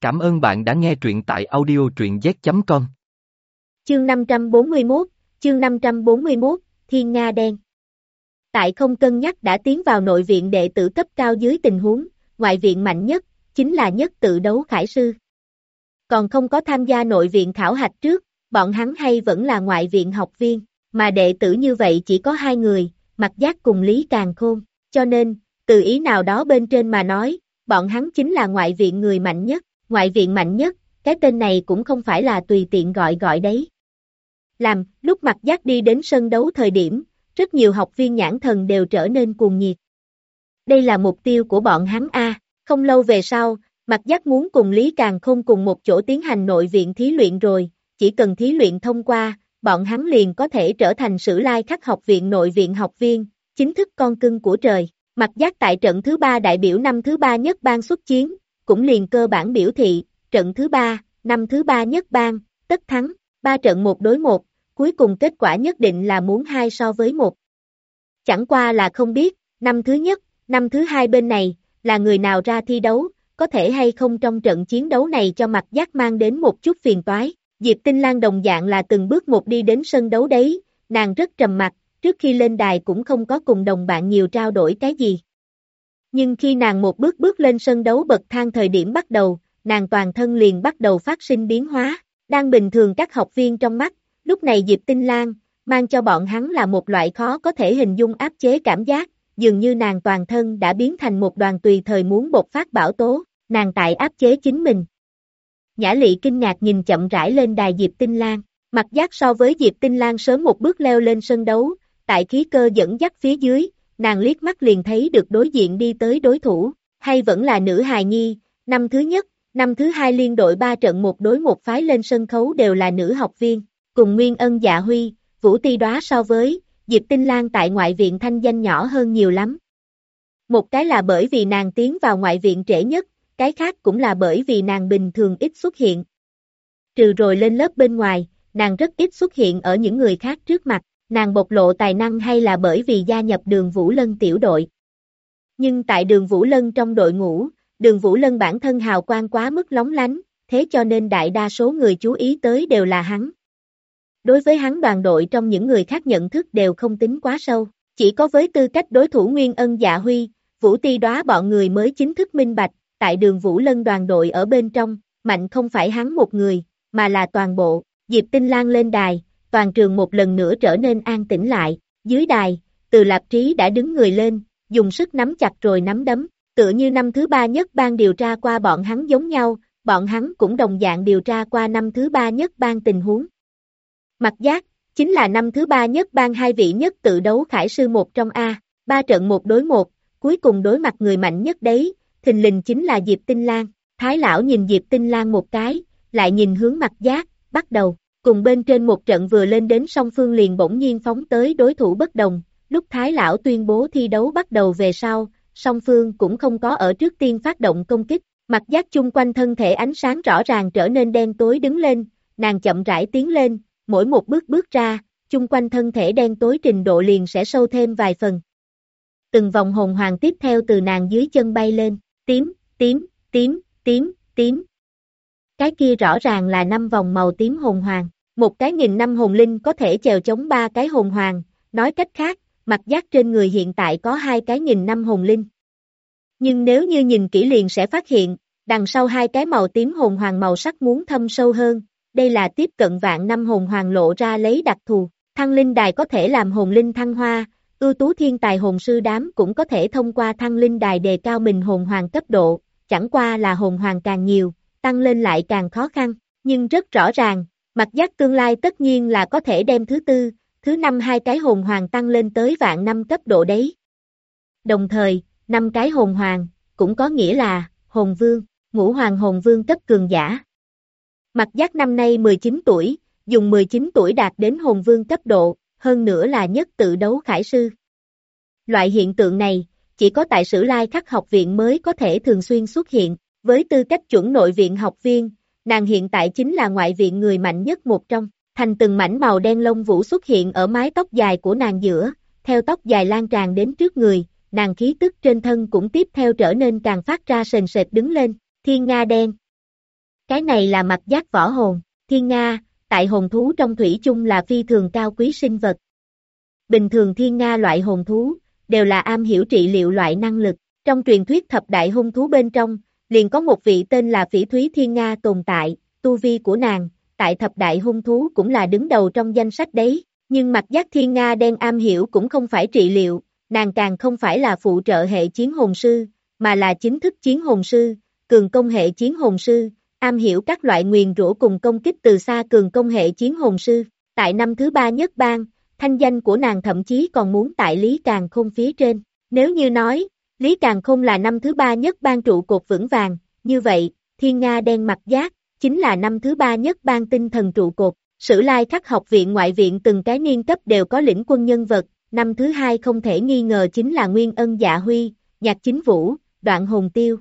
Cảm ơn bạn đã nghe truyện tại audio truyện z.com. Chương 541, chương 541, Thiên Nga Đen. Tại không cân nhắc đã tiến vào nội viện đệ tử cấp cao dưới tình huống, ngoại viện mạnh nhất, chính là nhất tự đấu khải sư. Còn không có tham gia nội viện khảo hạch trước, bọn hắn hay vẫn là ngoại viện học viên, mà đệ tử như vậy chỉ có 2 người, Mặc Giác cùng Lý Càn Khôn, cho nên, từ ý nào đó bên trên mà nói, bọn hắn chính là ngoại viện người mạnh nhất. Ngoại viện mạnh nhất, cái tên này cũng không phải là tùy tiện gọi đấy. Lúc Mặc Giác đi đến sân đấu thời điểm, rất nhiều học viên nhãn thần đều trở nên cuồng nhiệt. Đây là mục tiêu của bọn hắn a. Không lâu về sau, Mặc Giác muốn cùng Lý Càn Khôn cùng một chỗ tiến hành nội viện thí luyện rồi, chỉ cần thí luyện thông qua, bọn hắn liền có thể trở thành Sử Lai Khắc học viện nội viện học viên, chính thức con cưng của trời. Mặc Giác tại trận thứ 3 đại biểu năm thứ 3 nhất ban xuất chiến, cũng liền cơ bản biểu thị, trận thứ 3, năm thứ 3 nhất ban, tất thắng, 3 trận 1 đối 1, cuối cùng kết quả nhất định là muốn 2 so với 1. Chẳng qua là không biết, năm thứ nhất, năm thứ 2 bên này, là người nào ra thi đấu, có thể hay không trong trận chiến đấu này cho Mặc Giác mang đến một chút phiền toái. Diệp Tinh Lan đồng dạng là từng bước một đi đến sân đấu đấy, nàng rất trầm mặc, trước khi lên đài cũng không có cùng đồng bạn nhiều trao đổi cái gì. Nhưng khi nàng một bước bước lên sân đấu bậc thang thời điểm bắt đầu, nàng toàn thân liền bắt đầu phát sinh biến hóa, đang bình thường các học viên trong mắt, lúc này Diệp Tinh Lan, mang cho bọn hắn là một loại khó có thể hình dung áp chế cảm giác, dường như nàng toàn thân đã biến thành một đoàn tùy thời muốn bộc phát bão tố, nàng tại áp chế chính mình. Nhã Lị kinh ngạc nhìn chậm rãi lên đài Diệp Tinh Lan, Mặc Giác so với Diệp Tinh Lan sớm một bước leo lên sân đấu, tại khí cơ dẫn dắt phía dưới, nàng liếc mắt liền thấy được đối diện đi tới đối thủ, hay vẫn là nữ hài nhi, năm thứ nhất, năm thứ 2 liên đội 3 trận 1 đối 1 phái lên sân khấu đều là nữ học viên, cùng Nguyên Ân Dạ Huy, Vũ Ti Đóa so với, Diệp Tinh Lan tại ngoại viện thanh danh nhỏ hơn nhiều lắm. Một cái là bởi vì nàng tiến vào ngoại viện trễ nhất, cái khác cũng là bởi vì nàng bình thường ít xuất hiện. Trừ rồi lên lớp bên ngoài, nàng rất ít xuất hiện ở những người khác trước mặt. Nàng bộc lộ tài năng hay là bởi vì gia nhập Đường Vũ Lân tiểu đội. Nhưng tại Đường Vũ Lân trong đội ngũ, Đường Vũ Lân bản thân hào quang quá mức lóng lánh, thế cho nên đại đa số người chú ý tới đều là hắn. Đối với hắn đoàn đội trong những người khác nhận thức đều không tính quá sâu, chỉ có với tư cách đối thủ Nguyên Ân Dạ Huy, Vũ Ti Đóa bọn người mới chính thức minh bạch, tại Đường Vũ Lân đoàn đội ở bên trong, mạnh không phải hắn một người, mà là toàn bộ. Diệp Tinh Lan lên đài. Toàn trường một lần nữa trở nên an tĩnh lại, dưới đài, Từ Lạp Trí đã đứng người lên, dùng sức nắm chặt rồi nắm đấm, tựa như năm thứ 3 nhất ban điều tra qua bọn hắn giống nhau, bọn hắn cũng đồng dạng điều tra qua năm thứ 3 nhất ban tình huống. Mặc Giác, chính là năm thứ 3 nhất ban 2 vị nhất tự đấu khải sư một trong A, 3 trận 1 đối 1, cuối cùng đối mặt người mạnh nhất đấy, thình lình chính là Diệp Tinh Lan. Thái lão nhìn Diệp Tinh Lan một cái, lại nhìn hướng Mặc Giác, bắt đầu. Cùng bên trên một trận vừa lên đến song phương liền bỗng nhiên phóng tới đối thủ bất đồng, lúc Thái lão tuyên bố thi đấu bắt đầu về sau, song phương cũng không có ở trước tiên phát động công kích, Mặc Giác chung quanh thân thể ánh sáng rõ ràng trở nên đen tối đứng lên, nàng chậm rãi tiến lên, mỗi một bước bước ra, chung quanh thân thể đen tối trình độ liền sẽ sâu thêm vài phần. Từng vòng hồn hoàng tiếp theo từ nàng dưới chân bay lên, tím, tím, tím, tím, tím. Cái kia rõ ràng là 5 vòng màu tím hồn hoàng. Một cái 1000 năm hồn linh có thể chèo chống 3 cái hồn hoàng, nói cách khác, Mặc Giác trên người hiện tại có 2 cái 1000 năm hồn linh. Nhưng nếu như nhìn kỹ liền sẽ phát hiện, đằng sau 2 cái màu tím hồn hoàng màu sắc muốn thâm sâu hơn, đây là tiếp cận vạn năm hồn hoàng lộ ra lấy đặc thù. Thăng linh đài có thể làm hồn linh thăng hoa, ưu tú thiên tài hồn sư đám cũng có thể thông qua thăng linh đài đề cao mình hồn hoàng cấp độ, chẳng qua là hồn hoàng càng nhiều, tăng lên lại càng khó khăn, nhưng rất rõ ràng. Mặc Giác tương lai tất nhiên là có thể đem thứ 4, thứ 5 2 cái hồn hoàng tăng lên tới vạn năm cấp độ đấy. Đồng thời, 5 cái hồn hoàng, cũng có nghĩa là, hồn vương, ngũ hoàng hồn vương cấp cường giả. Mặc Giác năm nay 19 tuổi, dùng 19 tuổi đạt đến hồn vương cấp độ, hơn nữa là nhất tự đấu khải sư. Loại hiện tượng này, chỉ có tại Sử Lai Khắc học viện mới có thể thường xuyên xuất hiện, với tư cách chuẩn nội viện học viên. Nàng hiện tại chính là ngoại viện người mạnh nhất một trong, thành từng mảnh màu đen lông vũ xuất hiện ở mái tóc dài của nàng giữa, theo tóc dài lan tràn đến trước người, nàng khí tức trên thân cũng tiếp theo trở nên càng phát ra sền sệt đứng lên, Thiên Nga Đen. Cái này là Mặc Giác võ hồn, thiên nga, tại hồn thú trong thủy chung là phi thường cao quý sinh vật. Bình thường thiên nga loại hồn thú, đều là am hiểu trị liệu loại năng lực. Trong truyền thuyết thập đại hung thú bên trong, liền có một vị tên là Phỉ Thúy Thiên Nga tồn tại, tu vi của nàng, tại thập đại hung thú cũng là đứng đầu trong danh sách đấy, nhưng Mặc Giác Thiên Nga đen am hiểu cũng không phải trị liệu, nàng càng không phải là phụ trợ hệ chiến hồn sư, mà là chính thức chiến hồn sư, cường công hệ chiến hồn sư, am hiểu các loại nguyền rủa cùng công kích từ xa cường công hệ chiến hồn sư. Tại năm thứ 3 nhất bang, thanh danh của nàng thậm chí còn muốn tại Lý Càn Khôn phía trên. Nếu như nói, Lý Càn Khôn là năm thứ 3 nhất bang trụ cột vững vàng, như vậy, Thiên Nga đen Mặc Giác, chính là năm thứ 3 nhất bang tinh thần trụ cột. Sử Lai Khắc học viện ngoại viện từng cái niên cấp đều có lĩnh quân nhân vật, năm thứ 2 không thể nghi ngờ chính là Nguyên Ân Dạ Huy, Nhạc Chính Vũ, Đoạn Hồn Tiêu.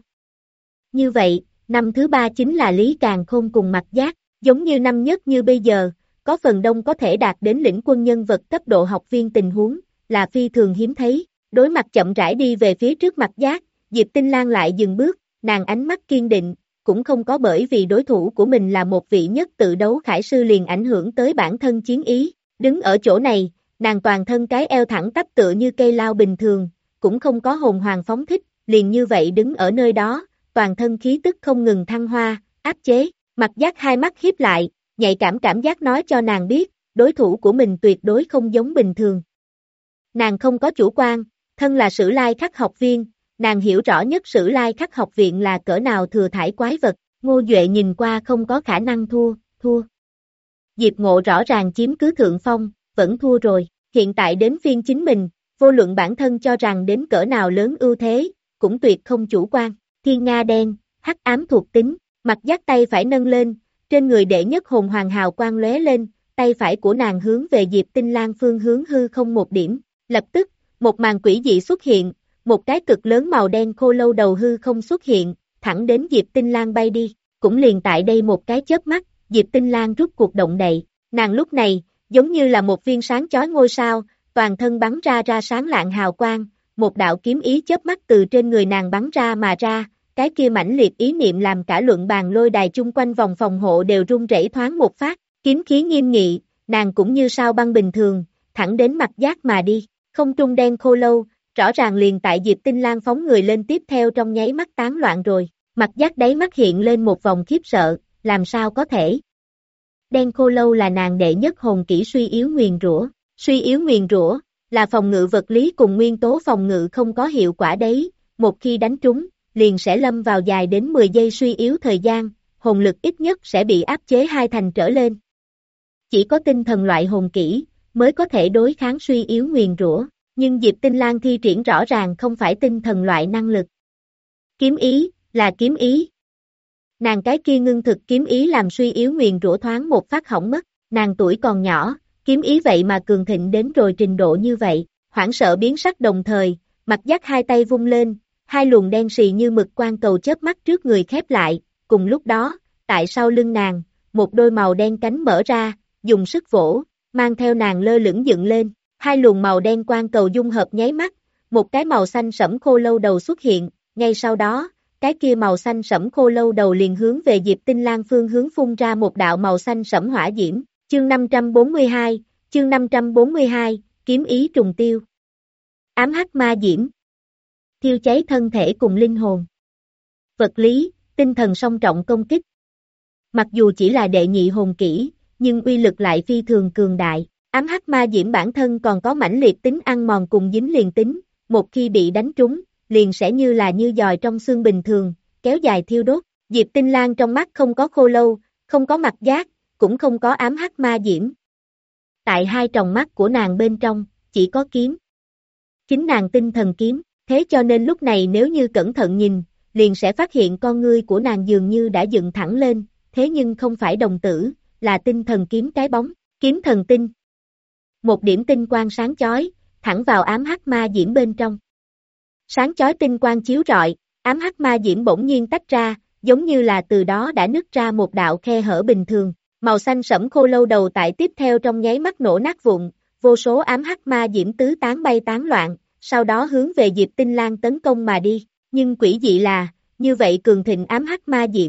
Như vậy, năm thứ 3 chính là Lý Càn Khôn cùng Mặc Giác, giống như năm nhất như bây giờ, có phần đông có thể đạt đến lĩnh quân nhân vật cấp độ học viên tình huống, là phi thường hiếm thấy. Đối mặt chậm rãi đi về phía trước Mặc Giác, Diệp Tinh Lan lại dừng bước, nàng ánh mắt kiên định, cũng không có bởi vì đối thủ của mình là một vị nhất tự đấu khải sư liền ảnh hưởng tới bản thân chiến ý. Đứng ở chỗ này, nàng toàn thân cái eo thẳng tắp tựa như cây lao bình thường, cũng không có hồn hoàng phóng thích, liền như vậy đứng ở nơi đó, toàn thân khí tức không ngừng thăng hoa, áp chế. Mặc Giác hai mắt híp lại, nhạy cảm giác nói cho nàng biết, đối thủ của mình tuyệt đối không giống bình thường. Nàng không có chủ quan, thân là Sử Lai Khắc học viên, nàng hiểu rõ nhất Sử Lai Khắc học viện là cỡ nào thừa thải quái vật, Ngô Duệ nhìn qua không có khả năng thua. Diệp Ngộ rõ ràng chiếm cứ thượng phong, vẫn thua rồi, hiện tại đến phiên chính mình, vô luận bản thân cho rằng đến cỡ nào lớn ưu thế, cũng tuyệt không chủ quan. Thiên Nga đen, hắc ám thuộc tính, Mặc Giác tay phải nâng lên, trên người đệ nhất hồn hoàng hào quang lóe lên, tay phải của nàng hướng về Diệp Tinh Lan phương hướng hư không một điểm, lập tức, một màn quỷ dị xuất hiện, một cái cực lớn màu đen khô lâu đầu hư không xuất hiện, thẳng đến Diệp Tinh Lan bay đi, cũng liền tại đây một cái chớp mắt, Diệp Tinh Lan rút cuộc động đậy, nàng lúc này, giống như là một viên sáng chói ngôi sao, toàn thân bắn ra sáng lạng hào quang, một đạo kiếm ý chớp mắt từ trên người nàng bắn ra mà ra, cái kia mãnh liệt ý niệm làm cả luận bàn lôi đài chung quanh vòng phòng hộ đều rung rẩy thoáng một phát, kiếm khí nghiêm nghị, nàng cũng như sao băng bình thường, thẳng đến Mặc Giác mà đi, không trung đen khô lâu, rõ ràng liền tại Diệp Tinh Lan phóng người lên tiếp theo trong nháy mắt tán loạn rồi, Mặc Giác đáy mắt hiện lên một vòng khiếp sợ, làm sao có thể? Đen khô lâu là nàng đệ nhất hồn kỹ suy yếu nguyền rủa, là phòng ngự vật lý cùng nguyên tố phòng ngự không có hiệu quả đấy, một khi đánh trúng, liền sẽ lâm vào dài đến 10 giây suy yếu thời gian, hồn lực ít nhất sẽ bị áp chế 2 thành trở lên. Chỉ có tinh thần loại hồn kỹ, mới có thể đối kháng suy yếu nguyền rủa, nhưng Diệp Tinh Lan thi triển rõ ràng không phải tinh thần loại năng lực. Kiếm ý, là kiếm ý. Nàng cái kia ngưng thực kiếm ý làm suy yếu nguyền rủa thoáng một phát hỏng mất, nàng tuổi còn nhỏ, kiếm ý vậy mà cường thịnh đến rồi trình độ như vậy, hoảng sợ biến sắc đồng thời, Mặc Giác hai tay vung lên, hai luồng đen xì như mực quang cầu chớp mắt trước người khép lại, cùng lúc đó, tại sau lưng nàng, một đôi màu đen cánh mở ra, dùng sức vỗ, mang theo nàng lơ lửng dựng lên, hai luồng màu đen quang cầu dung hợp nháy mắt, một cái màu xanh sẫm khô lâu đầu xuất hiện, ngay sau đó, cái kia màu xanh sẫm khô lâu đầu liền hướng về Diệp Tinh Lan phương hướng phun ra một đạo màu xanh sẫm hỏa diễm, chương 542, kiếm ý trùng tiêu. Ám hắc ma diễm. Thiêu cháy thân thể cùng linh hồn. Vật lý, tinh thần song trọng công kích. Mặc dù chỉ là đệ nhị hồn kỹ, nhưng uy lực lại phi thường cường đại. Ám hắc ma diễm bản thân còn có mãnh liệt tính ăn mòn cùng dính liền tính, một khi bị đánh trúng, liền sẽ như là như giòi trong xương bình thường, kéo dài thiêu đốt. Diệp Tinh Lan trong mắt không có khô lâu, không có Mặc Giác, cũng không có ám hắc ma diễm. Tại hai tròng mắt của nàng bên trong, chỉ có kiếm. Chính nàng tinh thần kiếm, thế cho nên lúc này nếu như cẩn thận nhìn, liền sẽ phát hiện con ngươi của nàng dường như đã dựng thẳng lên, thế nhưng không phải đồng tử, là tinh thần kiếm cái bóng, kiếm thần tinh. Một điểm tinh quang sáng chói, thẳng vào ám hắc ma diễm bên trong. Sáng chói tinh quang chiếu rọi, ám hắc ma diễm bỗng nhiên tách ra, giống như là từ đó đã nứt ra một đạo khe hở bình thường. Màu xanh sẫm khô lâu đầu tại tiếp theo trong nháy mắt nổ nát vụn, vô số ám hắc ma diễm tứ tán bay tán loạn, sau đó hướng về Diệp Tinh Lan tấn công mà đi. Nhưng quỷ dị là, như vậy cường thịnh ám hắc ma diễm,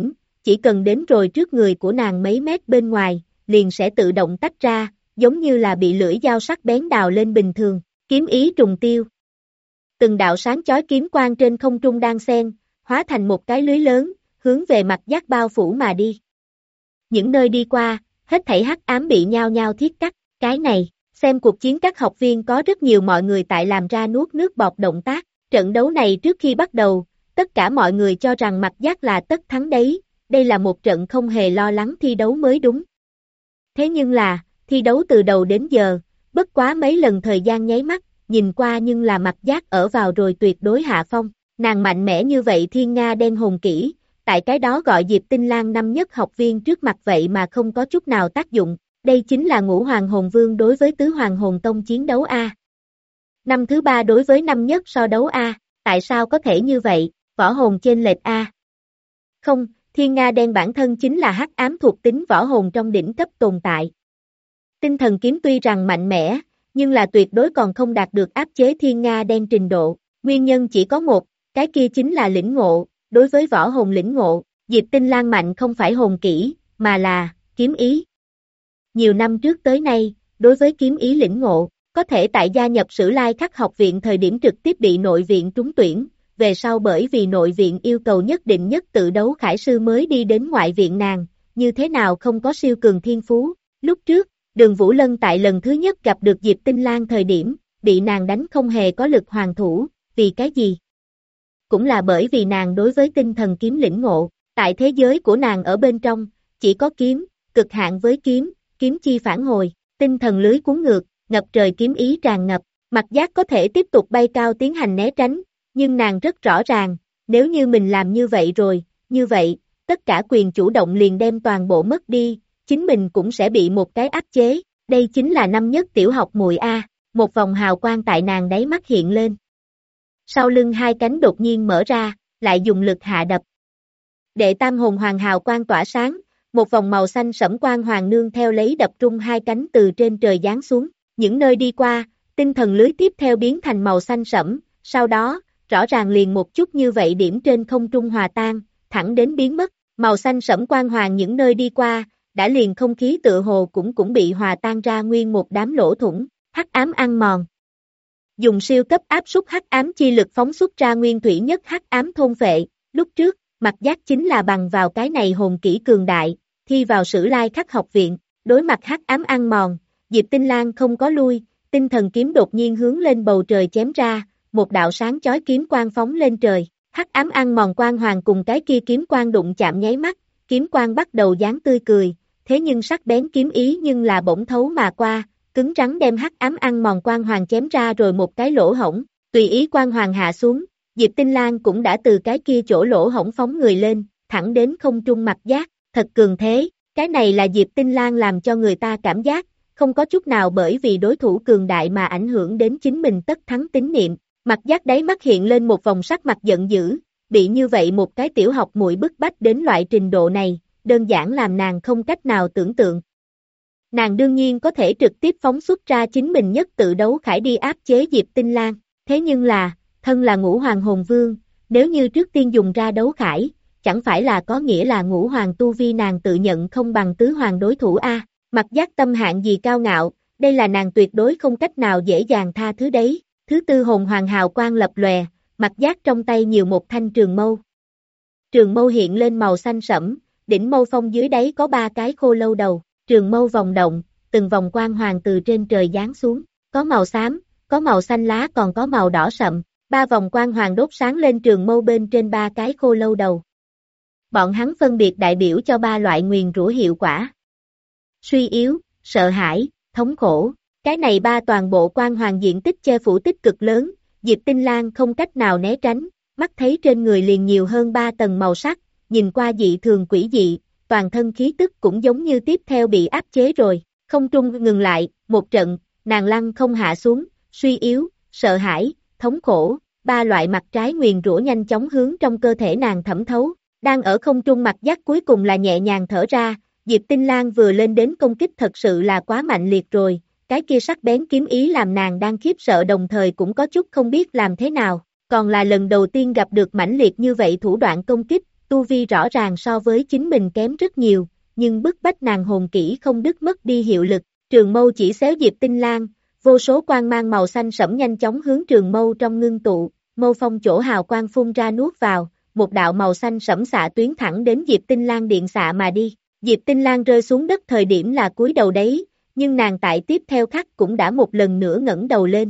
chỉ cần đến rồi trước người của nàng mấy mét bên ngoài, liền sẽ tự động tách ra, giống như là bị lưỡi dao sắc bén đào lên bình thường, kiếm ý trùng tiêu. Từng đạo sáng chói kiếm quang trên không trung đan xen, hóa thành một cái lưới lớn, hướng về Mặc Giác bao phủ mà đi. Những nơi đi qua, hết thảy hắc ám bị nhao nhao thiết cắt, cái này, xem cuộc chiến các học viên có rất nhiều mọi người tại làm ra nuốt nước bọt động tác, trận đấu này trước khi bắt đầu, tất cả mọi người cho rằng Mặc Giác là tất thắng đấy, đây là một trận không hề lo lắng thi đấu mới đúng. Thế nhưng là, thi đấu từ đầu đến giờ, bất quá mấy lần thời gian nháy mắt, nhìn qua nhưng là Mặc Giác ở vào rồi tuyệt đối hạ phong, nàng mạnh mẽ như vậy thiên nga đen hồn kỹ, tại cái đó gọi Diệp Tinh Lang năm nhất học viên trước mặt vậy mà không có chút nào tác dụng, đây chính là ngũ hoàng hồn vương đối với tứ hoàng hồn tông chiến đấu A. Năm thứ ba đối với năm nhất so đấu A, tại sao có thể như vậy, võ hồn chênh lệch A. Không, thiên nga đen bản thân chính là hắc ám thuộc tính võ hồn trong đỉnh cấp tồn tại. Tinh thần kiếm tuy rằng mạnh mẽ, nhưng là tuyệt đối còn không đạt được áp chế thiên nga đen trình độ, nguyên nhân chỉ có một, cái kia chính là lĩnh ngộ, đối với võ hồn lĩnh ngộ, Diệp Tinh Lang mạnh không phải hồn kỹ, mà là kiếm ý. Nhiều năm trước tới nay, đối với kiếm ý lĩnh ngộ, có thể tại gia nhập Sử Lai Khắc học viện thời điểm trực tiếp bị nội viện trúng tuyển, về sau bởi vì nội viện yêu cầu nhất định nhất tự đấu khải sư mới đi đến ngoại viện nàng, như thế nào không có siêu cường thiên phú. Lúc trước, Đường Vũ Lân tại lần thứ nhất gặp được Diệp Tinh Lang thời điểm, bị nàng đánh không hề có lực hoàn thủ, vì cái gì? Cũng là bởi vì nàng đối với tinh thần kiếm lĩnh ngộ, tại thế giới của nàng ở bên trong, chỉ có kiếm, cực hạn với kiếm, kiếm chi phản hồi, tinh thần lưới cuốn ngược, ngập trời kiếm ý tràn ngập, Mặc Giác có thể tiếp tục bay cao tiến hành né tránh, nhưng nàng rất rõ ràng, nếu như mình làm như vậy rồi, như vậy, tất cả quyền chủ động liền đem toàn bộ mất đi, chính mình cũng sẽ bị một cái áp chế, đây chính là năm nhất tiểu học muội A, một vòng hào quang tại nàng đáy mắt hiện lên. Sau lưng hai cánh đột nhiên mở ra, lại dùng lực hạ đập. Đệ tam hồn hoàng hào quang tỏa sáng, một vòng màu xanh sẫm quang hoàng nương theo lấy đập trung hai cánh từ trên trời giáng xuống, những nơi đi qua, tinh thần lưới tiếp theo biến thành màu xanh sẫm, sau đó, rõ ràng liền một chút như vậy điểm trên không trung hòa tan, thẳng đến biến mất, màu xanh sẫm quang hoàng những nơi đi qua, đã liền không khí tựa hồ cũng bị hòa tan ra nguyên một đám lỗ thủng, hắc ám ăn mòn. Dùng siêu cấp áp suất hắc ám chi lực phóng xuất ra nguyên thủy nhất hắc ám thôn phệ, lúc trước, Mặc Giác chính là bằng vào cái này hồn kỹ cường đại, thi vào Sử Lai Khắc học viện, đối mặt hắc ám ăn mòn, Diệp Tinh Lang không có lui, tinh thần kiếm đột nhiên hướng lên bầu trời chém ra, một đạo sáng chói kiếm quang phóng lên trời, hắc ám ăn mòn quang hoàng cùng cái kia kiếm quang đụng chạm nháy mắt, kiếm quang bắt đầu dáng tươi cười, thế nhưng sắc bén kiếm ý nhưng là bỗng thấu mà qua, cứng rắn đem hắc ám ăn mòn quang hoàng chém ra rồi một cái lỗ hổng, tùy ý quang hoàng hạ xuống, Diệp Tinh Lang cũng đã từ cái kia chỗ lỗ hổng phóng người lên, thẳng đến không trung Mặc Giác, thật cường thế, cái này là Diệp Tinh Lang làm cho người ta cảm giác, không có chút nào bởi vì đối thủ cường đại mà ảnh hưởng đến chính mình tất thắng tín niệm, Mặc Giác đáy mắt hiện lên một vòng sắc mặt giận dữ, bị như vậy một cái tiểu học muội bức bách đến loại trình độ này, đơn giản làm nàng không cách nào tưởng tượng. Nàng đương nhiên có thể trực tiếp phóng xuất ra chính mình nhất tự đấu khải đi áp chế Diệp Tinh Lang, thế nhưng là, thân là ngũ hoàng hồn vương, nếu như trước tiên dùng ra đấu khải, chẳng phải là có nghĩa là ngũ hoàng tu vi nàng tự nhận không bằng tứ hoàng đối thủ A, Mặc Giác tâm hạng gì cao ngạo, đây là nàng tuyệt đối không cách nào dễ dàng tha thứ đấy. Thứ tư hồn hoàng hào quang lập lòe, Mặc Giác trong tay nhiều một thanh trường mâu. Trường mâu hiện lên màu xanh sẫm, đỉnh mâu phong dưới đáy có ba cái khô lâu đầu, trường mâu vòng động, từng vòng quang hoàng từ trên trời giáng xuống, có màu xám, có màu xanh lá còn có màu đỏ sậm, ba vòng quang hoàng đốt sáng lên trường mâu bên trên ba cái khô lâu đầu. Bọn hắn phân biệt đại biểu cho ba loại nguyền rủa hiệu quả. Suy yếu, sợ hãi, thống khổ. Cái này ba toàn bộ quang hoàng diện tích che phủ tích cực lớn, Diệp Tinh Lang không cách nào né tránh, mắt thấy trên người liền nhiều hơn 3 tầng màu sắc, nhìn qua dị thường quỷ dị, toàn thân khí tức cũng giống như tiếp theo bị áp chế rồi, không trung ngừng lại, một trận, nàng lăn không hạ xuống, suy yếu, sợ hãi, thống khổ, ba loại mặt trái nguyền rủa nhanh chóng hướng trong cơ thể nàng thẩm thấu, đang ở không trung Mặc Giác cuối cùng là nhẹ nhàng thở ra, Diệp Tinh Lang vừa lên đến công kích thật sự là quá mạnh liệt rồi. Cái kia sắc bén kiếm ý làm nàng đang khiếp sợ đồng thời cũng có chút không biết làm thế nào, còn là lần đầu tiên gặp được mãnh liệt như vậy thủ đoạn công kích, tu vi rõ ràng so với chính mình kém rất nhiều, nhưng bức bách nàng hồn kỹ không đứt mất đi hiệu lực, trường mâu chỉ xéo Diệp Tinh Lang, vô số quang mang màu xanh sẫm nhanh chóng hướng trường mâu trong ngưng tụ, mâu phong chỗ hào quang phun ra nuốt vào, một đạo màu xanh sẫm xạ tuyến thẳng đến Diệp Tinh Lang điện xạ mà đi. Diệp Tinh Lang rơi xuống đất thời điểm là cúi đầu đấy, nhưng nàng tại tiếp theo khắc cũng đã một lần nữa ngẩng đầu lên.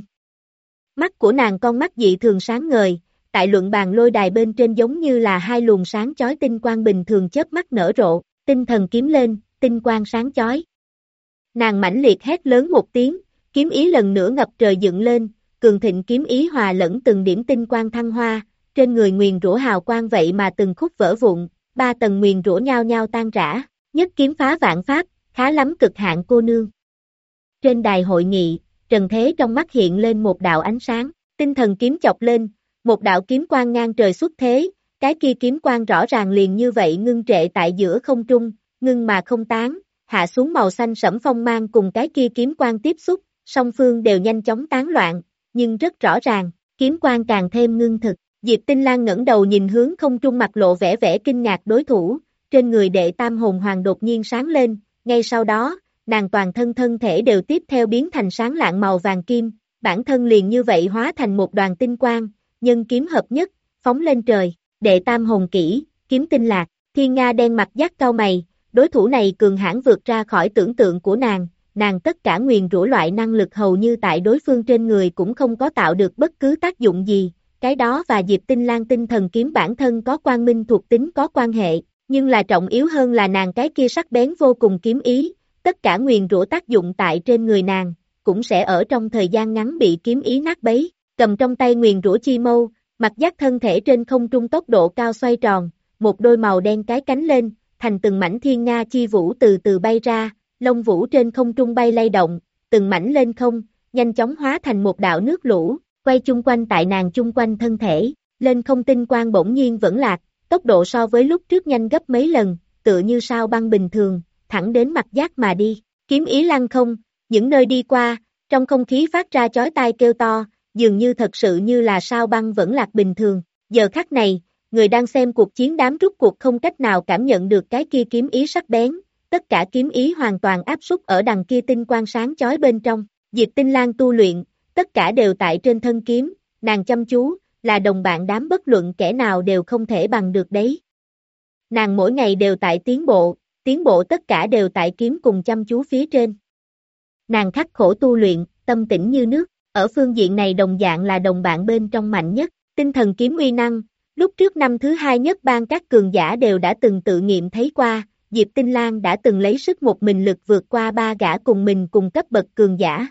Mắt của nàng con mắt dị thường sáng ngời, tại luận bàn lôi đài bên trên giống như là hai luồng sáng chói tinh quang bình thường chớp mắt nở rộ, tinh thần kiếm lên, tinh quang sáng chói. Nàng mãnh liệt hét lớn một tiếng, kiếm ý lần nữa ngập trời dựng lên, cường thịnh kiếm ý hòa lẫn từng điểm tinh quang thăng hoa, trên người nguyền rủa hào quang vậy mà từng khúc vỡ vụn, 3 tầng nguyền rủa nhao nhao tan rã, nhất kiếm phá vạn pháp, khá lắm cực hạn cô nương. Trên đài hội nghị, Trần Thế trong mắt hiện lên một đạo ánh sáng, tinh thần kiếm chọc lên, một đạo kiếm quang ngang trời xuất thế, cái kia kiếm quang rõ ràng liền như vậy ngưng trệ tại giữa không trung, ngưng mà không tán, hạ xuống màu xanh sẫm phong mang cùng cái kia kiếm quang tiếp xúc, song phương đều nhanh chóng tán loạn, nhưng rất rõ ràng, kiếm quang càng thêm ngưng thực. Diệp Tinh Lang ngẩng đầu nhìn hướng không trung mặt lộ vẻ vẻ kinh ngạc đối thủ, trên người đệ tam hồn hoàng đột nhiên sáng lên, ngay sau đó, nàng toàn thân thân thể đều tiếp theo biến thành sáng lạng màu vàng kim, bản thân liền như vậy hóa thành một đoàn tinh quang, nhân kiếm hợp nhất, phóng lên trời, đệ tam hồn kỹ, kiếm tinh lạc, Thiên Nga đen mặt giác cau mày, đối thủ này cường hãn vượt ra khỏi tưởng tượng của nàng tất cả nguyền rủa loại năng lực hầu như tại đối phương trên người cũng không có tạo được bất cứ tác dụng gì, cái đó và Diệp Tinh Lang tinh thần kiếm bản thân có quang minh thuộc tính có quan hệ, nhưng là trọng yếu hơn là nàng cái kia sắc bén vô cùng kiếm ý, tất cả nguyền rủa tác dụng tại trên người nàng, cũng sẽ ở trong thời gian ngắn bị kiếm ý nát bấy, cầm trong tay nguyền rủa chi mâu, mặt giác thân thể trên không trung tốc độ cao xoay tròn, một đôi màu đen cái cánh lên, thành từng mảnh thiên nga chi vũ từ từ bay ra, lông vũ trên không trung bay lay động, từng mảnh lên không, nhanh chóng hóa thành một đạo nước lũ, quay chung quanh tại nàng chung quanh thân thể, lên không tinh quang bỗng nhiên vẫn lạc, tốc độ so với lúc trước nhanh gấp mấy lần, tựa như sao băng bình thường, thẳng đến mặt giác mà đi, kiếm ý lăng không, những nơi đi qua, trong không khí phát ra chói tai kêu to, dường như thật sự như là sao băng vẫn lạc bình thường, giờ khắc này, người đang xem cuộc chiến đám rút cuộc không cách nào cảm nhận được cái kia kiếm ý sắc bén, tất cả kiếm ý hoàn toàn áp súc ở đằng kia tinh quang sáng chói bên trong, Diệp Tinh Lang tu luyện, tất cả đều tại trên thân kiếm, nàng chăm chú, là đồng bạn đám bất luận kẻ nào đều không thể bằng được đấy. Nàng mỗi ngày đều tại tiến bộ tất cả đều tại kiếm cùng chăm chú phía trên. Nàng khắc khổ tu luyện, tâm tĩnh như nước, ở phương diện này đồng dạng là đồng bạn bên trong mạnh nhất, tinh thần kiếm uy năng, lúc trước năm thứ 2 nhất ban các cường giả đều đã từng tự nghiệm thấy qua, Diệp Tinh Lang đã từng lấy sức một mình lực vượt qua 3 gã cùng mình cùng cấp bậc cường giả.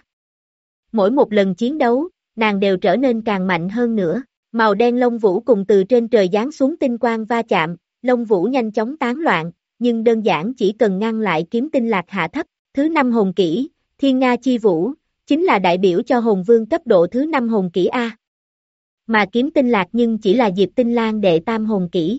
Mỗi một lần chiến đấu, nàng đều trở nên càng mạnh hơn nữa, màu đen lông vũ cùng từ trên trời giáng xuống tinh quang va chạm, lông vũ nhanh chóng tán loạn, nhưng đơn giản chỉ cần ngăn lại kiếm tinh lạc hạ thấp, thứ 5 hồn kỹ, Thiên Nga chi vũ, chính là đại biểu cho hồn vương cấp độ thứ 5 hồn kỹ A. Mà kiếm tinh lạc nhưng chỉ là Diệp Tinh Lang đệ tam hồn kỹ.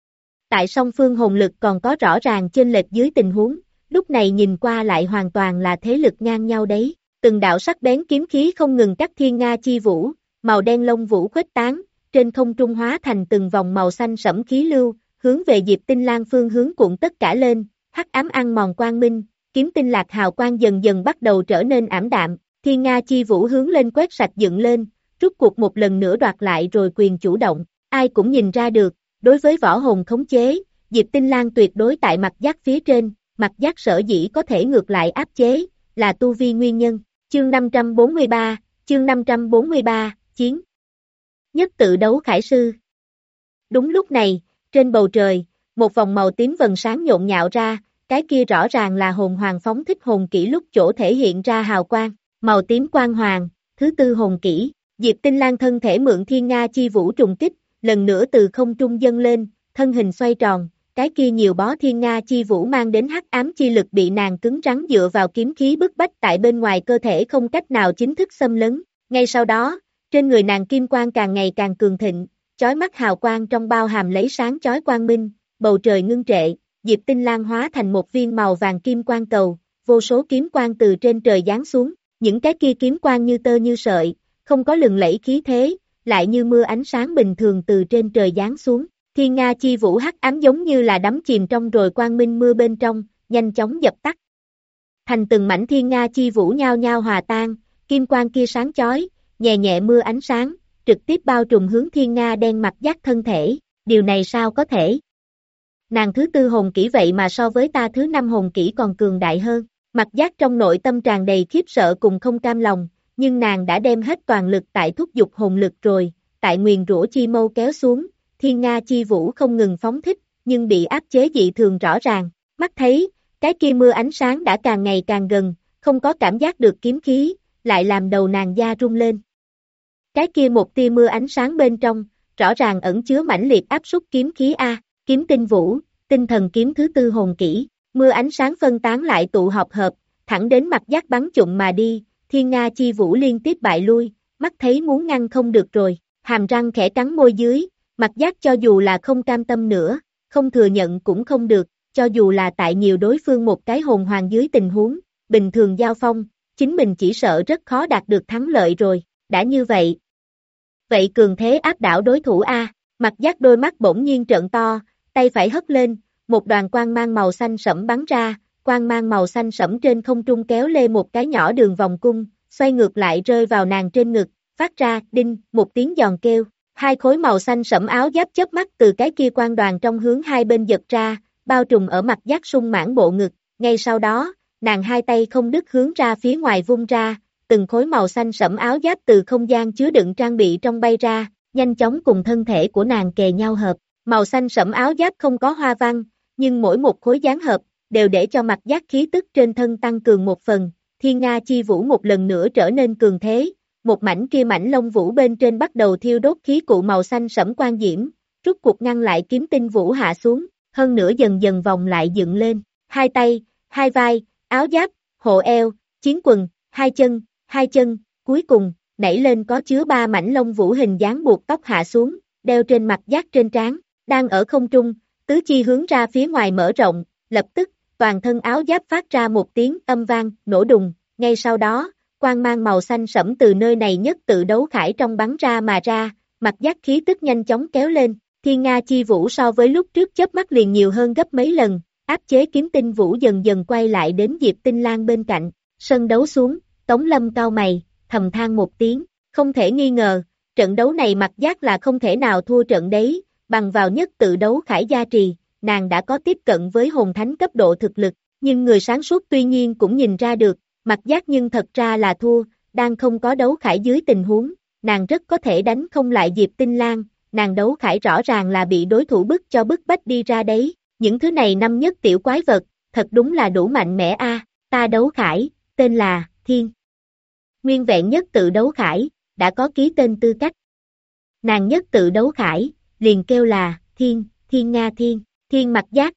Tại song phương hồn lực còn có rõ ràng chênh lệch dưới tình huống, lúc này nhìn qua lại hoàn toàn là thế lực ngang nhau đấy. Từng đạo sắc bén kiếm khí không ngừng cắt Thiên Nga chi vũ, màu đen lông vũ khuếch tán, trên không trung hóa thành từng vòng màu xanh sẫm khí lưu, hướng về Diệp Tinh Lang phương hướng cuộn tất cả lên, hắc ám ăn mòn quang minh, kiếm tinh lạc hào quang dần dần bắt đầu trở nên ảm đạm, Thiên Nga chi vũ hướng lên quét sạch dựng lên, rút cuộc một lần nữa đoạt lại rồi quyền chủ động, ai cũng nhìn ra được, đối với võ hồn khống chế, Diệp Tinh Lang tuyệt đối tại mặt giác phía trên, mặt giác sở dĩ có thể ngược lại áp chế, là tu vi nguyên nhân. Chương 543, chiến. Nhất tự đấu khải sư. Đúng lúc này, trên bầu trời, một vòng màu tím vầng sáng nhộn nhạo ra, cái kia rõ ràng là hồn hoàng phóng thích hồn kỹ lúc chỗ thể hiện ra hào quang, màu tím quang hoàng, thứ 4 hồn kỹ, Diệp Tinh Lang thân thể mượn Thiên Nga chi vũ trùng kích, lần nữa từ không trung dâng lên, thân hình xoay tròn, cái kia nhiều bó Thiên Nga chi vũ mang đến hắc ám chi lực bị nàng cứng rắn dựa vào kiếm khí bức bách tại bên ngoài cơ thể không cách nào chính thức xâm lấn. Ngay sau đó, trên người nàng kim quang càng ngày càng cường thịnh, chói mắt hào quang trong bao hàm lấy sáng chói quang minh, bầu trời ngưng trệ, Diệp Tinh Lang hóa thành một viên màu vàng kim quang cầu, vô số kiếm quang từ trên trời giáng xuống, những cái kia kiếm quang như tơ như sợi, không có lừng lẫy khí thế, lại như mưa ánh sáng bình thường từ trên trời giáng xuống. Thiên Nga chi vũ hắc ám giống như là đắm chìm trong rồi quang minh mưa bên trong, nhanh chóng dập tắt. Thành từng mảnh thiên nga chi vũ nhao nhao hòa tan, kim quang kia sáng chói, nhẹ nhẹ mưa ánh sáng, trực tiếp bao trùm hướng thiên nga đen mặt giác thân thể, điều này sao có thể? Nàng thứ tư hồn kỹ vậy mà so với ta thứ năm hồn kỹ còn cường đại hơn, mặt giác trong nội tâm tràn đầy khiếp sợ cùng không cam lòng, nhưng nàng đã đem hết toàn lực tại thúc giục hồn lực rồi, tại nguyền rủa chi mâu kéo xuống, thiên nga chi vũ không ngừng phóng thích, nhưng bị áp chế dị thường rõ ràng, mắt thấy, cái kia mưa ánh sáng đã càng ngày càng gần, không có cảm giác được kiếm khí, lại làm đầu nàng da rung lên. Cái kia một tia mưa ánh sáng bên trong, rõ ràng ẩn chứa mãnh liệt áp súc kiếm khí A, kiếm tinh vũ, tinh thần kiếm thứ tư hồn kỹ, mưa ánh sáng phân tán lại tụ họp hợp, thẳng đến mặt giác bắn trụm mà đi, thiên nga chi vũ liên tiếp bại lui, mắt thấy muốn ngăn không được rồi, hàm răng khẽ cắn môi dưới, mặt giác cho dù là không cam tâm nữa, không thừa nhận cũng không được, cho dù là tại nhiều đối phương một cái hồn hoàng dưới tình huống, bình thường giao phong, chính mình chỉ sợ rất khó đạt được thắng lợi rồi, đã như vậy. Vậy cường thế áp đảo đối thủ A, mặt giác đôi mắt bỗng nhiên trợn to, tay phải hất lên, một đoàn quang mang màu xanh sẫm bắn ra, quang mang màu xanh sẫm trên không trung kéo lê một cái nhỏ đường vòng cung, xoay ngược lại rơi vào nàng trên ngực, phát ra, đinh, một tiếng giòn kêu, hai khối màu xanh sẫm áo giáp chớp mắt từ cái kia quang đoàn trong hướng hai bên giật ra, bao trùm ở mặt giác sung mãn bộ ngực, ngay sau đó, nàng hai tay không đứt hướng ra phía ngoài vung ra, từng khối màu xanh sẫm áo giáp từ không gian chứa đựng trang bị trong bay ra, nhanh chóng cùng thân thể của nàng kề nhau hợp, màu xanh sẫm áo giáp không có hoa văn, nhưng mỗi một khối dán hợp, đều để cho mặt giác khí tức trên thân tăng cường một phần, thiên nga chi vũ một lần nữa trở nên cường thế, một mảnh kia mảnh lông vũ bên trên bắt đầu thiêu đốt khí cụ màu xanh sẫm quang diễm, rút cuộc ngăn lại kiếm tinh vũ hạ xuống, hơn nữa dần dần vòng lại dựng lên, hai tay, hai vai, áo giáp, hộ eo, chiến quần, hai chân, cuối cùng, nảy lên có chứa ba mảnh lông vũ hình dáng buộc tóc hạ xuống, đeo trên mặt giác trên trán, đang ở không trung, tứ chi hướng ra phía ngoài mở rộng, lập tức, toàn thân áo giáp phát ra một tiếng âm vang, nổ đùng, ngay sau đó, quang mang màu xanh sẫm từ nơi này nhất tự đấu khải trong bắn ra mà ra, mặt giác khí tức nhanh chóng kéo lên, thiên nga chi vũ so với lúc trước chớp mắt liền nhiều hơn gấp mấy lần, áp chế kiếm tinh vũ dần dần quay lại đến Diệp Tinh Lang bên cạnh, sân đấu xuống, Tống Lâm cau mày, thầm than một tiếng, không thể nghi ngờ, trận đấu này mặt giác là không thể nào thua trận đấy, bằng vào nhất tự đấu khải gia trì, nàng đã có tiếp cận với hồn thánh cấp độ thực lực, nhưng người sáng suốt tuy nhiên cũng nhìn ra được, mặt giác nhưng thật ra là thua, đang không có đấu khải dưới tình huống, nàng rất có thể đánh không lại Diệp Tinh Lang, nàng đấu khải rõ ràng là bị đối thủ bức bách đi ra đấy, những thứ này năm nhất tiểu quái vật, thật đúng là đủ mạnh mẽ a. Ta đấu khải, tên là, Thiên. Nguyên vẹn nhất tự đấu khải, đã có ký tên tư cách. Nàng nhất tự đấu khải, liền kêu là, Thiên Nga Thiên mặt giác.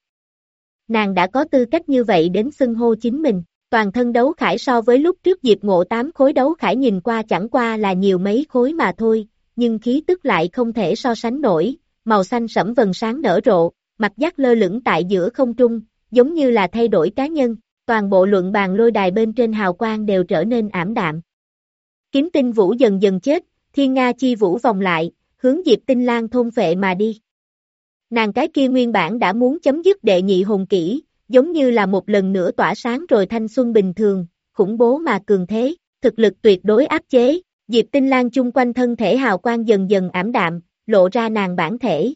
Nàng đã có tư cách như vậy đến xưng hô chính mình, toàn thân đấu khải so với lúc trước Diệp Ngộ 8 khối đấu khải nhìn qua chẳng qua là nhiều mấy khối mà thôi, nhưng khí tức lại không thể so sánh nổi, màu xanh sẫm vầng sáng nở rộ, mặt giác lơ lửng tại giữa không trung, giống như là thay đổi cá nhân, toàn bộ luận bàn lôi đài bên trên hào quang đều trở nên ảm đạm. Kiếm tinh vũ dần dần chết, thiên nga chi vũ vòng lại, hướng Diệp Tinh Lang thôn phệ mà đi. Nàng cái kia nguyên bản đã muốn chấm dứt đệ nhị hồn kỹ, giống như là một lần nữa tỏa sáng rồi thanh xuân bình thường, khủng bố mà cường thế, thực lực tuyệt đối áp chế, Diệp Tinh Lang chung quanh thân thể hào quang dần dần ảm đạm, lộ ra nàng bản thể.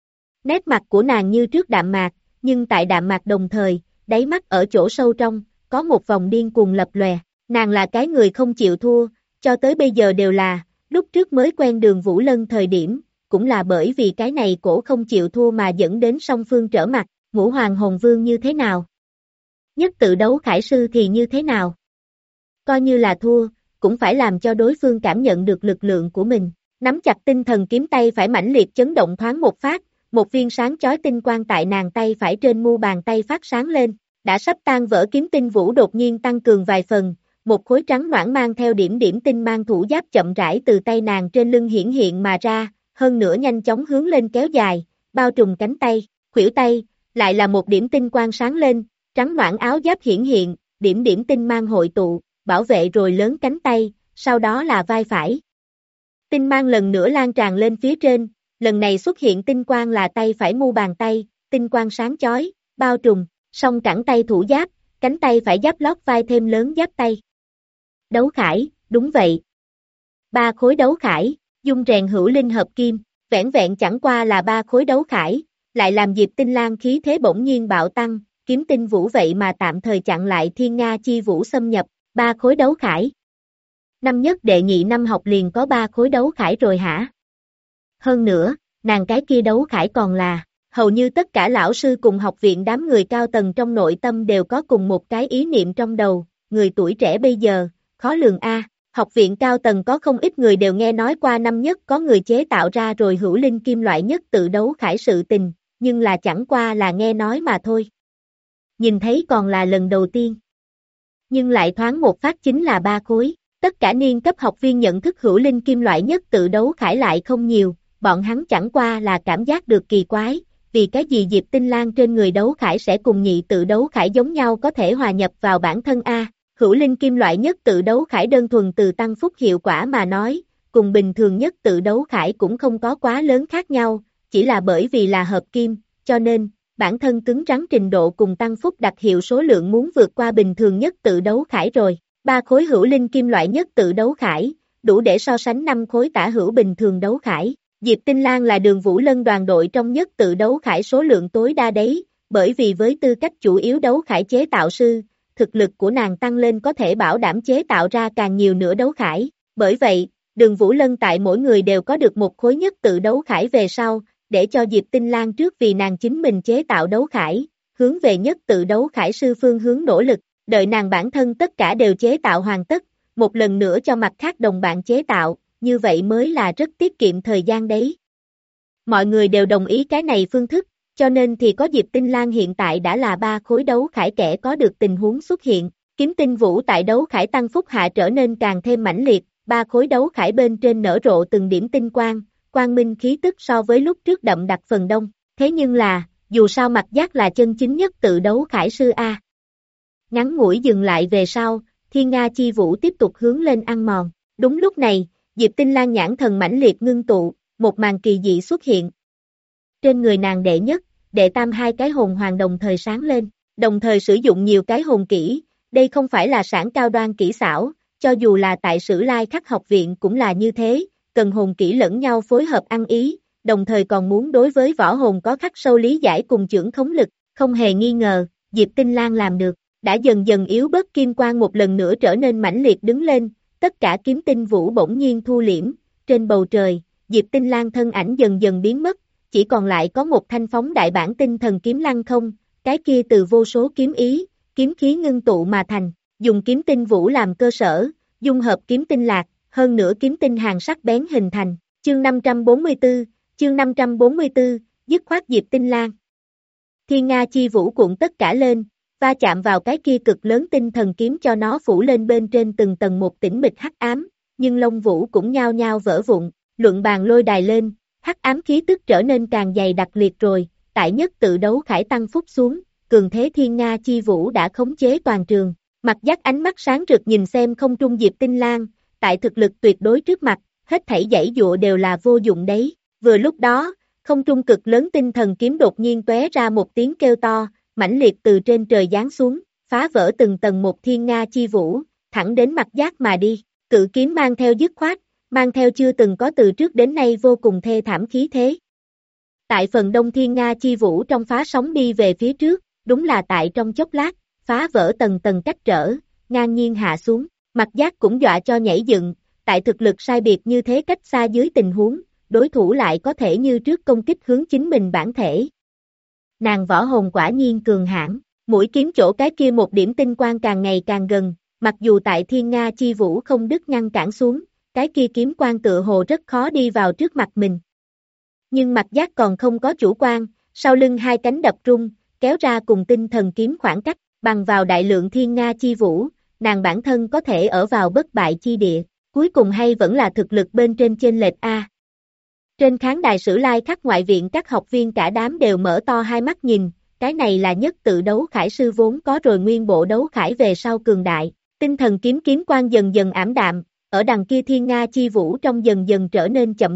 Nét mặt của nàng như trước đạm mạc, nhưng tại đạm mạc đồng thời, đáy mắt ở chỗ sâu trong, có một vòng điên cuồng lập lòe, nàng là cái người không chịu thua, cho tới bây giờ đều là, lúc trước mới quen Đường Vũ Lân thời điểm, cũng là bởi vì cái này cổ không chịu thua mà dẫn đến song phương trở mặt, Ngũ Hoàng Hồn Vương như thế nào? Nhất tự đấu khải sư thì như thế nào? Coi như là thua, cũng phải làm cho đối phương cảm nhận được lực lượng của mình, nắm chặt tinh thần kiếm tay phải mãnh liệt chấn động thoáng một phát, một viên sáng chói tinh quang tại nàng tay phải trên mu bàn tay phát sáng lên, đã sắp tan vỡ kiếm tinh vũ đột nhiên tăng cường vài phần, một khối trắng noãn mang theo điểm điểm tinh mang thủ giáp chậm rãi từ tay nàng trên lưng hiển hiện mà ra, hơn nữa nhanh chóng hướng lên kéo dài, bao trùm cánh tay, khuỷu tay, lại là một điểm tinh quang sáng lên, trắng noãn áo giáp hiển hiện, điểm điểm tinh mang hội tụ, bảo vệ rồi lớn cánh tay, sau đó là vai phải. Tinh mang lần nữa lan tràn lên phía trên, lần này xuất hiện tinh quang là tay phải mu bàn tay, tinh quang sáng chói, bao trùm, song cẳng tay thủ giáp, cánh tay phải giáp lót vai thêm lớn giáp tay. Đấu khải, đúng vậy. 3 khối đấu khải, dung rèn hữu linh hợp kim, vẻn vẹn chẳng qua là 3 khối đấu khải, lại làm Diệp Tinh Lang khí thế bỗng nhiên bạo tăng, kiếm tinh vũ vậy mà tạm thời chặn lại thiên nga chi vũ xâm nhập, 3 khối đấu khải. Năm nhất đệ nhị năm học liền có 3 khối đấu khải rồi hả? Hơn nữa, nàng cái kia đấu khải còn là, hầu như tất cả lão sư cùng học viện đám người cao tầng trong nội tâm đều có cùng một cái ý niệm trong đầu, người tuổi trẻ bây giờ, khó lường a. Học viện cao tầng có không ít người đều nghe nói qua năm nhất có người chế tạo ra rồi hữu linh kim loại nhất tự đấu khải sự tình, nhưng là chẳng qua là nghe nói mà thôi. Nhìn thấy còn là lần đầu tiên. Nhưng lại thoáng một phát chính là 3 khối, tất cả niên cấp học viên nhận thức hữu linh kim loại nhất tự đấu khải lại không nhiều, bọn hắn chẳng qua là cảm giác được kỳ quái, vì cái gì Diệp Tinh Lang trên người đấu khải sẽ cùng nhị tự đấu khải giống nhau có thể hòa nhập vào bản thân a. Hữu linh kim loại nhất tự đấu khải đơn thuần từ tăng phúc hiệu quả mà nói, cùng bình thường nhất tự đấu khải cũng không có quá lớn khác nhau, chỉ là bởi vì là hợp kim, cho nên, bản thân cứng rắn trình độ cùng tăng phúc đặc hiệu số lượng muốn vượt qua bình thường nhất tự đấu khải rồi. 3 khối hữu linh kim loại nhất tự đấu khải, đủ để so sánh 5 khối tả hữu bình thường đấu khải. Diệp Tinh Lang là Đường Vũ Lân đoàn đội trong nhất tự đấu khải số lượng tối đa đấy, bởi vì với tư cách chủ yếu đấu khải chế tạo sư, thực lực của nàng tăng lên có thể bảo đảm chế tạo ra càng nhiều nữa đấu khải. Bởi vậy, Đường Vũ Lân tại mỗi người đều có được một khối nhất tự đấu khải về sau, để cho Diệp Tinh Lang trước vì nàng chính mình chế tạo đấu khải, hướng về nhất tự đấu khải sư phương hướng nỗ lực, đợi nàng bản thân tất cả đều chế tạo hoàn tất, một lần nữa cho mặt khác đồng bạn chế tạo, như vậy mới là rất tiết kiệm thời gian đấy. Mọi người đều đồng ý cái này phương thức, cho nên thì có Diệp Tinh Lang hiện tại đã là 3 khối đấu khải kẻ có được tình huống xuất hiện, kiếm tinh vũ tại đấu khải tăng phúc hạ trở nên càng thêm mãnh liệt, 3 khối đấu khải bên trên nở rộ từng điểm tinh quang, quang minh khí tức so với lúc trước đậm đặc phần đông, thế nhưng là, dù sao Mặc Giác là chân chính nhất tự đấu khải sư A. Ngắn ngủi dừng lại về sau, thiên nga chi vũ tiếp tục hướng lên ăn mòn, đúng lúc này, Diệp Tinh Lang nhãn thần mãnh liệt ngưng tụ, một màn kỳ dị xuất hiện. Trên người nàng đệ nhất, đệ tam 2 cái hồn hoàng đồng thời sáng lên, đồng thời sử dụng nhiều cái hồn kỹ, đây không phải là sản cao đoan kỹ xảo, cho dù là tại Sử Lai Khắc học viện cũng là như thế, cần hồn kỹ lẫn nhau phối hợp ăn ý, đồng thời còn muốn đối với võ hồn có khắc sâu lý giải cùng chưởng khống lực, không hề nghi ngờ, Diệp Tinh Lang làm được, đã dần dần yếu bớt kim quang một lần nữa trở nên mãnh liệt đứng lên, tất cả kiếm tinh vũ bỗng nhiên thu liễm, trên bầu trời, Diệp Tinh Lang thân ảnh dần dần biến mất, chỉ còn lại có một thanh phóng đại bản tinh thần kiếm lăng không, cái kia từ vô số kiếm ý, kiếm khí ngưng tụ mà thành, dùng kiếm tinh vũ làm cơ sở, dung hợp kiếm tinh lạc, hơn nữa kiếm tinh hàng sắc bén hình thành, chương 544, dứt khoát Diệp Tinh Lang. Thiên Nga chi vũ cuộn tất cả lên, va chạm vào cái kia cực lớn tinh thần kiếm cho nó phủ lên bên trên từng tầng một tĩnh mịch hắc ám, nhưng lông vũ cũng nhao nhao vỡ vụn, luận bàn lôi đài lên, hắc ám khí tức trở nên càng dày đặc liệt rồi, tại nhất tự đấu khải tăng phúc xuống, cường thế thiên nga chi vũ đã khống chế toàn trường, Mặc Giác ánh mắt sáng rực nhìn xem không trung Diệp Tinh Lang, tại thực lực tuyệt đối trước mặt, hết thảy giãy dụa đều là vô dụng đấy, vừa lúc đó, không trung cực lớn tinh thần kiếm đột nhiên tóe ra một tiếng kêu to, mãnh liệt từ trên trời giáng xuống, phá vỡ từng tầng một thiên nga chi vũ, thẳng đến Mặc Giác mà đi, cự kiếm mang theo dứt khoát, mang theo chưa từng có từ trước đến nay vô cùng thê thảm khí thế. Tại phần đông thiên nga chi vũ trong phá sóng đi về phía trước, đúng là tại trong chốc lát, phá vỡ tầng tầng cách trở, ngang nhiên hạ xuống, Mặc Giác cũng dọa cho nhảy dựng, tại thực lực sai biệt như thế cách xa dưới tình huống, đối thủ lại có thể như trước công kích hướng chính mình bản thể. Nàng võ hồn quả nhiên cường hãn, mũi kiếm chỗ cái kia một điểm tinh quang càng ngày càng gần, mặc dù tại thiên nga chi vũ không đứt ngăn cản xuống, cái kia kiếm quang tựa hồ rất khó đi vào trước mặt mình. Nhưng Mặc Giác còn không có chủ quan, sau lưng 2 cánh đập rung, kéo ra cùng tinh thần kiếm khoảng cách, bằng vào đại lượng thiên nga chi vũ, nàng bản thân có thể ở vào bất bại chi địa, cuối cùng hay vẫn là thực lực bên trên chênh lệch A. Trên khán đài Sử Lai Khắc ngoại viện các học viên cả đám đều mở to hai mắt nhìn, cái này là nhất tự đấu khải sư vốn có rồi nguyên bộ đấu khải về sau cường đại, tinh thần kiếm quang dần dần ảm đạm, ở đằng kia thiên nga chi vũ trong dần dần trở nên chậm chạp,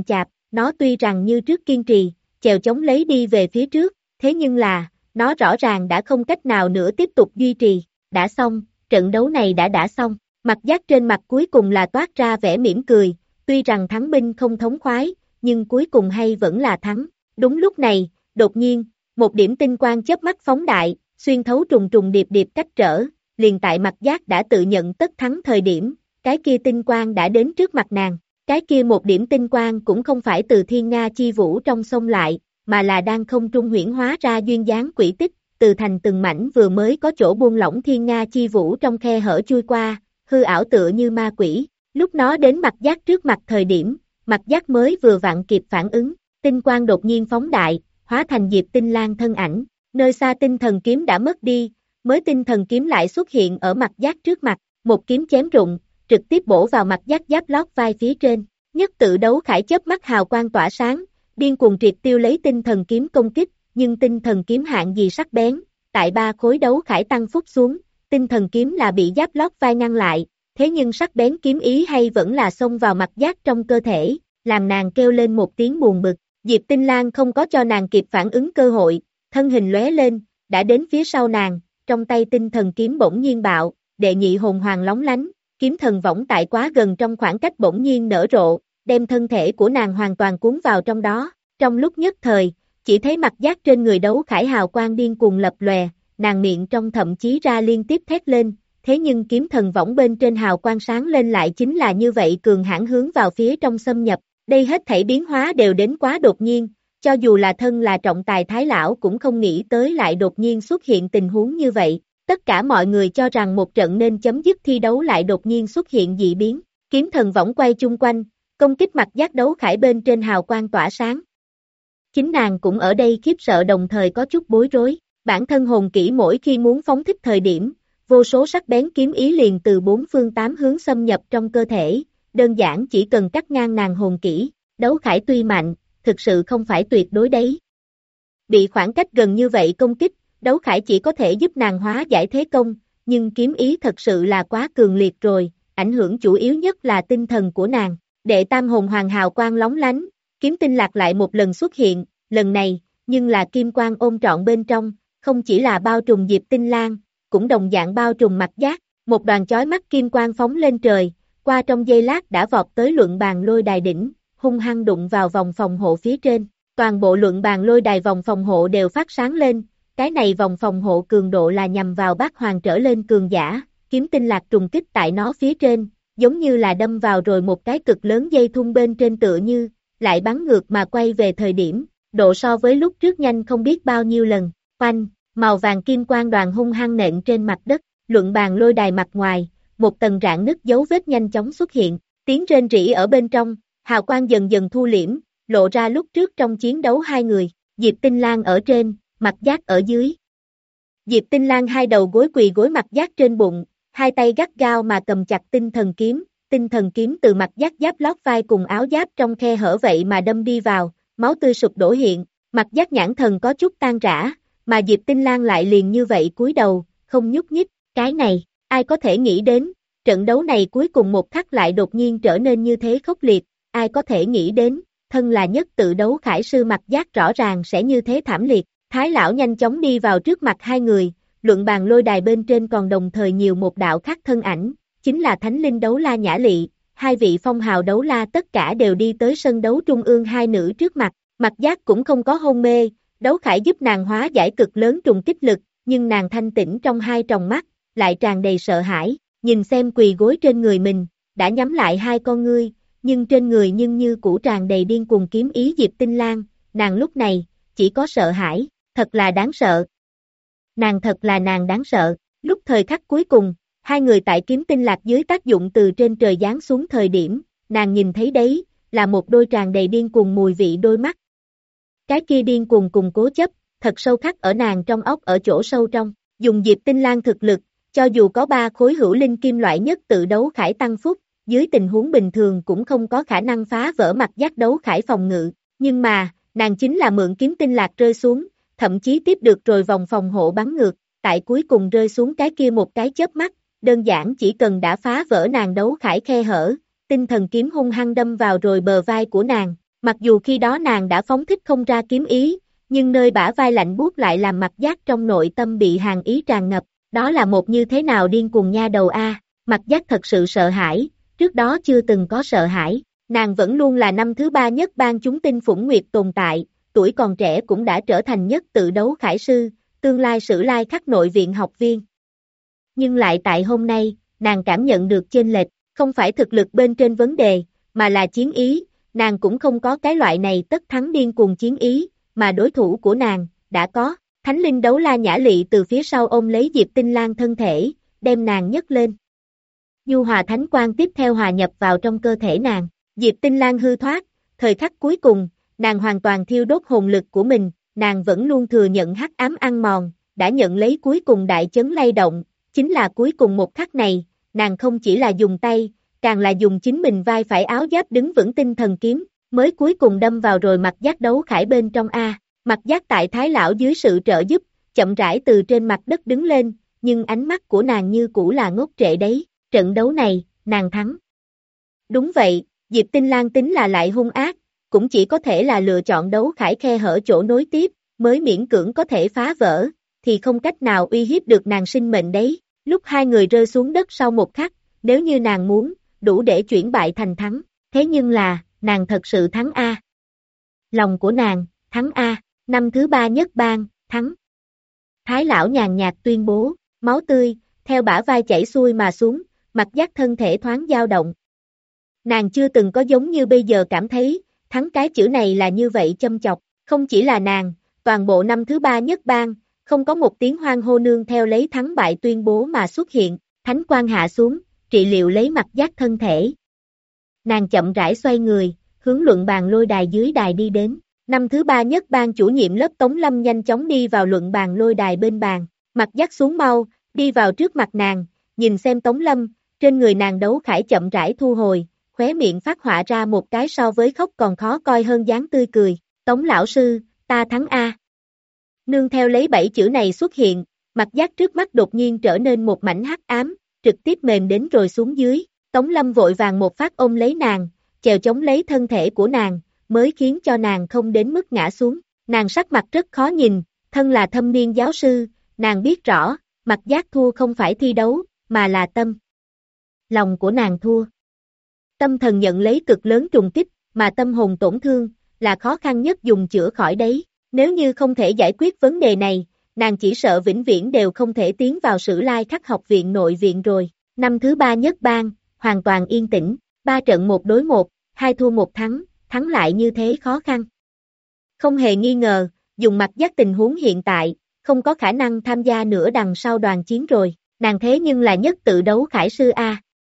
nó tuy rằng như trước kiên trì, chèo chống lấy đi về phía trước, thế nhưng là, nó rõ ràng đã không cách nào nữa tiếp tục duy trì, đã xong, trận đấu này đã xong, Mặc Giác trên mặt cuối cùng là toát ra vẻ mỉm cười, tuy rằng thắng binh không thống khoái, nhưng cuối cùng hay vẫn là thắng, đúng lúc này, đột nhiên, một điểm tinh quang chớp mắt phóng đại, xuyên thấu trùng trùng điệp điệp cách trở, liền tại Mặc Giác đã tự nhận tất thắng thời điểm, cái kia tinh quang đã đến trước mặt nàng, cái kia một điểm tinh quang cũng không phải từ thiên nga chi vũ trong sông lại, mà là đang không trung huyễn hóa ra duyên dáng quỷ tích, từ thành từng mảnh vừa mới có chỗ buông lỏng thiên nga chi vũ trong khe hở chui qua, hư ảo tựa như ma quỷ, lúc nó đến Mặc Giác trước mặt thời điểm, Mặc Giác mới vừa vặn kịp phản ứng, tinh quang đột nhiên phóng đại, hóa thành Diệp Tinh Lang thân ảnh, nơi xa tinh thần kiếm đã mất đi, mới tinh thần kiếm lại xuất hiện ở Mặc Giác trước mặt, một kiếm chém rụng, trực tiếp bổ vào Mặc Giác giáp lót vai phía trên, nhất tự đấu khải chớp mắt hào quang tỏa sáng, điên cuồng triệt tiêu lấy tinh thần kiếm công kích, nhưng tinh thần kiếm hạng gì sắc bén, tại 3 khối đấu khải tăng phúc xuống, tinh thần kiếm là bị giáp lót vai ngăn lại, thế nhưng sắc bén kiếm ý hay vẫn là xông vào Mặc Giác trong cơ thể, làm nàng kêu lên một tiếng buồn bực. Diệp Tinh Lang không có cho nàng kịp phản ứng cơ hội, thân hình lóe lên, đã đến phía sau nàng, trong tay tinh thần kiếm bỗng nhiên bạo, đệ nhị hồn hoàng lóng lánh, kiếm thần võng tại quá gần trong khoảng cách bỗng nhiên nở rộ, đem thân thể của nàng hoàn toàn cuốn vào trong đó, trong lúc nhất thời, chỉ thấy Mặc Giác trên người đấu khải hào quang điên cuồng lập lòe, nàng miệng trong thậm chí ra liên tiếp thét lên, thế nhưng kiếm thần võng bên trên hào quang sáng lên lại chính là như vậy cường hãn hướng vào phía trong xâm nhập. Đây hết thảy biến hóa đều đến quá đột nhiên, cho dù là thân là trọng tài Thái Lão cũng không nghĩ tới lại đột nhiên xuất hiện tình huống như vậy. Tất cả mọi người cho rằng một trận nên chấm dứt thi đấu lại đột nhiên xuất hiện dị biến. Kiếm thần võng quay chung quanh, công kích Mặc Giác đấu khải bên trên hào quang tỏa sáng. Chính nàng cũng ở đây khiếp sợ đồng thời có chút bối rối. Bản thân hồn kỹ mỗi khi muốn phóng thích thời điểm, vô số sắc bén kiếm ý liền từ 4 phương 8 hướng xâm nhập trong cơ thể. Đơn giản chỉ cần cắt ngang nàng hồn kỹ, đấu khải tuy mạnh, thực sự không phải tuyệt đối đấy. Bị khoảng cách gần như vậy công kích, đấu khải chỉ có thể giúp nàng hóa giải thế công, nhưng kiếm ý thật sự là quá cường liệt rồi, ảnh hưởng chủ yếu nhất là tinh thần của nàng. Đệ tam hồn hoàng hào quang lóng lánh, kiếm tinh lạc lại một lần xuất hiện, lần này, nhưng là kim quang ôm trọn bên trong, không chỉ là bao trùm Diệp Tinh Lang, cũng đồng dạng bao trùm Mặc Giác, một đoàn chói mắt kim quang phóng lên trời. Qua trong giây lát đã vọt tới luận bàn lôi đài đỉnh, hung hăng đụng vào vòng phòng hộ phía trên. Toàn bộ luận bàn lôi đài vòng phòng hộ đều phát sáng lên, cái này vòng phòng hộ cường độ là nhằm vào bát hoàng trở lên cường giả, kiếm tinh lạc trùng kích tại nó phía trên, giống như là đâm vào rồi một cái cực lớn dây thun bên trên tựa như, lại bắn ngược mà quay về thời điểm, độ so với lúc trước nhanh không biết bao nhiêu lần, phanh, màu vàng kim quang đoàn hung hăng nện trên mặt đất, luận bàn lôi đài mặt ngoài. Một tầng rạn nứt dấu vết nhanh chóng xuất hiện, tiếng rên rỉ ở bên trong, hào quang dần dần thu liễm, lộ ra lúc trước trong chiến đấu hai người, Diệp Tinh Lang ở trên, Mặc Giác ở dưới. Diệp Tinh Lang hai đầu gối quỳ gối Mặc Giác trên bụng, hai tay gắt gao mà cầm chặt tinh thần kiếm từ Mặc Giác giáp lót vai cùng áo giáp trong khe hở vậy mà đâm đi vào, máu tươi sụp đổ hiện, Mặc Giác nhãn thần có chút tan rã, mà Diệp Tinh Lang lại liền như vậy cúi đầu, không nhúc nhích, cái này. Ai có thể nghĩ đến, trận đấu này cuối cùng một khắc lại đột nhiên trở nên như thế khốc liệt, ai có thể nghĩ đến, thân là nhất tự đấu khải sư Mặc Giác rõ ràng sẽ như thế thảm liệt, Thái Lão nhanh chóng đi vào trước mặt hai người, luận bàn lôi đài bên trên còn đồng thời nhiều một đạo khác thân ảnh, chính là Thánh Linh Đấu La Nhã Lị, hai vị phong hào đấu la tất cả đều đi tới sân đấu trung ương hai nữ trước mặt, Mặc Giác cũng không có hôn mê, đấu khải giúp nàng hóa giải cực lớn trùng kích lực, nhưng nàng thanh tĩnh trong hai tròng mắt, lại tràn đầy sợ hãi, nhìn xem quỳ gối trên người mình, đã nhắm lại hai con ngươi, nhưng trên người nhưng như cũ tràn đầy điên cuồng kiếm ý Diệp Tinh Lang, nàng lúc này, chỉ có sợ hãi, thật là đáng sợ. Nàng đáng sợ, lúc thời khắc cuối cùng, hai người tại kiếm tinh lạc dưới tác dụng từ trên trời giáng xuống thời điểm, nàng nhìn thấy đấy, là một đôi tràn đầy điên cuồng mùi vị đôi mắt. Cái kia điên cuồng cùng cố chấp, thật sâu khắc ở nàng trong óc ở chỗ sâu trong, dùng Diệp Tinh Lang thực lực, cho dù có 3 khối hữu linh kim loại nhất tự đấu khải tăng phúc, dưới tình huống bình thường cũng không có khả năng phá vỡ Mặc Giác đấu khải phòng ngự, nhưng mà, nàng chính là mượn kiếm tinh lạc rơi xuống, thậm chí tiếp được rồi vòng phòng hộ bắn ngược, tại cuối cùng rơi xuống cái kia một cái chớp mắt, đơn giản chỉ cần đã phá vỡ nàng đấu khải khe hở, tinh thần kiếm hung hăng đâm vào rồi bờ vai của nàng, Mặc dù khi đó nàng đã phóng thích không ra kiếm ý, nhưng nơi bả vai lạnh buốt lại làm Mặc Giác trong nội tâm bị hàn ý tràn ngập, đó là một như thế nào điên cuồng nha đầu a. Mặc Giác thật sự sợ hãi, trước đó chưa từng có sợ hãi, nàng vẫn luôn là năm thứ 3 nhất ban chúng tinh Phủng Nguyệt tồn tại, tuổi còn trẻ cũng đã trở thành nhất tự đấu khải sư, tương lai sử lai khắc nội viện học viên. Nhưng lại tại hôm nay, nàng cảm nhận được chênh lệch, không phải thực lực bên trên vấn đề, mà là chiến ý, nàng cũng không có cái loại này tất thắng điên cuồng chiến ý, mà đối thủ của nàng, đã có. Thánh linh đấu la Nhã Lị từ phía sau ôm lấy Diệp Tinh Lang thân thể, đem nàng nhấc lên. Nhu hòa thánh quang tiếp theo hòa nhập vào trong cơ thể nàng, Diệp Tinh Lang hư thoát, thời khắc cuối cùng, nàng hoàn toàn thiêu đốt hồn lực của mình, nàng vẫn luôn thừa nhận hắc ám ăn mòn, đã nhận lấy cuối cùng đại chấn lay động, chính là cuối cùng một khắc này, nàng không chỉ là dùng tay, càng là dùng chính mình vai phải áo giáp đứng vững tinh thần kiếm, mới cuối cùng đâm vào rồi Mặc Giác đấu khải bên trong a. Mặc Giác tại Thái lão dưới sự trợ giúp, chậm rãi từ trên mặt đất đứng lên, nhưng ánh mắt của nàng như cũ là ngốc trệ đấy, trận đấu này, nàng thắng. Đúng vậy, Diệp Tinh Lang tính là lại hung ác, cũng chỉ có thể là lựa chọn đấu khải khe hở chỗ nối tiếp, mới miễn cưỡng có thể phá vỡ, thì không cách nào uy hiếp được nàng sinh mệnh đấy. Lúc hai người rơi xuống đất sau một khắc, nếu như nàng muốn, đủ để chuyển bại thành thắng, thế nhưng là, nàng thật sự thắng a. Lòng của nàng, thắng a, năm thứ 3 nhất ban, thắng. Thái lão nhàn nhạt tuyên bố, máu tươi, theo bả vai chảy xuôi mà xuống, Mặc Giác thân thể thoáng dao động. Nàng chưa từng có giống như bây giờ cảm thấy, thắng cái chữ này là như vậy châm chọc, không chỉ là nàng, toàn bộ năm thứ 3 nhất ban, không có một tiếng hoan hô nương theo lấy thắng bại tuyên bố mà xuất hiện, thánh quang hạ xuống, trị liệu lấy Mặc Giác thân thể. Nàng chậm rãi xoay người, hướng luận bàn lôi đài dưới đài đi đến. Năm thứ 3 nhất ban chủ nhiệm lớp Tống Lâm nhanh chóng đi vào luận bàn lôi đài bên bàn, Mặc Giác xuống mau, đi vào trước mặt nàng, nhìn xem Tống Lâm, trên người nàng đấu khải chậm rãi thu hồi, khóe miệng phát họa ra một cái so với khóc còn khó coi hơn dáng tươi cười, Tống lão sư, ta thắng a. Nương theo lấy 7 chữ này xuất hiện, Mặc Giác trước mắt đột nhiên trở nên một mảnh hắc ám, trực tiếp mềm đến rồi xuống dưới, Tống Lâm vội vàng một phát ôm lấy nàng, chèo chống lấy thân thể của nàng, mới khiến cho nàng không đến mức ngã xuống, nàng sắc mặt rất khó nhìn, thân là thâm niên giáo sư, nàng biết rõ, Mặc Giác thua không phải thi đấu, mà là tâm. Lòng của nàng thua. Tâm thần nhận lấy cực lớn trùng kích, mà tâm hồn tổn thương, là khó khăn nhất dùng chữa khỏi đấy, nếu như không thể giải quyết vấn đề này, nàng chỉ sợ vĩnh viễn đều không thể tiến vào Sử Lai Khắc học viện nội viện rồi. Năm thứ 3 nhất ban, hoàn toàn yên tĩnh, 3 trận 1 đối 1, 2 thua 1 thắng, thắng lại như thế khó khăn. Không hề nghi ngờ, dùng Mặc Giác tình huống hiện tại, không có khả năng tham gia nữa đằng sau đoàn chiến rồi, nàng thế nhưng là nhất tự đấu khải sư A.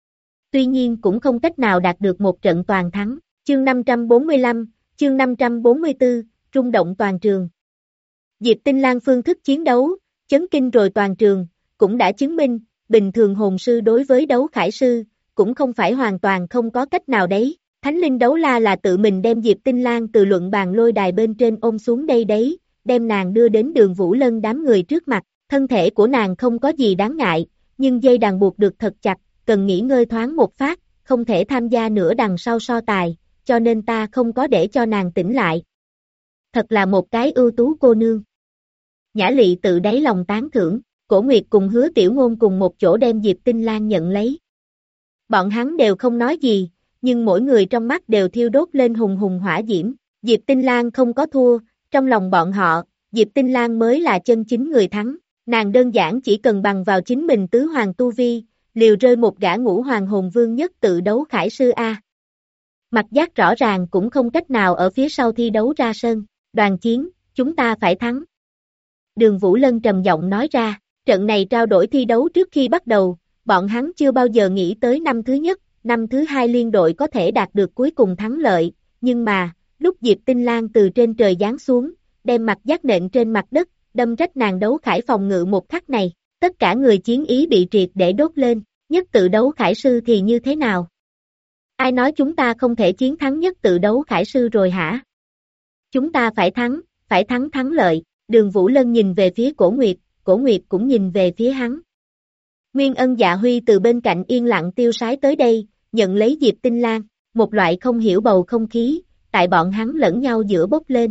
Tuy nhiên cũng không cách nào đạt được một trận toàn thắng, chương 545, chương 544, rung động toàn trường. Diệp Tinh Lang phương thức chiến đấu, chấn kinh rồi toàn trường, cũng đã chứng minh, bình thường hồn sư đối với đấu khải sư, cũng không phải hoàn toàn không có cách nào đấy. Thánh linh đấu la là tự mình đem Diệp Tinh Lang từ luận bàn lôi đài bên trên ôm xuống đây đấy, đem nàng đưa đến Đường Vũ Lân đám người trước mặt, thân thể của nàng không có gì đáng ngại, nhưng dây đàn buộc được thật chặt, cần nghỉ ngơi thoáng một phát, không thể tham gia nữa đằng sau so tài, cho nên ta không có để cho nàng tỉnh lại. Thật là một cái ưu tú cô nương. Nhã Lị tự đáy lòng tán thưởng, Cổ Nguyệt cùng Hứa Tiểu Ngôn cùng một chỗ đem Diệp Tinh Lang nhận lấy. Bọn hắn đều không nói gì, nhưng mỗi người trong mắt đều thiêu đốt lên hùng hùng hỏa diễm. Diệp Tinh Lang không có thua, trong lòng bọn họ, Diệp Tinh Lang mới là chân chính người thắng. Nàng đơn giản chỉ cần bằng vào chính mình tứ hoàng tu vi, liều rơi một gã ngũ hoàng hồn vương nhất tự đấu khải sư A. Mặc Giác rõ ràng cũng không cách nào ở phía sau thi đấu ra sân. Đoàn chiến, chúng ta phải thắng. Đường Vũ Lân trầm giọng nói ra, trận này trao đổi thi đấu trước khi bắt đầu, bọn hắn chưa bao giờ nghĩ tới năm thứ nhất, năm thứ 2 liên đội có thể đạt được cuối cùng thắng lợi, nhưng mà, lúc Diệp Tinh Lang từ trên trời giáng xuống, đem Mặc Giác nện trên mặt đất, đâm rách nàng đấu khải phòng ngự một khắc này, tất cả người chiến ý bị triệt để đốt lên, nhất tự đấu khải sư thì như thế nào? Ai nói chúng ta không thể chiến thắng nhất tự đấu khải sư rồi hả? Chúng ta phải thắng thắng lợi. Đường Vũ Lân nhìn về phía Cổ Nguyệt cũng nhìn về phía hắn. Nguyên Ân Dạ Huy từ bên cạnh yên lặng tiêu sái tới đây, nhận lấy Diệp Tinh Lang, một loại không hiểu bầu không khí, tại bọn hắn lẫn nhau giữa bốc lên.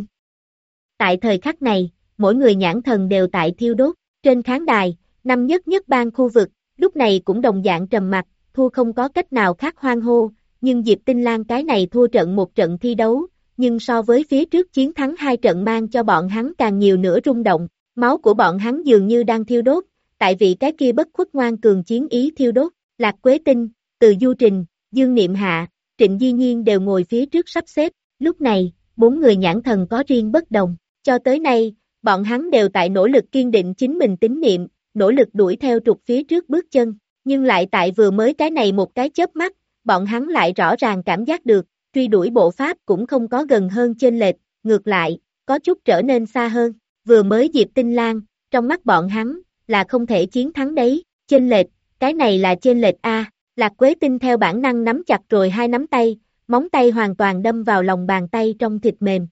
Tại thời khắc này, mỗi người nhãn thần đều tại thiêu đốt, trên khán đài, năm nhất nhất bang khu vực, lúc này cũng đồng dạng trầm mặc, thua không có cách nào khác hoan hô, nhưng Diệp Tinh Lang cái này thua trận một trận thi đấu, nhưng so với phía trước chiến thắng 2 trận mang cho bọn hắn càng nhiều nữa rung động, máu của bọn hắn dường như đang thiêu đốt, tại vì cái kia bất khuất ngoan cường chiến ý thiêu đốt, Lạc Quế Tinh, Từ Du Trình, Dương Niệm Hạ, Trịnh Di Nhiên đều ngồi phía trước sắp xếp, lúc này, 4 người nhãn thần có riêng bất đồng, cho tới nay, bọn hắn đều tại nỗ lực kiên định chính mình tín niệm, nỗ lực đuổi theo trục phía trước bước chân, nhưng lại tại vừa mới cái này một cái chớp mắt, bọn hắn lại rõ ràng cảm giác được, truy đuổi bộ pháp cũng không có gần hơn chênh lệch, ngược lại, có chút trở nên xa hơn, vừa mới Diệp Tinh Lang, trong mắt bọn hắn, là không thể chiến thắng đấy, chênh lệch, cái này là chênh lệch A, Lạc Quế Tinh theo bản năng nắm chặt rồi hai nắm tay, móng tay hoàn toàn đâm vào lòng bàn tay trong thịt mềm.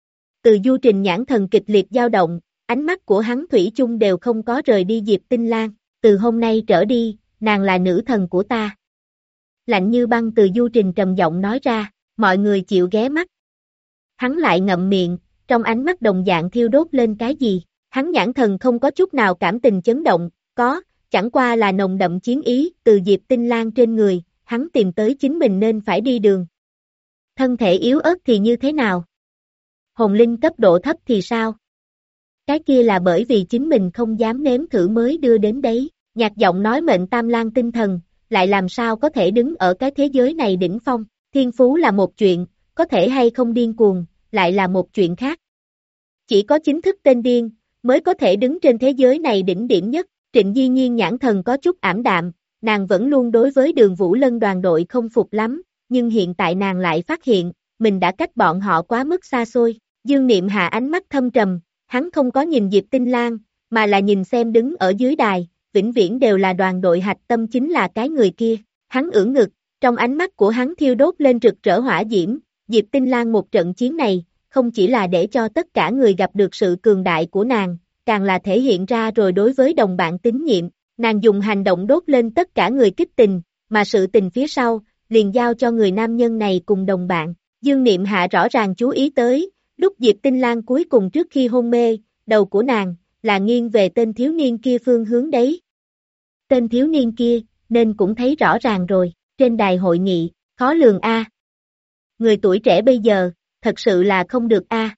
Từ Du Trình nhãn thần kịch liệt dao động, ánh mắt của hắn thủy chung đều không có rời đi Diệp Tinh Lang, từ hôm nay trở đi, nàng là nữ thần của ta. Lạnh như băng Từ Du Trình trầm giọng nói ra, mọi người chịu ghé mắt. Hắn lại ngậm miệng, trong ánh mắt đồng dạng thiêu đốt lên cái gì, hắn nhãn thần không có chút nào cảm tình chấn động, có, chẳng qua là nồng đậm chiến ý từ Diệp Tinh Lang trên người, hắn tìm tới chính mình nên phải đi đường. Thân thể yếu ớt thì như thế nào? Hồn linh cấp độ thấp thì sao? Cái kia là bởi vì chính mình không dám nếm thử mới đưa đến đấy, nhạt giọng nói mệnh Tam Lang tinh thần, lại làm sao có thể đứng ở cái thế giới này đỉnh phong, thiên phú là một chuyện, có thể hay không điên cuồng, lại là một chuyện khác. Chỉ có chính thức tên điên, mới có thể đứng trên thế giới này đỉnh điểm nhất, Trịnh Di Nhiên nhãn thần có chút ảm đạm, nàng vẫn luôn đối với Đường Vũ Lân đoàn đội không phục lắm, nhưng hiện tại nàng lại phát hiện, mình đã cách bọn họ quá mức xa xôi, Dương Niệm Hạ ánh mắt thâm trầm, hắn không có nhìn Diệp Tinh Lang, mà là nhìn xem đứng ở dưới đài, vĩnh viễn đều là đoàn đội hạch tâm chính là cái người kia, hắn ưỡn ngực, trong ánh mắt của hắn thiêu đốt lên rực rỡ hỏa diễm, Diệp Tinh Lang một trận chiến này, không chỉ là để cho tất cả người gặp được sự cường đại của nàng, càng là thể hiện ra rồi đối với đồng bạn tín nhiệm, nàng dùng hành động đốt lên tất cả người kích tình, mà sự tình phía sau, liền giao cho người nam nhân này cùng đồng bạn, Dương Niệm Hạ rõ ràng chú ý tới, lúc Diệp Tinh Lang cuối cùng trước khi hôn mê, đầu của nàng, là nghiêng về tên thiếu niên kia phương hướng đấy. Tên thiếu niên kia, nên cũng thấy rõ ràng rồi, trên đài hội nghị, khó lường A. Người tuổi trẻ bây giờ, thật sự là không được A.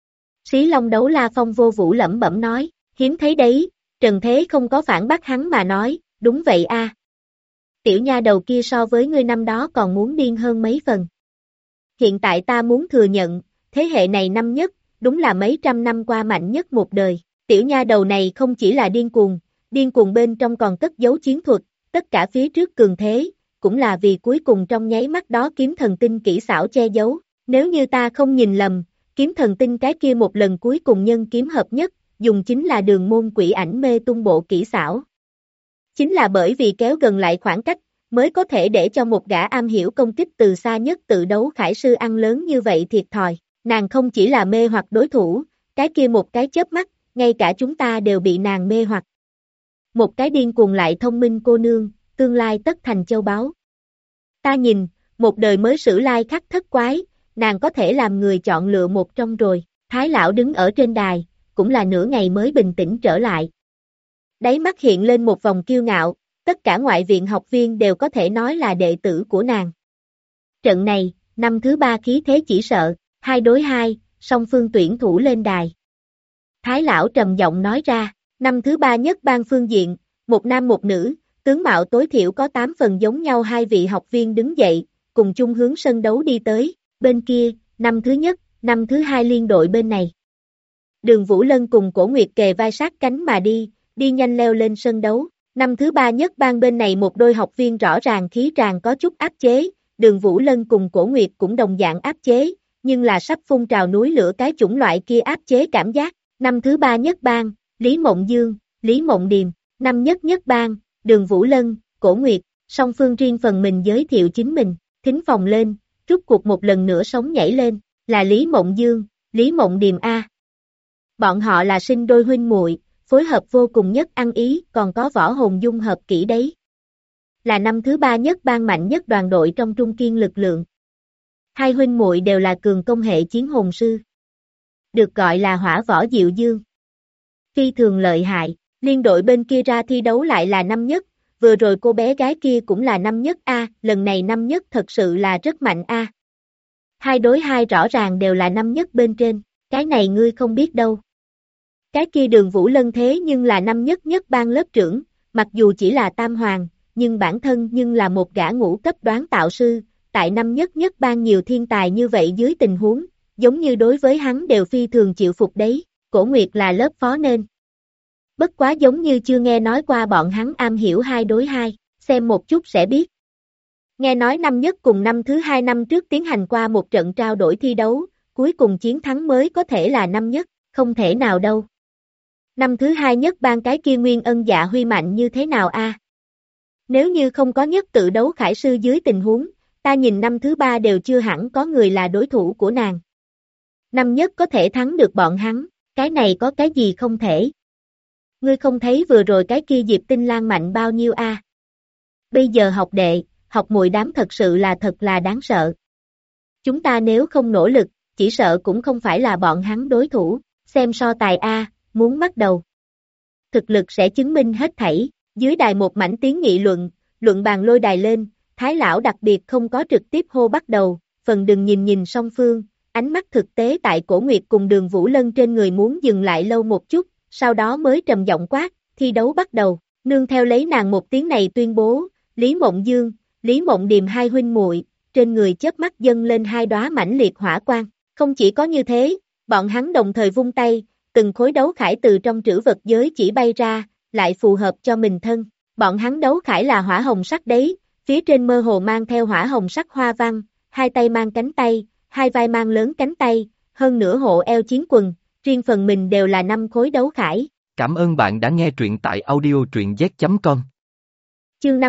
Xí Long Đấu La Phong vô vũ lẩm bẩm nói, hiếm thấy đấy, Trần Thế không có phản bác hắn mà nói, đúng vậy A. Tiểu nha đầu kia so với ngươi năm đó còn muốn điên hơn mấy phần. Hiện tại ta muốn thừa nhận, thế hệ này năm nhất, đúng là mấy trăm năm qua mạnh nhất một đời. Tiểu nha đầu này không chỉ là điên cuồng bên trong còn cất giấu chiến thuật, tất cả phía trước cường thế, cũng là vì cuối cùng trong nháy mắt đó kiếm thần tinh kỹ xảo che giấu. Nếu như ta không nhìn lầm, kiếm thần tinh cái kia một lần cuối cùng nhân kiếm hợp nhất, dùng chính là đường môn quỷ ảnh mê tung bộ kỹ xảo. Chính là bởi vì kéo gần lại khoảng cách, mới có thể để cho một gã am hiểu công kích từ xa nhất tự đấu khải sư ăn lớn như vậy thiệt thòi. Nàng không chỉ là mê hoặc đối thủ, cái kia một cái chớp mắt, ngay cả chúng ta đều bị nàng mê hoặc. Một cái điên cuồng lại thông minh cô nương, tương lai tất thành châu báu. Ta nhìn, một đời mới sử lai khắc thất quái, nàng có thể làm người chọn lựa một trong rồi. Thái lão đứng ở trên đài, cũng là nửa ngày mới bình tĩnh trở lại. Đáy mắt hiện lên một vòng kiêu ngạo, tất cả ngoại viện học viên đều có thể nói là đệ tử của nàng. Trận này, năm thứ 3 khí thế chỉ sợ, 2 đối 2, song phương tuyển thủ lên đài. Thái lão trầm giọng nói ra, năm thứ 3 nhất ban phương diện, một nam một nữ, tướng mạo tối thiểu có 8 phần giống nhau hai vị học viên đứng dậy, cùng chung hướng sân đấu đi tới, bên kia, năm thứ nhất, năm thứ 2 liên đội bên này. Đường Vũ Lân cùng Cổ Nguyệt kề vai sát cánh mà đi nhanh leo lên sân đấu. Năm thứ 3 nhất ban bên này một đôi học viên rõ ràng khí tràng có chút áp chế, Đường Vũ Lân cùng Cổ Nguyệt cũng đồng dạng áp chế, nhưng là sắp phun trào núi lửa cái chủng loại kia áp chế cảm giác. Năm thứ 3 nhất ban, Lý Mộng Dương, Lý Mộng Điềm, năm nhất nhất ban, Đường Vũ Lân, Cổ Nguyệt, song phương riêng phần mình giới thiệu chính mình, thính phòng lên, rút cuộc một lần nữa sống nhảy lên, là Lý Mộng Dương, Lý Mộng Điềm A. Bọn họ là sinh đôi huynh muội, phối hợp vô cùng nhất ăn ý, còn có võ hồn dung hợp kỹ đấy. Là năm thứ 3 nhất ban mạnh nhất đoàn đội trong trung kiên lực lượng. Hai huynh muội đều là cường công hệ chiến hồn sư. Được gọi là hỏa võ diệu dương. Phi thường lợi hại, liên đội bên kia ra thi đấu lại là năm nhất, vừa rồi cô bé gái kia cũng là năm nhất a, lần này năm nhất thật sự là rất mạnh a. Hai đối hai rõ ràng đều là năm nhất bên trên, cái này ngươi không biết đâu. Cái kia Đường Vũ Lân thế nhưng là năm nhất nhất ban lớp trưởng, mặc dù chỉ là tam hoàng, nhưng bản thân nhưng là một gã ngũ cấp đoán tạo sư, tại năm nhất nhất ban nhiều thiên tài như vậy dưới tình huống, giống như đối với hắn đều phi thường chịu phục đấy, Cổ Nguyệt là lớp phó nên. Bất quá giống như chưa nghe nói qua bọn hắn am hiểu hai đối hai, xem một chút sẽ biết. Nghe nói năm nhất cùng năm thứ hai năm trước tiến hành qua một trận trao đổi thi đấu, cuối cùng chiến thắng mới có thể là năm nhất, không thể nào đâu. Năm thứ hai nhất ban cái kia Nguyên Ân Dạ Huy mạnh như thế nào a? Nếu như không có nhất tự đấu khải sư dưới tình huống, ta nhìn năm thứ ba đều chưa hẳn có người là đối thủ của nàng. Năm nhất có thể thắng được bọn hắn, cái này có cái gì không thể. Ngươi không thấy vừa rồi cái kia Diệp Tinh Lan mạnh bao nhiêu a? Bây giờ học đệ, học muội đám thật sự là thật là đáng sợ. Chúng ta nếu không nỗ lực, chỉ sợ cũng không phải là bọn hắn đối thủ, xem so tài a, muốn bắt đầu. Thực lực sẽ chứng minh hết thảy, dưới đài một mảnh tiếng nghị luận bàn lôi đài lên, Thái lão đặc biệt không có trực tiếp hô bắt đầu, phần đừng nhìn song phương, ánh mắt thực tế tại Cổ Nguyệt cùng Đường Vũ Lân trên người muốn dừng lại lâu một chút, sau đó mới trầm giọng quát, thi đấu bắt đầu, nương theo lấy nàng một tiếng này tuyên bố, Lý Mộng Dương, Lý Mộng Điềm hai huynh muội, trên người chớp mắt dâng lên hai đóa mãnh liệt hỏa quang, không chỉ có như thế, bọn hắn đồng thời vung tay, từng khối đấu khải từ trong trữ vật giới chỉ bay ra, lại phù hợp cho mình thân, bọn hắn đấu khải là hỏa hồng sắc đấy, phía trên mơ hồ mang theo hỏa hồng sắc hoa văn, hai tay mang cánh tay, hai vai mang lớn cánh tay, hơn nữa hộ eo chiến quần, riêng phần mình đều là 5 khối đấu khải. Cảm ơn bạn đã nghe truyện tại audio truyện z.com. Chương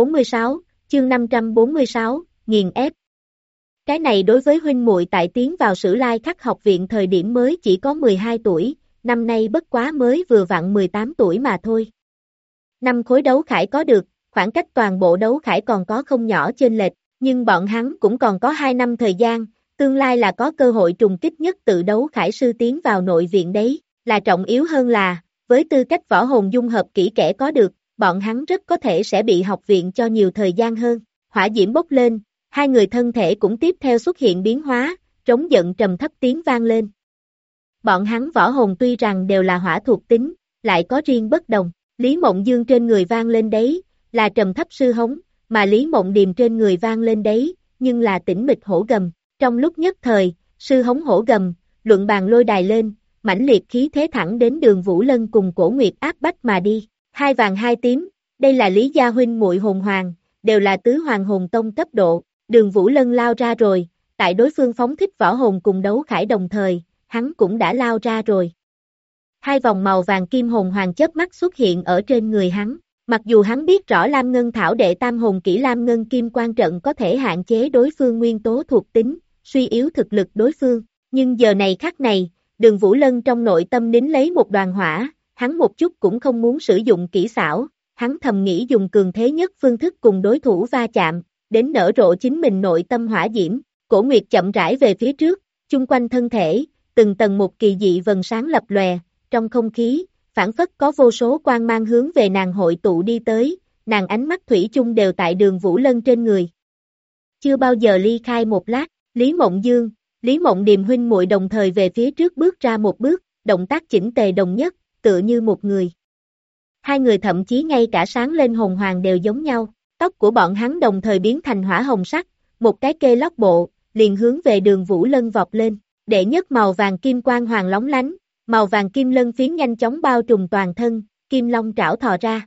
546, nghiền ép. Cái này đối với huynh muội tại tiến vào Sử Lai Khắc học viện thời điểm mới chỉ có 12 tuổi, năm nay bất quá mới vừa vặn 18 tuổi mà thôi. 5 khối đấu khải có được, khoảng cách toàn bộ đấu khải còn có không nhỏ chênh lệch, nhưng bọn hắn cũng còn có 2 năm thời gian, tương lai là có cơ hội trùng kích nhất tự đấu khải sư tiến vào nội viện đấy, là trọng yếu hơn là, với tư cách võ hồn dung hợp kỹ kẻ có được, bọn hắn rất có thể sẽ bị học viện cho nhiều thời gian hơn, hỏa diễm bốc lên, hai người thân thể cũng tiếp theo xuất hiện biến hóa, trống giận trầm thấp tiếng vang lên. Bọn hắn võ hồn tuy rằng đều là hỏa thuộc tính, lại có riêng bất đồng, Lý Mộng Dương trên người vang lên đấy, là trầm thấp sư hống, mà Lý Mộng Điềm trên người vang lên đấy, nhưng là tĩnh mịch hổ gầm. Trong lúc nhất thời, sư hống hổ gầm, luận bàn lôi đài lên, mãnh liệt khí thế thẳng đến Đường Vũ Lân cùng Cổ Nguyệt áp bách mà đi. Hai vàng hai tím, đây là Lý gia huynh muội hồn hoàng, đều là tứ hoàng hồn tông cấp độ. Đường Vũ Lân lao ra rồi, tại đối phương phóng thích võ hồn cùng đấu khải đồng thời, hắn cũng đã lao ra rồi. Hai vòng màu vàng kim hồn hoàng chớp mắt xuất hiện ở trên người hắn. Mặc dù hắn biết rõ Lam Ngân Thảo đệ tam hồn kỹ Lam Ngân Kim Quan trận có thể hạn chế đối phương nguyên tố thuộc tính, suy yếu thực lực đối phương, nhưng giờ này khắc này, Đường Vũ Lân trong nội tâm nín lấy một đoàn hỏa, hắn một chút cũng không muốn sử dụng kỹ xảo, hắn thầm nghĩ dùng cường thế nhất phương thức cùng đối thủ va chạm, đến nở rộ chính mình nội tâm hỏa diễm. Cổ Nguyệt chậm rãi về phía trước, chung quanh thân thể, từng tầng một kỳ dị vầng sáng lập lòe, trong không khí, phảng phất có vô số quang mang hướng về nàng hội tụ đi tới, nàng ánh mắt thủy chung đều tại Đường Vũ Lân trên người. Chưa bao giờ ly khai một lát, Lý Mộng Dương, Lý Mộng Điềm huynh muội đồng thời về phía trước bước ra một bước, động tác chỉnh tề đồng nhất, tựa như một người. Hai người thậm chí ngay cả sáng lên hồn hoàng đều giống nhau, tóc của bọn hắn đồng thời biến thành hỏa hồng sắc, một cái kê lóc bộ, liền hướng về Đường Vũ Lân vọt lên, đệ nhất màu vàng kim quang hoàng lóng lánh, màu vàng kim lân phiến nhanh chóng bao trùm toàn thân, kim long trảo thò ra.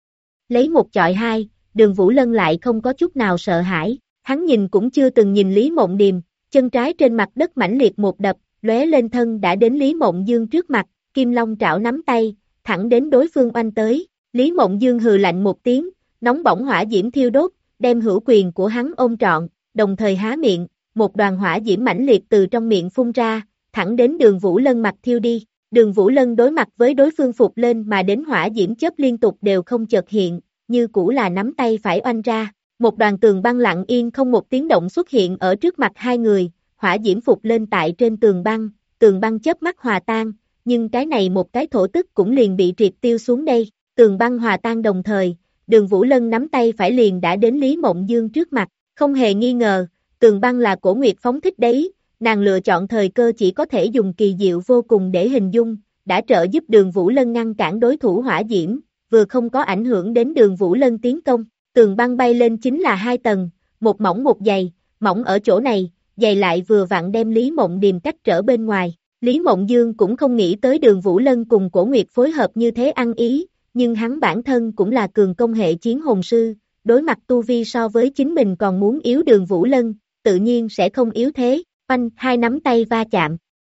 Lấy một chọi hai, Đường Vũ Lân lại không có chút nào sợ hãi, hắn nhìn cũng chưa từng nhìn Lý Mộng Điềm, chân trái trên mặt đất mãnh liệt một đập, lóe lên thân đã đến Lý Mộng Dương trước mặt, kim long trảo nắm tay, thẳng đến đối phương oanh tới, Lý Mộng Dương hừ lạnh một tiếng, nóng bỏng hỏa diễm thiêu đốt, đem hữu quyền của hắn ôm trọn, đồng thời há miệng, một đoàn hỏa diễm mãnh liệt từ trong miệng phun ra, thẳng đến Đường Vũ Lân mặt thiêu đi. Đường Vũ Lân đối mặt với đối phương phục lên mà đến hỏa diễm chớp liên tục đều không chợt hiện, như cũ là nắm tay phải oanh ra, Một đoàn tường băng lặng yên không một tiếng động xuất hiện ở trước mặt hai người, hỏa diễm phục lên tại trên tường băng chớp mắt hòa tan, nhưng cái này một cái thổ tức cũng liền bị triệt tiêu xuống đây, tường băng hòa tan đồng thời, Đường Vũ Lân nắm tay phải liền đã đến Lý Mộng Dương trước mặt, không hề nghi ngờ, tường băng là Cổ Nguyệt phóng thích đấy, nàng lựa chọn thời cơ chỉ có thể dùng kỳ diệu vô cùng để hình dung, đã trợ giúp Đường Vũ Lân ngăn cản đối thủ hỏa diễm, vừa không có ảnh hưởng đến Đường Vũ Lân tiến công, tường băng bay lên chính là 2 tầng, một mỏng một dày, mỏng ở chỗ này, dày lại vừa vặn đem Lý Mộng Điềm cách trở bên ngoài. Lý Mộng Dương cũng không nghĩ tới Đường Vũ Lân cùng Cổ Nguyệt phối hợp như thế ăn ý, nhưng hắn bản thân cũng là cường công hệ chiến hồn sư, đối mặt tu vi so với chính mình còn muốn yếu Đường Vũ Lân, tự nhiên sẽ không yếu thế, oanh, hai nắm tay va chạm.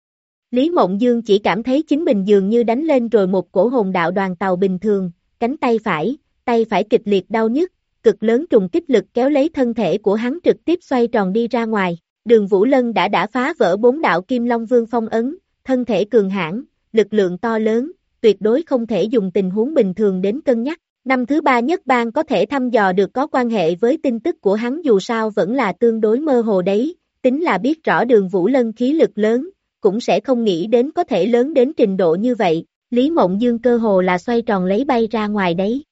Lý Mộng Dương chỉ cảm thấy chính mình dường như đánh lên rồi một cổ hồn đạo đoàn tàu bình thường, cánh tay phải kịch liệt đau nhức, cực lớn trùng kích lực kéo lấy thân thể của hắn trực tiếp xoay tròn đi ra ngoài. Đường Vũ Lân đã phá vỡ 4 đạo Kim Long Vương phong ấn, thân thể cường hãn, lực lượng to lớn, tuyệt đối không thể dùng tình huống bình thường đến cân nhắc. Năm thứ 3 nhất bang có thể thăm dò được có quan hệ với tin tức của hắn dù sao vẫn là tương đối mơ hồ đấy, tính là biết rõ Đường Vũ Lân khí lực lớn, cũng sẽ không nghĩ đến có thể lớn đến trình độ như vậy, Lý Mộng Dương cơ hồ là xoay tròn lấy bay ra ngoài đấy.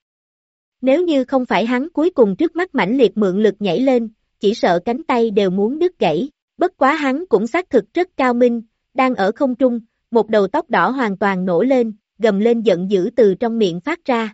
Nếu như không phải hắn cuối cùng trước mắt mãnh liệt mượn lực nhảy lên, chỉ sợ cánh tay đều muốn đứt gãy, bất quá hắn cũng xác thực rất cao minh, đang ở không trung, một đầu tóc đỏ hoàn toàn nổ lên, gầm lên giận dữ từ trong miệng phát ra.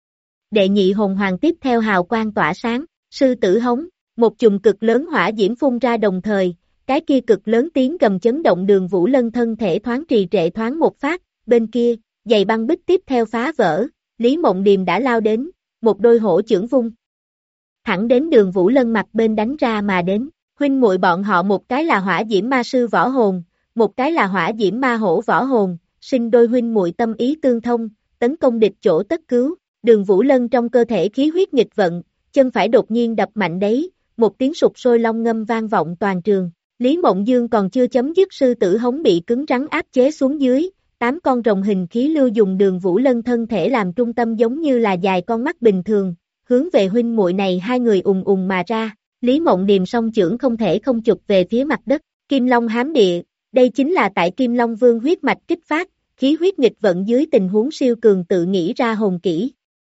Đệ nhị hồn hoàng tiếp theo hào quang tỏa sáng, sư tử hống, một chùm cực lớn hỏa diễm phun ra đồng thời, cái kia cực lớn tiếng gầm chấn động Đường Vũ Lân thân thể thoáng trì trệ thoáng một phát, bên kia, giày băng bích tiếp theo phá vỡ, Lý Mộng Điềm đã lao đến, một đôi hổ chưởng vung. Thẳng đến Đường Vũ Lân mặt bên đánh ra mà đến, huynh muội bọn họ một cái là hỏa diễm ma sư võ hồn, một cái là hỏa diễm ma hổ võ hồn, sinh đôi huynh muội tâm ý tương thông, tấn công địch chỗ tất cứu, Đường Vũ Lân trong cơ thể khí huyết nghịch vận, chân phải đột nhiên đập mạnh đấy, một tiếng sụp sôi long ngâm vang vọng toàn trường. Lý Mộng Dương còn chưa chấm dứt sư tử hống bị cứng rắn áp chế xuống dưới, 8 con rồng hình khí lưu dùng Đường Vũ Lân thân thể làm trung tâm giống như là dài con mắt bình thường, hướng về huynh muội này hai người ùng mà ra, Lý Mộng Điềm song chưởng không thể không chụp về phía mặt đất, Kim Long hám địa, đây chính là tại Kim Long Vương huyết mạch kích phát, khí huyết nghịch vận dưới tình huống siêu cường tự nghĩ ra hồn kỹ.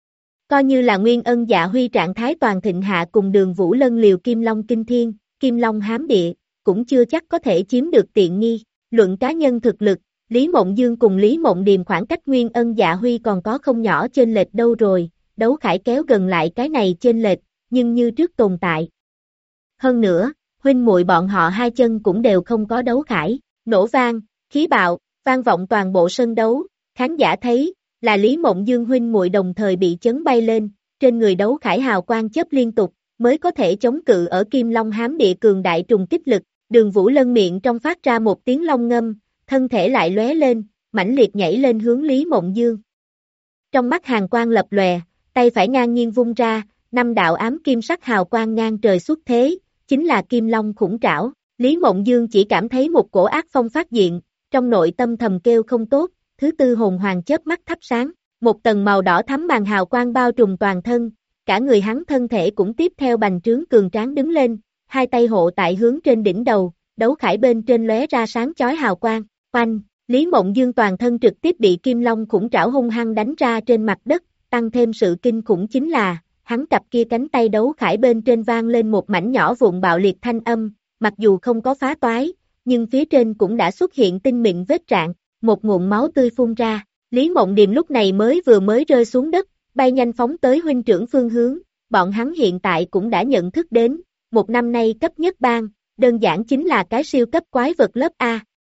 Coi như là Nguyên Ân Dạ Huy trạng thái toàn thịnh hạ cùng Đường Vũ Lân liều Kim Long kinh thiên, Kim Long hám địa, cũng chưa chắc có thể chiếm được tiện nghi, luận cá nhân thực lực, Lý Mộng Dương cùng Lý Mộng Điềm khoảng cách Nguyên Ân Dạ Huy còn có không nhỏ chênh lệch đâu rồi, đấu khải kéo gần lại cái này chênh lệch, nhưng như trước tồn tại. Hơn nữa, huynh muội bọn họ hai chân cũng đều không có đấu khải, nổ vang, khí bạo, vang vọng toàn bộ sân đấu, khán giả thấy, là Lý Mộng Dương huynh muội đồng thời bị chấn bay lên, trên người đấu khải hào quang chớp liên tục, mới có thể chống cự ở Kim Long hám địa cường đại trùng kích lực, Đường Vũ Lân miệng trong phát ra một tiếng long ngâm, thân thể lại lóe lên, mãnh liệt nhảy lên hướng Lý Mộng Dương. Trong mắt hàn quang lập lòe, tay phải ngang nhiên vung ra, 5 đạo ám kim sắc hào quang ngang trời xuất thế, chính là Kim Long khủng trảo. Lý Mộng Dương chỉ cảm thấy một cổ ác phong phát diện, trong nội tâm thầm kêu không tốt, thứ tư hồn hoàng chớp mắt thắp sáng, một tầng màu đỏ thắm màn hào quang bao trùm toàn thân, cả người hắn thân thể cũng tiếp theo bành trướng cường tráng đứng lên, hai tay hộ tại hướng trên đỉnh đầu, đấu khải bên trên lóe ra sáng chói hào quang, oanh, Lý Mộng Dương toàn thân trực tiếp bị Kim Long khủng trảo hung hăng đánh ra trên mặt đất, tăng thêm sự kinh khủng chính là, hắn cặp kia cánh tay đấu khải bên trên vang lên một mảnh nhỏ vụn bạo liệt thanh âm, mặc dù không có phá toái, nhưng phía trên cũng đã xuất hiện tinh mịn vết rạn, một nguồn máu tươi phun ra, Lý Mộng Điềm lúc này mới rơi xuống đất, bay nhanh phóng tới huynh trưởng phương hướng, bọn hắn hiện tại cũng đã nhận thức đến, một năm nay cấp nhất bang, đơn giản chính là cái siêu cấp quái vật lớp A.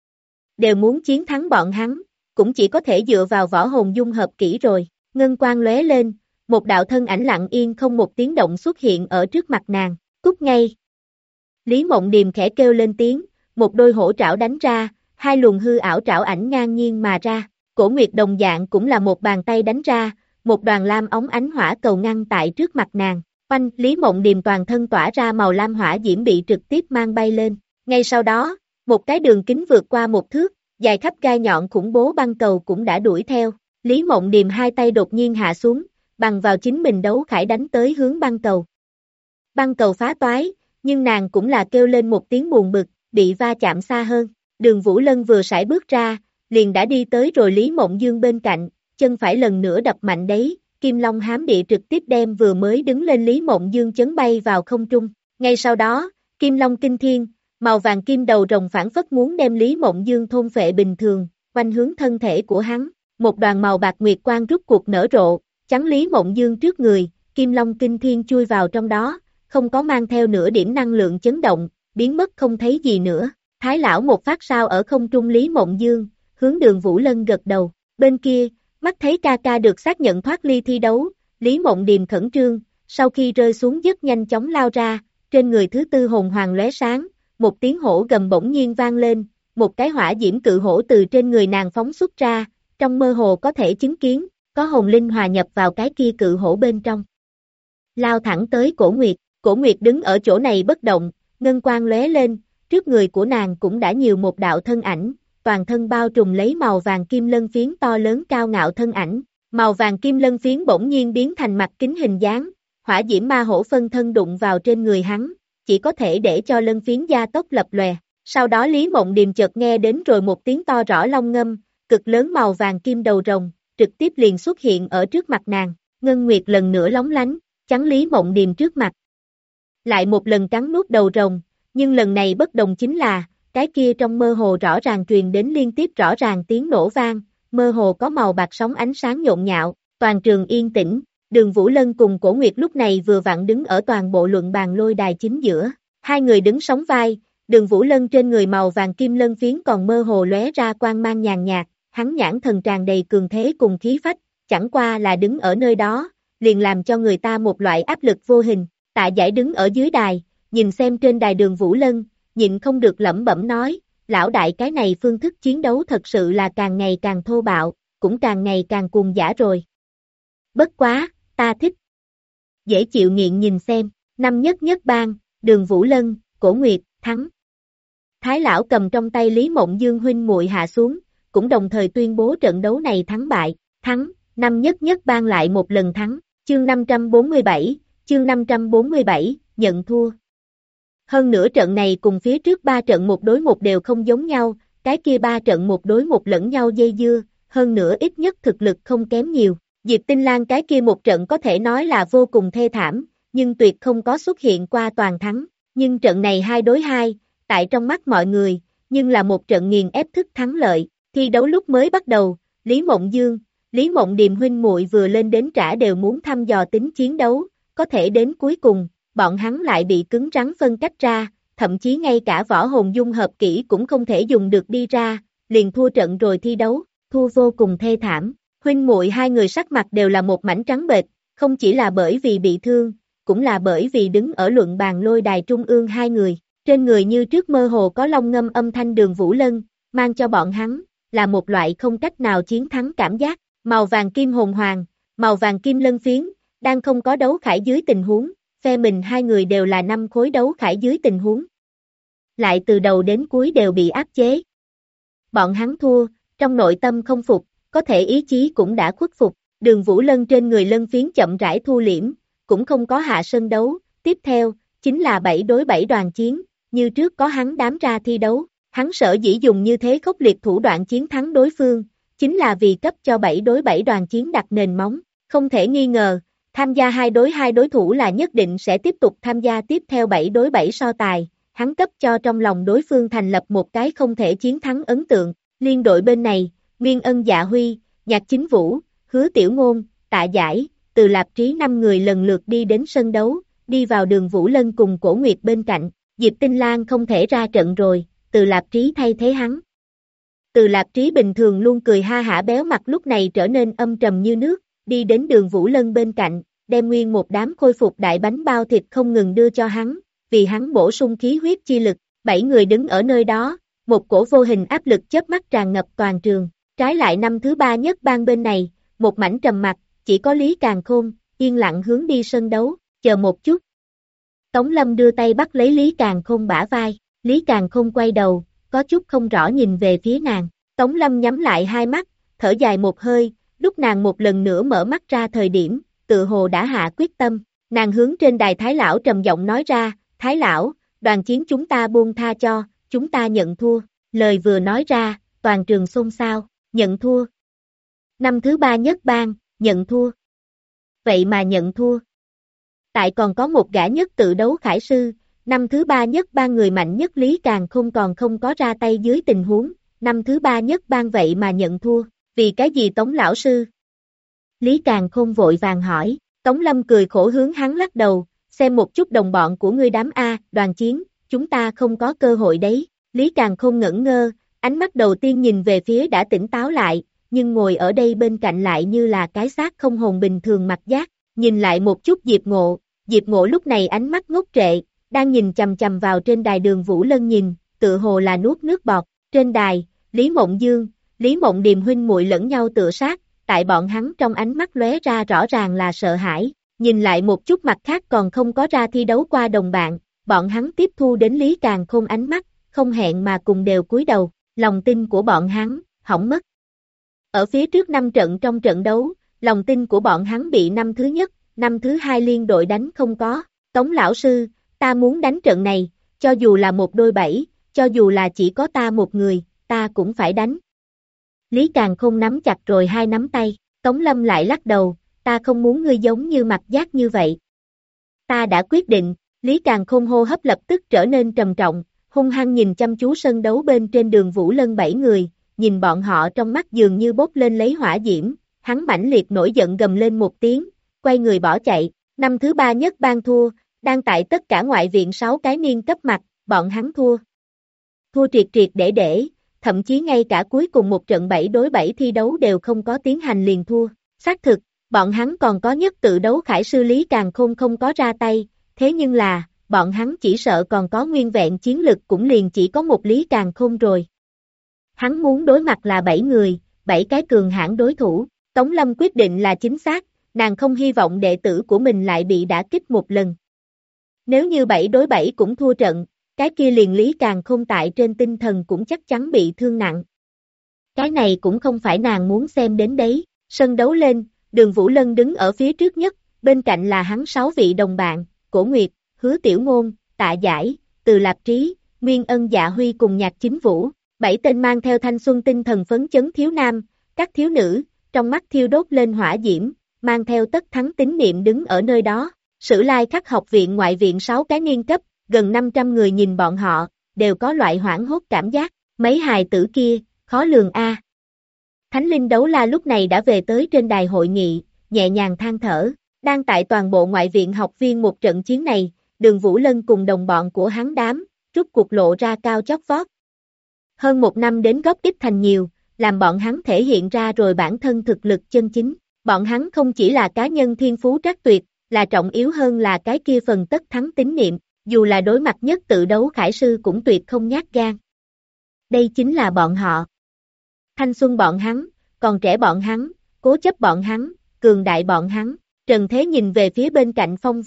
Đều muốn chiến thắng bọn hắn, cũng chỉ có thể dựa vào võ hồn dung hợp kỹ rồi, ngân quang lóe lên, một đạo thân ảnh lặng yên không một tiếng động xuất hiện ở trước mặt nàng, cút ngay. Lý Mộng Điềm khẽ kêu lên tiếng, một đôi hổ trảo đánh ra, hai luồng hư ảo trảo ảnh ngang nhiên mà ra, Cổ Nguyệt đồng dạng cũng là một bàn tay đánh ra, một đoàn lam óng ánh hỏa cầu ngăn tại trước mặt nàng, oanh, Lý Mộng Điềm toàn thân tỏa ra màu lam hỏa diễm bị trực tiếp mang bay lên, ngay sau đó, một cái đường kính vượt qua 1 thước, dài khắp gai nhọn khủng bố băng cầu cũng đã đuổi theo, Lý Mộng Điềm hai tay đột nhiên hạ xuống, bằng vào chính mình đấu khải đánh tới hướng băng cầu. băng cầu phá toái, nhưng nàng cũng là kêu lên một tiếng buồn bực, bị va chạm xa hơn. Đường Vũ Lân vừa sải bước ra, liền đã đi tới rồi Lý Mộng Dương bên cạnh, chân phải lần nữa đập mạnh đấy, Kim Long hám địa trực tiếp đem vừa mới đứng lên Lý Mộng Dương chấn bay vào không trung. Ngay sau đó, Kim Long kinh thiên, màu vàng kim đầu rồng phảng phất muốn đem Lý Mộng Dương thôn phệ bình thường, quanh hướng thân thể của hắn. Một đoàn màu bạc nguyệt quang rút cuộc nở rộ, chắn Lý Mộng Dương trước người, Kim Long kinh thiên chui vào trong đó, không có mang theo nửa điểm năng lượng chấn động, biến mất không thấy gì nữa. Thái lão một phát sao ở không trung Lý Mộng Dương, hướng Đường Vũ Lân gật đầu. Bên kia, mắt thấy ca ca được xác nhận thoát ly thi đấu, Lý Mộng Điềm khẩn trương, sau khi rơi xuống rất nhanh chóng lao ra, trên người thứ tư hồn hoàng lóe sáng, một tiếng hổ gầm bỗng nhiên vang lên, một cái hỏa diễm cự hổ từ trên người nàng phóng xuất ra, trong mơ hồ có thể chứng kiến, có hồn linh hòa nhập vào cái kia cự hổ bên trong. Lao thẳng tới Cổ Nguyệt đứng ở chỗ này bất động, ngân quang lóe lên, trước người của nàng cũng đã nhiều một đạo thân ảnh, toàn thân bao trùm lấy màu vàng kim lân phiến to lớn cao ngạo thân ảnh, màu vàng kim lân phiến bỗng nhiên biến thành mặt kính hình dáng, hỏa diễm ma hổ phân thân đụng vào trên người hắn, chỉ có thể để cho lân phiến gia tốc lập lòe. Sau đó Lý Mộng Điềm chợt nghe đến rồi một tiếng to rõ long ngâm, cực lớn màu vàng kim đầu rồng, trực tiếp liền xuất hiện ở trước mặt nàng, Ngân Nguyệt lần nữa lóng lánh, chắn Lý Mộng Điềm trước mặt. Lại một lần cắn nuốt đầu rồng, nhưng lần này bất đồng chính là, cái kia trong mơ hồ rõ ràng truyền đến liên tiếp rõ ràng tiếng nổ vang, mơ hồ có màu bạc sóng ánh sáng nhộn nhạo, toàn trường yên tĩnh, Đường Vũ Lân cùng Cổ Nguyệt lúc này vừa vặn đứng ở toàn bộ luận bàn lôi đài chính giữa, hai người đứng sóng vai, Đường Vũ Lân trên người màu vàng kim lân phiến còn mơ hồ lóe ra quang mang nhàn nhạt, hắn nhãn thần tràn đầy cường thế cùng khí phách, chẳng qua là đứng ở nơi đó, liền làm cho người ta một loại áp lực vô hình. Tạ Giải đứng ở dưới đài, nhìn xem trên đài Đường Vũ Lân, nhịn không được lẩm bẩm nói, lão đại cái này phương thức chiến đấu thật sự là càng ngày càng thô bạo, cũng càng ngày càng cuồng dã rồi. Bất quá, ta thích. Dễ chịu nghiện nhìn xem, năm nhất nhất bang, Đường Vũ Lân, Cổ Nguyệt, thắng. Thái lão cầm trong tay Lý Mộng Dương huynh muội hạ xuống, cũng đồng thời tuyên bố trận đấu này thắng bại, thắng, năm nhất nhất bang lại một lần thắng, chương 547, nhận thua. Hơn nữa trận này cùng phía trước 3 trận một đối một đều không giống nhau, cái kia 3 trận một đối một lẫn nhau dây dưa, hơn nữa ít nhất thực lực không kém nhiều. Diệp Tinh Lan cái kia một trận có thể nói là vô cùng thê thảm, nhưng tuyệt không có xuất hiện qua toàn thắng, nhưng trận này 2 đối 2, tại trong mắt mọi người, nhưng là một trận nghiền ép thức thắng lợi. Thi đấu lúc mới bắt đầu, Lý Mộng Dương, Lý Mộng Điềm huynh muội vừa lên đến trả đều muốn thăm dò tính chiến đấu, có thể đến cuối cùng, bọn hắn lại bị cứng rắn phân cách ra, thậm chí ngay cả võ hồn dung hợp kỹ cũng không thể dùng được đi ra, liền thua trận rồi thi đấu, thua vô cùng thê thảm. Huynh muội hai người sắc mặt đều là một mảnh trắng bệch, không chỉ là bởi vì bị thương, cũng là bởi vì đứng ở luận bàn lôi đài trung ương hai người, trên người như trước mơ hồ có long ngâm âm thanh Đường Vũ Lân, mang cho bọn hắn, là một loại không cách nào chiến thắng cảm giác, màu vàng kim hồn hoàng, màu vàng kim lân phiến, đang không có đấu khải dưới tình huống, phe mình hai người đều là 5 khối đấu khải dưới tình huống. Lại từ đầu đến cuối đều bị áp chế. Bọn hắn thua, trong nội tâm không phục, có thể ý chí cũng đã khuất phục, Đường Vũ Lân trên người lân phiến chậm rãi thu liễm, cũng không có hạ sân đấu, tiếp theo, chính là 7 đối 7 đoàn chiến, như trước có hắn đám ra thi đấu, hắn sở dĩ dùng như thế khốc liệt thủ đoạn chiến thắng đối phương, chính là vì cấp cho 7 đối 7 đoàn chiến đặt nền móng, không thể nghi ngờ, tham gia 2 đối 2 đối thủ là nhất định sẽ tiếp tục tham gia tiếp theo 7 đối 7 so tài, hắn cấp cho trong lòng đối phương thành lập một cái không thể chiến thắng ấn tượng, liên đội bên này, Nguyên Ân Dạ Huy, Nhạc Chính Vũ, Hứa Tiểu Ngôn, Tạ Giải, Từ Lạp Trí 5 người lần lượt đi đến sân đấu, đi vào Đường Vũ Lân cùng Cổ Nguyệt bên cạnh, Diệp Tinh Lan không thể ra trận rồi, Từ Lạp Trí thay thế hắn. Từ Lạp Trí bình thường luôn cười ha hả béo mặt lúc này trở nên âm trầm như nước, đi đến Đường Vũ Lân bên cạnh, đem nguyên một đám khôi phục đại bánh bao thịt không ngừng đưa cho hắn, vì hắn bổ sung khí huyết chi lực, 7 người đứng ở nơi đó, một cổ vô hình áp lực chớp mắt tràn ngập toàn trường, trái lại năm thứ 3 nhất bang bên này, một mảnh trầm mặc, chỉ có Lý Càn Khôn, yên lặng hướng đi sân đấu, chờ một chút. Tống Lâm đưa tay bắt lấy Lý Càn Khôn bả vai, Lý Càn Khôn quay đầu, có chút không rõ nhìn về phía nàng, Tống Lâm nhắm lại hai mắt, thở dài một hơi, lúc nàng một lần nữa mở mắt ra thời điểm, tự hồ đã hạ quyết tâm, Nàng hướng trên đài Thái lão trầm giọng nói ra, Thái lão, đoàn chiến chúng ta buông tha cho, chúng ta nhận thua. Lời vừa nói ra, toàn trường xôn xao, nhận thua. Năm thứ 3 nhất bang, nhận thua. Vậy mà nhận thua. Tại còn có một gã nhất tự đấu khải sư, năm thứ 3 nhất bang người mạnh nhất Lý Càng Khôn còn không có ra tay dưới tình huống, năm thứ 3 nhất bang vậy mà nhận thua, vì cái gì Tống lão sư? Lý Càng Khôn vội vàng hỏi, Tống Lâm cười khổ hướng hắn lắc đầu, xem một chút đồng bọn của ngươi đám A, đoàn chiến, chúng ta không có cơ hội đấy. Lý Càng Khôn ngẩn ngơ, ánh mắt đầu tiên nhìn về phía đã tỉnh táo lại, nhưng ngồi ở đây bên cạnh lại như là cái xác không hồn bình thường mặt giác, nhìn lại một chút Diệp Ngộ lúc này ánh mắt ngốc trệ, đang nhìn chầm chầm vào trên đài Đường Vũ Lân nhìn, tự hồ là nuốt nước bọt, trên đài, Lý Mộng Dương, Lý Mộng Điềm huynh muội lẫn nhau tựa sát, tại bọn hắn trong ánh mắt lóe ra rõ ràng là sợ hãi, nhìn lại một chút mặt khác còn không có ra thi đấu qua đồng bạn, bọn hắn tiếp thu đến Lý Càng Khôn ánh mắt, không hẹn mà cùng đều cúi đầu, lòng tin của bọn hắn, hỏng mất. Ở phía trước 5 trận trong trận đấu, lòng tin của bọn hắn bị năm thứ nhất, năm thứ 2 liên đội đánh không có, Tống lão sư, ta muốn đánh trận này, cho dù là một đôi 7, cho dù là chỉ có ta một người, ta cũng phải đánh. Lý Càng Khôn nắm chặt rồi hai nắm tay, Tống Lâm lại lắc đầu, ta không muốn ngươi giống như mặt giác như vậy. Ta đã quyết định, Lý Càng Khôn hô hấp lập tức trở nên trầm trọng, hung hăng nhìn chăm chú sân đấu bên trên Đường Vũ Lân 7 người, nhìn bọn họ trong mắt dường như bốc lên lấy hỏa diễm, hắn mãnh liệt nổi giận gầm lên một tiếng, quay người bỏ chạy, năm thứ 3 nhất bang thua, đang tại tất cả ngoại viện 6 cái niên cấp mặt, bọn hắn thua. Thua triệt triệt để, thậm chí ngay cả cuối cùng một trận 7 đối 7 thi đấu đều không có tiến hành liền thua. Xác thực, bọn hắn còn có nhất tự đấu khải sư Lý Càng Khôn không có ra tay, thế nhưng là, bọn hắn chỉ sợ còn có nguyên vẹn chiến lực cũng liền chỉ có một Lý Càng Khôn rồi. Hắn muốn đối mặt là 7 người, 7 cái cường hãn đối thủ, Tống Lâm quyết định là chính xác, nàng không hy vọng đệ tử của mình lại bị đả kích một lần. Nếu như 7 đối 7 cũng thua trận, cái kia liền Lý Càng Khôn tại trên tinh thần cũng chắc chắn bị thương nặng. Cái này cũng không phải nàng muốn xem đến đấy, sân đấu lên, Đường Vũ Lân đứng ở phía trước nhất, bên cạnh là hắn 6 vị đồng bạn, Cổ Nguyệt, Hứa Tiểu Ngôn, Tạ Giải, Từ Lạp Trí, Nguyên Ân Dạ Huy cùng Nhạc Chính Vũ, 7 tên mang theo thanh xuân tinh thần phấn chấn thiếu nam, các thiếu nữ, trong mắt thiêu đốt lên hỏa diễm, mang theo tất thắng tín niệm đứng ở nơi đó. Sử Lai Khắc học viện ngoại viện 6 cái niên cấp, gần 500 người nhìn bọn họ, đều có loại hoảng hốt cảm giác, mấy hài tử kia, khó lường a. Thánh Linh Đấu La lúc này đã về tới trên đài hội nghị, nhẹ nhàng than thở, đang tại toàn bộ ngoại viện học viên một trận chiến này, Đường Vũ Lân cùng đồng bọn của hắn đám, rút cuộc lộ ra cao chót vót. Hơn một năm đến góp ít thành nhiều, làm bọn hắn thể hiện ra rồi bản thân thực lực chân chính, bọn hắn không chỉ là cá nhân thiên phú trác tuyệt, là trọng yếu hơn là cái kia phần tất thắng tín niệm, dù là đối mặt nhất tự đấu khải sư cũng tuyệt không nhát gan. Đây chính là bọn họ. Thanh xuân bọn hắn, còn trẻ bọn hắn, cố chấp bọn hắn, cường đại bọn hắn. Trần Thế nhìn về phía bên cạnh Phong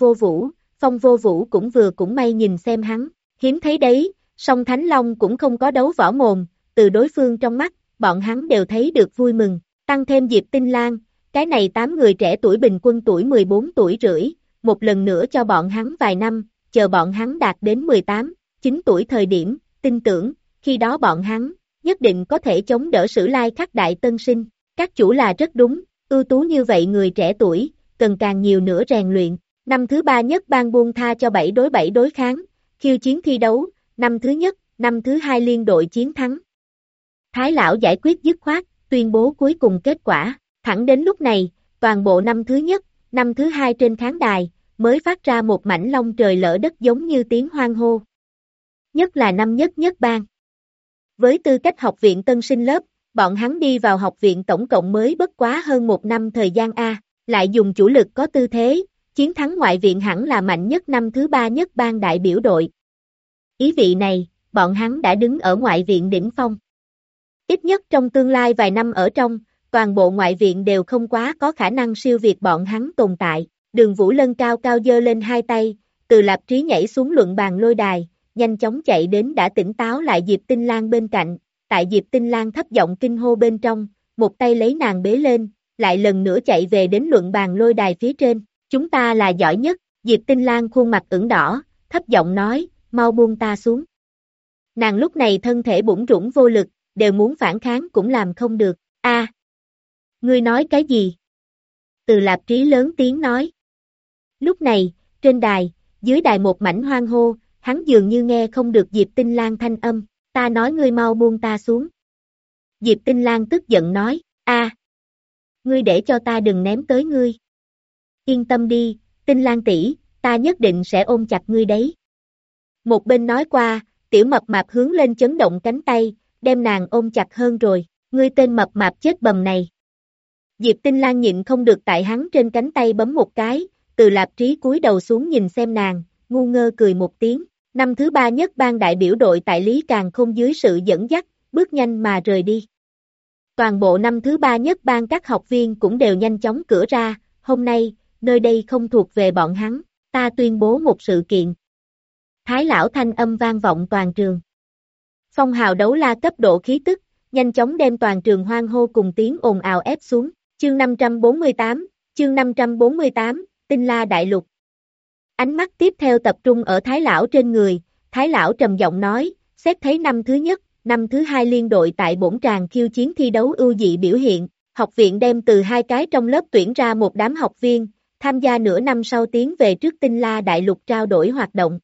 Vô Vũ cũng may nhìn xem hắn, hiếm thấy đấy, song Thánh Long cũng không có đấu võ mồm, từ đối phương trong mắt, bọn hắn đều thấy được vui mừng, tăng thêm Diệp Tinh Lan, cái này 8 người trẻ tuổi bình quân tuổi 14 tuổi rưỡi, một lần nữa cho bọn hắn vài năm, chờ bọn hắn đạt đến 18, 9 tuổi thời điểm, tin tưởng, khi đó bọn hắn, nhất định có thể chống đỡ Sử Lai Khắc đại tân sinh, các chủ là rất đúng, ưu tú như vậy người trẻ tuổi, cần càng nhiều nữa rèn luyện, năm thứ 3 nhất bang buông tha cho 7 đối kháng, khiêu chiến thi đấu, năm thứ nhất, năm thứ 2 liên đội chiến thắng. Thái lão giải quyết dứt khoát, tuyên bố cuối cùng kết quả, thẳng đến lúc này, toàn bộ năm thứ nhất, năm thứ 2 trên khán đài, mới phát ra một mảnh long trời lỡ đất giống như tiếng hoan hô. Nhất là năm nhất bang. Với tư cách học viện tân sinh lớp, bọn hắn đi vào học viện tổng cộng mới bất quá hơn 1 năm thời gian A, lại dùng chủ lực có tư thế, chiến thắng ngoại viện hẳn là mạnh nhất năm thứ 3 nhất bang đại biểu đội. Ý vị này, bọn hắn đã đứng ở ngoại viện đỉnh phong. Ít nhất trong tương lai vài năm ở trong, toàn bộ ngoại viện đều không quá có khả năng siêu việt bọn hắn tồn tại. Đường Vũ Lân cao cao giơ lên hai tay, Từ Lạp Trí nhảy xuống luận bàn lôi đài, nhanh chóng chạy đến đã tỉnh táo lại Diệp Tinh Lan bên cạnh, tại Diệp Tinh Lan thấp giọng kinh hô bên trong, một tay lấy nàng bế lên, lại lần nữa chạy về đến luận bàn lôi đài phía trên, chúng ta là giỏi nhất, Diệp Tinh Lang khuôn mặt ửng đỏ, thấp giọng nói, mau buông ta xuống. Nàng lúc này thân thể bủn rủn vô lực, đều muốn phản kháng cũng làm không được. A, ngươi nói cái gì? Từ Lạp Trí lớn tiếng nói. Lúc này, trên đài, dưới đài một mảnh hoang hô, hắn dường như nghe không được Diệp Tinh Lang thanh âm, ta nói ngươi mau buông ta xuống. Diệp Tinh Lang tức giận nói, a, ngươi để cho ta đừng ném tới ngươi. Yên tâm đi, Tinh Lang tỷ, ta nhất định sẽ ôm chặt ngươi đấy. Một bên nói qua, tiểu mập mạp hướng lên chấn động cánh tay, đem nàng ôm chặt hơn rồi, ngươi tên mập mạp chết bầm này. Diệp Tinh Lang nhịn không được tại hắn trên cánh tay bấm một cái, Từ Lạp Trí cúi đầu xuống nhìn xem nàng, ngu ngơ cười một tiếng. Năm thứ ba nhất ban đại biểu đội tại Lý Càn Khôn dưới sự dẫn dắt, bước nhanh mà rời đi. Toàn bộ năm thứ ba nhất ban các học viên cũng đều nhanh chóng cửa ra, hôm nay, nơi đây không thuộc về bọn hắn, ta tuyên bố một sự kiện. Thái lão thanh âm vang vọng toàn trường. Phong hào đấu la cấp độ khí tức, nhanh chóng đem toàn trường hoang hô cùng tiếng ồn ào ép xuống. Chương 548, Tinh La Đại Lục. Ánh mắt tiếp theo tập trung ở Thái lão trên người, Thái lão trầm giọng nói, xét thấy năm thứ nhất, năm thứ hai liên đội tại bổn tràng khiêu chiến thi đấu ưu dị biểu hiện, học viện đem từ 2 cái trong lớp tuyển ra một đám học viên, tham gia nửa năm sau tiến về trước Tinh La Đại Lục trao đổi hoạt động.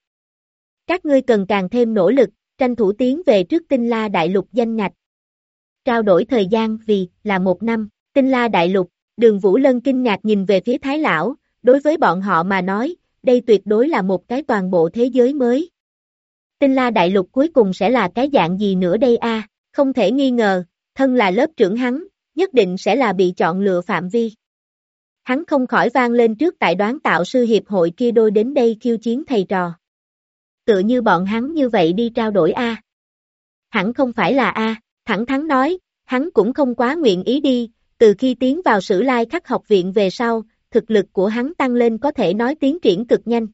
Các ngươi cần càng thêm nỗ lực, tranh thủ tiến về trước Tinh La Đại Lục danh ngạch. Trao đổi thời gian vì là 1 năm, Tinh La Đại Lục, Đường Vũ Lân kinh ngạc nhìn về phía Thái lão, đối với bọn họ mà nói, đây tuyệt đối là một cái toàn bộ thế giới mới. Tinh La Đại Lục cuối cùng sẽ là cái dạng gì nữa đây a? Không thể nghi ngờ, thân là lớp trưởng hắn, nhất định sẽ là bị chọn lựa phạm vi. Hắn không khỏi vang lên trước tại đoán tạo sư hiệp hội kia đôi đến đây khiêu chiến thầy trò. Tựa như bọn hắn như vậy đi trao đổi a. Hẳn không phải là a, thẳng thắn nói, hắn cũng không quá nguyện ý đi, từ khi tiến vào Sử Lai Khắc học viện về sau, thực lực của hắn tăng lên có thể nói tiến triển cực nhanh.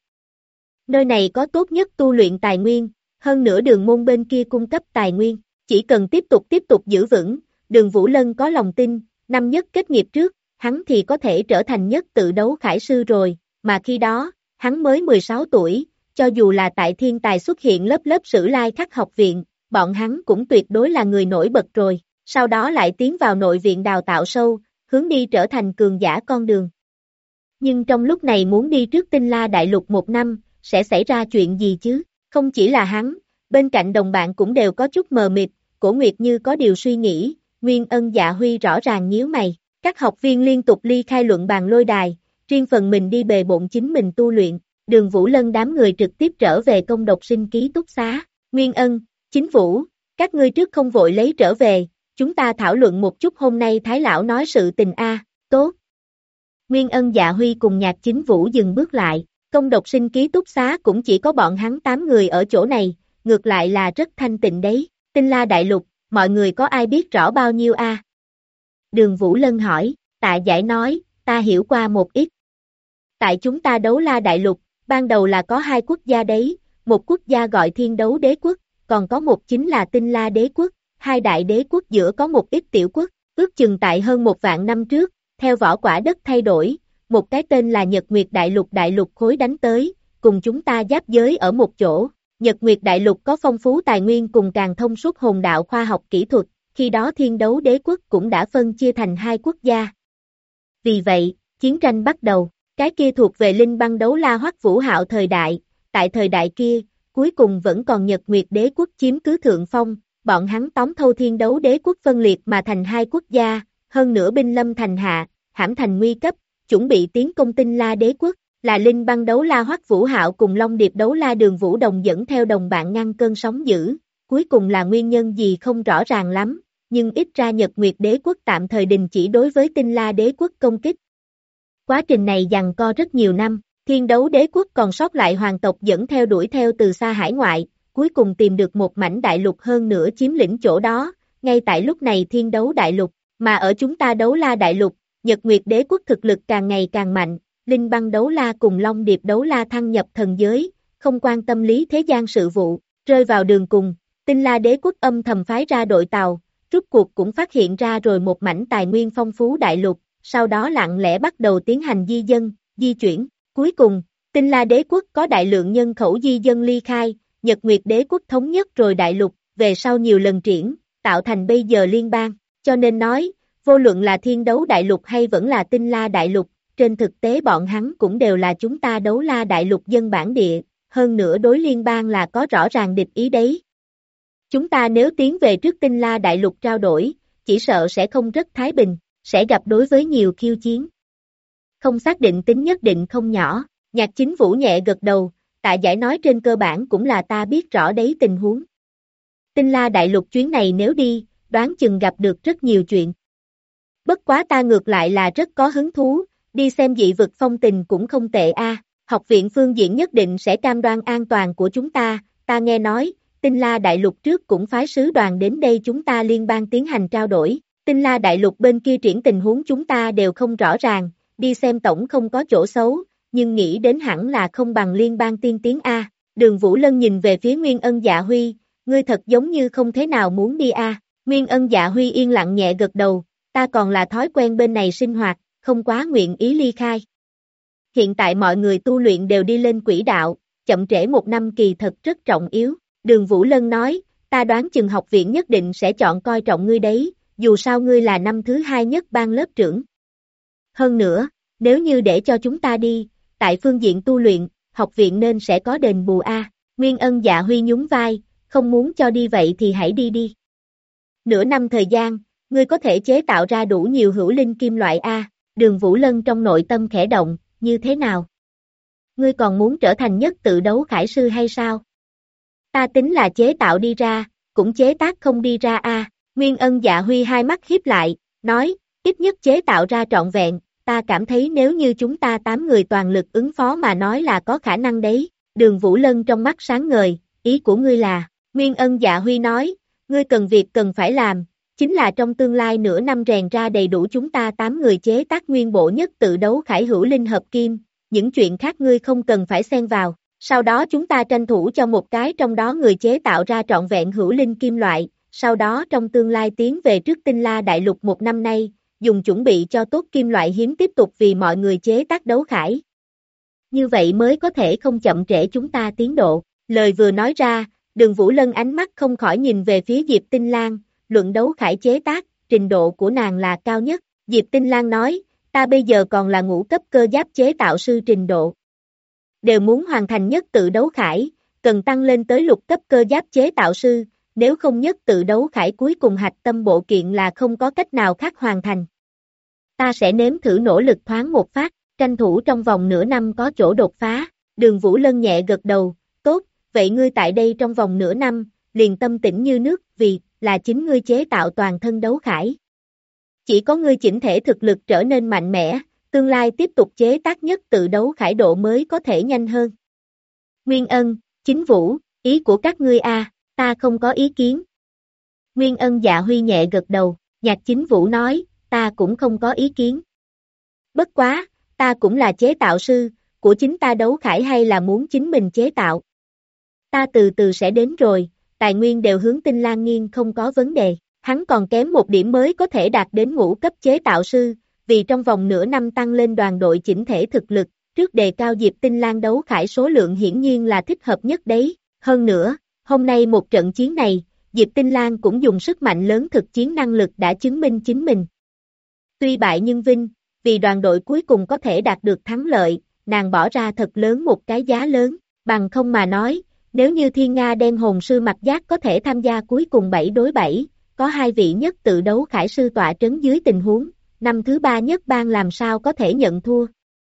Nơi này có tốt nhất tu luyện tài nguyên, hơn nữa đường môn bên kia cung cấp tài nguyên, chỉ cần tiếp tục giữ vững, Đường Vũ Lân có lòng tin, năm nhất kết nghiệp trước, hắn thì có thể trở thành nhất tự đấu khải sư rồi, mà khi đó, hắn mới 16 tuổi, cho dù là tại thiên tài xuất hiện lớp Sử Lai Khắc học viện, bọn hắn cũng tuyệt đối là người nổi bật rồi, sau đó lại tiến vào nội viện đào tạo sâu, hướng đi trở thành cường giả con đường. Nhưng trong lúc này muốn đi trước Tinh La Đại Lục 1 năm, sẽ xảy ra chuyện gì chứ? Không chỉ là hắn, bên cạnh đồng bạn cũng đều có chút mờ mịt, Cổ Nguyệt như có điều suy nghĩ, Nguyên Ân Dạ Huy rõ ràng nhíu mày. Các học viên liên tục ly khai luận bàn lôi đài, riêng phần mình đi bề bộn chính mình tu luyện, Đường Vũ Lân đám người trực tiếp trở về công độc sinh ký túc xá. Nguyên Ân, Chính Vũ, các ngươi trước không vội lấy trở về, chúng ta thảo luận một chút hôm nay Thái lão nói sự tình a. Tốt. Nguyên Ân Dạ Huy cùng Nhạc Chính Vũ dừng bước lại, công độc sinh ký túc xá cũng chỉ có bọn hắn 8 người ở chỗ này, ngược lại là rất thanh tịnh đấy. Tinh La Đại Lục, mọi người có ai biết rõ bao nhiêu a? Đường Vũ Lân hỏi, Tạ Giải nói, ta hiểu qua một ít. Tại chúng ta Đấu La Đại Lục, ban đầu là có 2 quốc gia đấy, một quốc gia gọi Thiên Đấu Đế Quốc, còn có một chính là Tinh La Đế Quốc, 2 đại đế quốc giữa có một ít tiểu quốc, ước chừng tại hơn 1 vạn năm trước, theo vỏ quả đất thay đổi, một cái tên là Nhật Nguyệt Đại Lục khối đánh tới, cùng chúng ta giáp giới ở một chỗ. Nhật Nguyệt Đại Lục có phong phú tài nguyên cùng càng thông suốt hồn đạo khoa học kỹ thuật, khi đó Thiên Đấu Đế Quốc cũng đã phân chia thành 2 quốc gia. Vì vậy, chiến tranh bắt đầu, cái kia thuộc về Linh Băng Đấu La Hoắc Vũ Hạo thời đại, tại thời đại kia, cuối cùng vẫn còn Nhật Nguyệt Đế Quốc chiếm cứ thượng phong, bọn hắn tóm thâu Thiên Đấu Đế Quốc phân liệt mà thành 2 quốc gia, hơn nữa binh lâm thành hạ, hãm thành nguy cấp, chuẩn bị tiến công Tinh La Đế Quốc, là Linh Băng Đấu La Hoắc Vũ Hạo cùng Long Điệp Đấu La Đường Vũ Đồng dẫn theo đồng bạn ngăn cơn sóng dữ, cuối cùng là nguyên nhân gì không rõ ràng lắm, nhưng ít ra Nhật Nguyệt Đế Quốc tạm thời đình chỉ đối với Tinh La Đế Quốc công kích. Quá trình này giằng co rất nhiều năm, Thiên Đấu Đế Quốc còn sót lại hoàng tộc dẫn theo đuổi theo từ xa hải ngoại, cuối cùng tìm được một mảnh đại lục hơn nữa chiếm lĩnh chỗ đó, ngay tại lúc này Thiên Đấu Đại Lục, mà ở chúng ta Đấu La Đại Lục, Nhật Nguyệt Đế Quốc thực lực càng ngày càng mạnh, Linh Băng Đấu La cùng Long Điệp Đấu La thăng nhập thần giới, không quan tâm lý thế gian sự vụ, rơi vào đường cùng, Tinh La Đế Quốc âm thầm phái ra đội tàu, rút cuộc cũng phát hiện ra rồi một mảnh tài nguyên phong phú đại lục, sau đó lặng lẽ bắt đầu tiến hành di dân, di chuyển, cuối cùng, Tinh La Đế quốc có đại lượng nhân khẩu di dân ly khai, Nhật Nguyệt Đế quốc thống nhất rồi đại lục, về sau nhiều lần triển, tạo thành bây giờ liên bang, cho nên nói, vô luận là Thiên Đấu Đại Lục hay vẫn là Tinh La Đại Lục, trên thực tế bọn hắn cũng đều là chúng ta Đấu La Đại Lục dân bản địa, hơn nữa đối liên bang là có rõ ràng địch ý đấy. Chúng ta nếu tiến về trước Tinh La Đại Lục trao đổi, chỉ sợ sẽ không rất thái bình, sẽ gặp đối với nhiều khiêu chiến. Không xác định tính nhất định không nhỏ, Nhạc Chính Vũ nhẹ gật đầu, Tạ Giải nói trên cơ bản cũng là ta biết rõ đấy tình huống. Tinh La Đại Lục chuyến này nếu đi, đoán chừng gặp được rất nhiều chuyện. Bất quá ta ngược lại là rất có hứng thú, đi xem dị vực phong tình cũng không tệ a. Học viện phương diện nhất định sẽ cam đoan an toàn của chúng ta nghe nói, Tinh La Đại Lục trước cũng phái sứ đoàn đến đây chúng ta liên bang tiến hành trao đổi, Tinh La Đại Lục bên kia triển tình huống chúng ta đều không rõ ràng, đi xem tổng không có chỗ xấu, nhưng nghĩ đến hẳn là không bằng liên bang tiên tiến a. Đường Vũ Lân nhìn về phía Nguyên Ân Dạ Huy, ngươi thật giống như không thế nào muốn đi a. Nguyên Ân Dạ Huy yên lặng nhẹ gật đầu, ta còn là thói quen bên này sinh hoạt, không quá nguyện ý ly khai. Hiện tại mọi người tu luyện đều đi lên quỹ đạo, chậm trễ một năm kỳ thật rất trọng yếu. Đường Vũ Lân nói, ta đoán chừng học viện nhất định sẽ chọn coi trọng ngươi đấy, dù sao ngươi là năm thứ 2 nhất ban lớp trưởng. Hơn nữa, nếu như để cho chúng ta đi, tại phương diện tu luyện, học viện nên sẽ có đền bù a. Nguyên Ân Dạ Huy nhún vai, không muốn cho đi vậy thì hãy đi đi. Nửa năm thời gian, ngươi có thể chế tạo ra đủ nhiều hữu linh kim loại a. Đường Vũ Lân trong nội tâm khẽ động, như thế nào? Ngươi còn muốn trở thành nhất tự đấu khải sư hay sao? Ta tính là chế tạo đi ra, cũng chế tác không đi ra a. Nguyên Ân Dạ Huy hai mắt híp lại, nói, ít nhất chế tạo ra trọn vẹn, ta cảm thấy nếu như chúng ta 8 người toàn lực ứng phó mà nói là có khả năng đấy. Đường Vũ Lân trong mắt sáng ngời, ý của ngươi là, Nguyên Ân Dạ Huy nói, ngươi cần việc cần phải làm, chính là trong tương lai nửa năm rèn ra đầy đủ chúng ta 8 người chế tác nguyên bộ nhất tự đấu khải hữu linh hợp kim, những chuyện khác ngươi không cần phải xen vào, sau đó chúng ta tranh thủ cho một cái trong đó người chế tạo ra trọn vẹn hữu linh kim loại, sau đó trong tương lai tiến về trước Tinh La Đại Lục một năm nay, dùng chuẩn bị cho tốt kim loại hiếm tiếp tục vì mọi người chế tác đấu khải. Như vậy mới có thể không chậm trễ chúng ta tiến độ. Lời vừa nói ra, Đường Vũ Lân ánh mắt không khỏi nhìn về phía Diệp Tinh Lan, luận đấu khải chế tác, trình độ của nàng là cao nhất. Diệp Tinh Lan nói, ta bây giờ còn là ngũ cấp cơ giáp chế tạo sư trình độ. Đều muốn hoàn thành nhất tự đấu khải, cần tăng lên tới lục cấp cơ giáp chế tạo sư, nếu không nhất tự đấu khải cuối cùng hạch tâm bộ kiện là không có cách nào khác hoàn thành. Ta sẽ nếm thử nỗ lực thoáng một phát, tranh thủ trong vòng nửa năm có chỗ đột phá. Đường Vũ Lân nhẹ gật đầu, tốt, vậy ngươi tại đây trong vòng nửa năm, liền tâm tĩnh như nước, vì là chính ngươi chế tạo toàn thân đấu khải. Chỉ có ngươi chỉnh thể thực lực trở nên mạnh mẽ, tương lai tiếp tục chế tác nhất tự đấu khải độ mới có thể nhanh hơn. Nguyên Ân, Chính Vũ, ý của các ngươi a, ta không có ý kiến. Nguyên Ân Dạ Huy nhẹ gật đầu, Nhạc Chính Vũ nói, ta cũng không có ý kiến. Bất quá, ta cũng là chế tạo sư, của chính ta đấu khải hay là muốn chính mình chế tạo. Ta từ từ sẽ đến rồi, tài nguyên đều hướng Tinh Lan nghiêng không có vấn đề, hắn còn kém một điểm mới có thể đạt đến ngũ cấp chế tạo sư, vì trong vòng nửa năm tăng lên đoàn đội chỉnh thể thực lực, trước đề cao Diệp Tinh Lan đấu khải số lượng hiển nhiên là thích hợp nhất đấy. Hơn nữa, hôm nay một trận chiến này, Diệp Tinh Lan cũng dùng sức mạnh lớn thực chiến năng lực đã chứng minh chính mình. Tuy bại nhưng vinh, vì đoàn đội cuối cùng có thể đạt được thắng lợi, nàng bỏ ra thật lớn một cái giá lớn, bằng không mà nói, nếu như Thiên Nga Đen hồn sư Mặc Giác có thể tham gia cuối cùng 7 đối 7, có 2 vị nhất tự đấu khải sư tọa trấn dưới tình huống, năm thứ 3 nhất ban làm sao có thể nhận thua.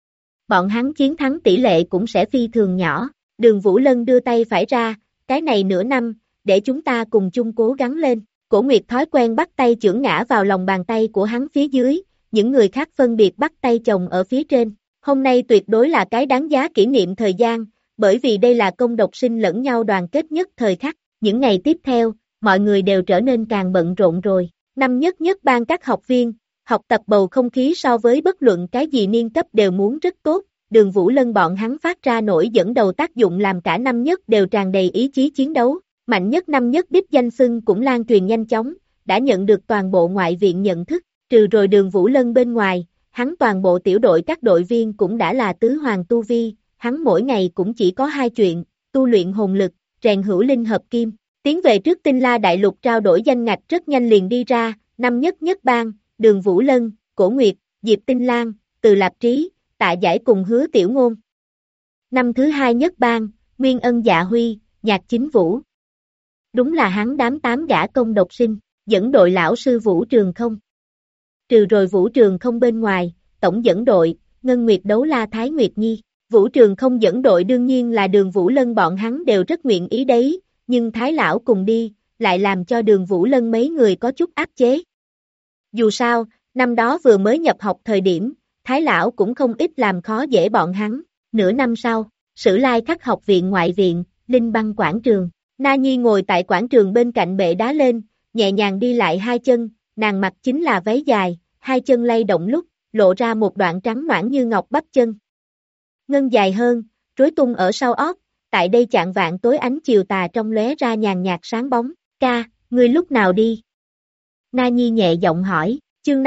Bọn hắn chiến thắng tỷ lệ cũng sẽ phi thường nhỏ. Đường Vũ Lân đưa tay phải ra, cái này nửa năm, để chúng ta cùng chung cố gắng lên. Cổ Nguyệt thói quen bắt tay chưởng ngã vào lòng bàn tay của hắn phía dưới, những người khác phân biệt bắt tay chồng ở phía trên. Hôm nay tuyệt đối là cái đáng giá kỷ niệm thời gian, bởi vì đây là công độc sinh lẫn nhau đoàn kết nhất thời khắc. Những ngày tiếp theo, mọi người đều trở nên càng bận rộn rồi. Năm nhất nhất ban các học viên, học tập bầu không khí so với bất luận cái gì niên cấp đều muốn rất tốt. Đường Vũ Lân bọn hắn phát ra nổi dẫn đầu tác dụng làm cả năm nhất đều tràn đầy ý chí chiến đấu. Mạnh nhất năm nhất đích danh xưng cũng lan truyền nhanh chóng, đã nhận được toàn bộ ngoại viện nhận thức, trừ rồi Đường Vũ Lân bên ngoài, hắn toàn bộ tiểu đội các đội viên cũng đã là tứ hoàng tu vi, hắn mỗi ngày cũng chỉ có hai chuyện, tu luyện hồn lực, rèn hữu linh hợp kim. Tiến về trước Tinh La Đại Lục trao đổi danh ngạch rất nhanh liền đi ra, năm nhất nhất bang, Đường Vũ Lân, Cổ Nguyệt, Diệp Tinh Lan, Từ Lạp Trí, Tạ Giải cùng Hứa Tiểu Ngôn. Năm thứ hai nhất bang, Nguyên Ân Dạ Huy, Nhạc Chính Vũ. Đúng là hắn đám 8 gã công độc sinh, dẫn đội lão sư Vũ Trường Không. Trừ rồi Vũ Trường Không bên ngoài, tổng dẫn đội, Ngân Nguyệt Đấu La Thái Nguyệt Nhi. Vũ Trường Không dẫn đội đương nhiên là Đường Vũ Lân bọn hắn đều rất nguyện ý đấy, nhưng Thái Lão cùng đi, lại làm cho Đường Vũ Lân mấy người có chút áp chế. Dù sao, năm đó vừa mới nhập học thời điểm, Thái Lão cũng không ít làm khó dễ bọn hắn. Nửa năm sau, Sử Lai Khắc học viện ngoại viện, Linh Băng quảng trường. Na Nhi ngồi tại quảng trường bên cạnh bệ đá lên, nhẹ nhàng đi lại hai chân, nàng mặc chính là váy dài, hai chân lay động lúc, lộ ra một đoạn trắng nõn như ngọc bắp chân. Ngân dài hơn, rối tung ở sau ót, tại đây chạng vạng tối ánh chiều tà trong lóe ra nhàn nhạt sáng bóng. Ca, ngươi lúc nào đi? Na Nhi nhẹ giọng hỏi, chương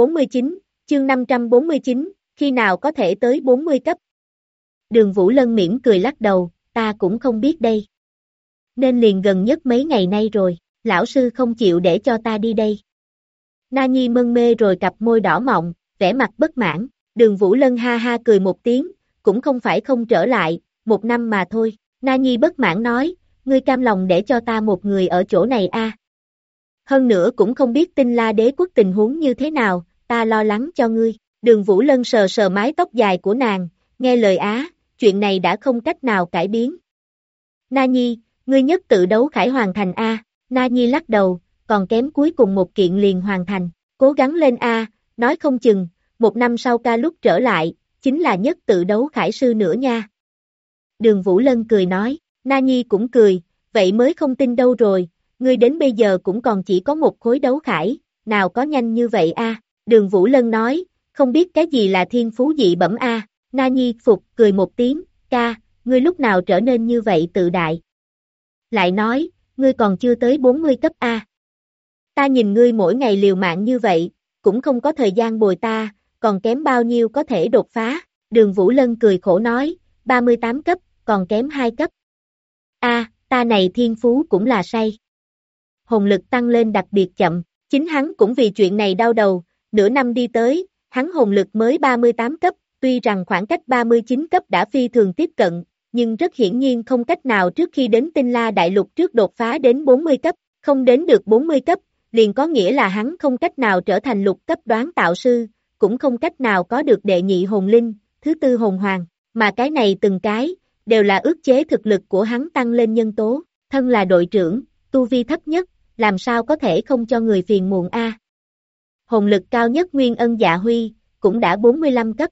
549, khi nào có thể tới 40 cấp? Đường Vũ Lân mỉm cười lắc đầu, ta cũng không biết đây. Nên liền gần nhất mấy ngày nay rồi, lão sư không chịu để cho ta đi đây. Na Nhi mân mê rồi cặp môi đỏ mọng, vẻ mặt bất mãn, Đường Vũ Lân ha ha cười một tiếng, cũng không phải không trở lại, 1 năm mà thôi. Na Nhi bất mãn nói, ngươi cam lòng để cho ta một người ở chỗ này a? Hơn nữa cũng không biết Tinh La Đế quốc tình huống như thế nào, ta lo lắng cho ngươi. Đường Vũ Lân sờ sờ mái tóc dài của nàng, nghe lời á, chuyện này đã không cách nào cải biến. Na Nhi, ngươi nhất tự đấu khải hoàn thành a? Na Nhi lắc đầu, còn kém cuối cùng một kiện liền hoàn thành, cố gắng lên a, nói không chừng, 1 năm sau ca lúc trở lại, chính là nhất tự đấu khải sư nữa nha. Đường Vũ Lân cười nói, Na Nhi cũng cười, vậy mới không tin đâu rồi, ngươi đến bây giờ cũng còn chỉ có một khối đấu khải, nào có nhanh như vậy a? Đường Vũ Lân nói, không biết cái gì là thiên phú dị bẩm a? Na Nhi phục cười một tiếng, ca, ngươi lúc nào trở nên như vậy tự đại? Lại nói, ngươi còn chưa tới 40 cấp a. Ta nhìn ngươi mỗi ngày liều mạng như vậy, cũng không có thời gian bồi ta, còn kém bao nhiêu có thể đột phá? Đường Vũ Lân cười khổ nói, 38 cấp, còn kém 2 cấp. A, ta này thiên phú cũng là say. Hồn lực tăng lên đặc biệt chậm, chính hắn cũng vì chuyện này đau đầu, nửa năm đi tới, hắn hồn lực mới 38 cấp, tuy rằng khoảng cách 39 cấp đã phi thường tiếp cận, nhưng rất hiển nhiên không cách nào trước khi đến Tinh La Đại Lục trước đột phá đến 40 cấp, không đến được 40 cấp, liền có nghĩa là hắn không cách nào trở thành lục cấp đoán tạo sư, cũng không cách nào có được đệ nhị hồn linh, thứ tư hồn hoàng, mà cái này từng cái, đều là ức chế thực lực của hắn tăng lên nhân tố, thân là đội trưởng, tu vi thấp nhất, làm sao có thể không cho người phiền muộn a? Hồn lực cao nhất Nguyên Ân Dạ Huy, cũng đã 45 cấp.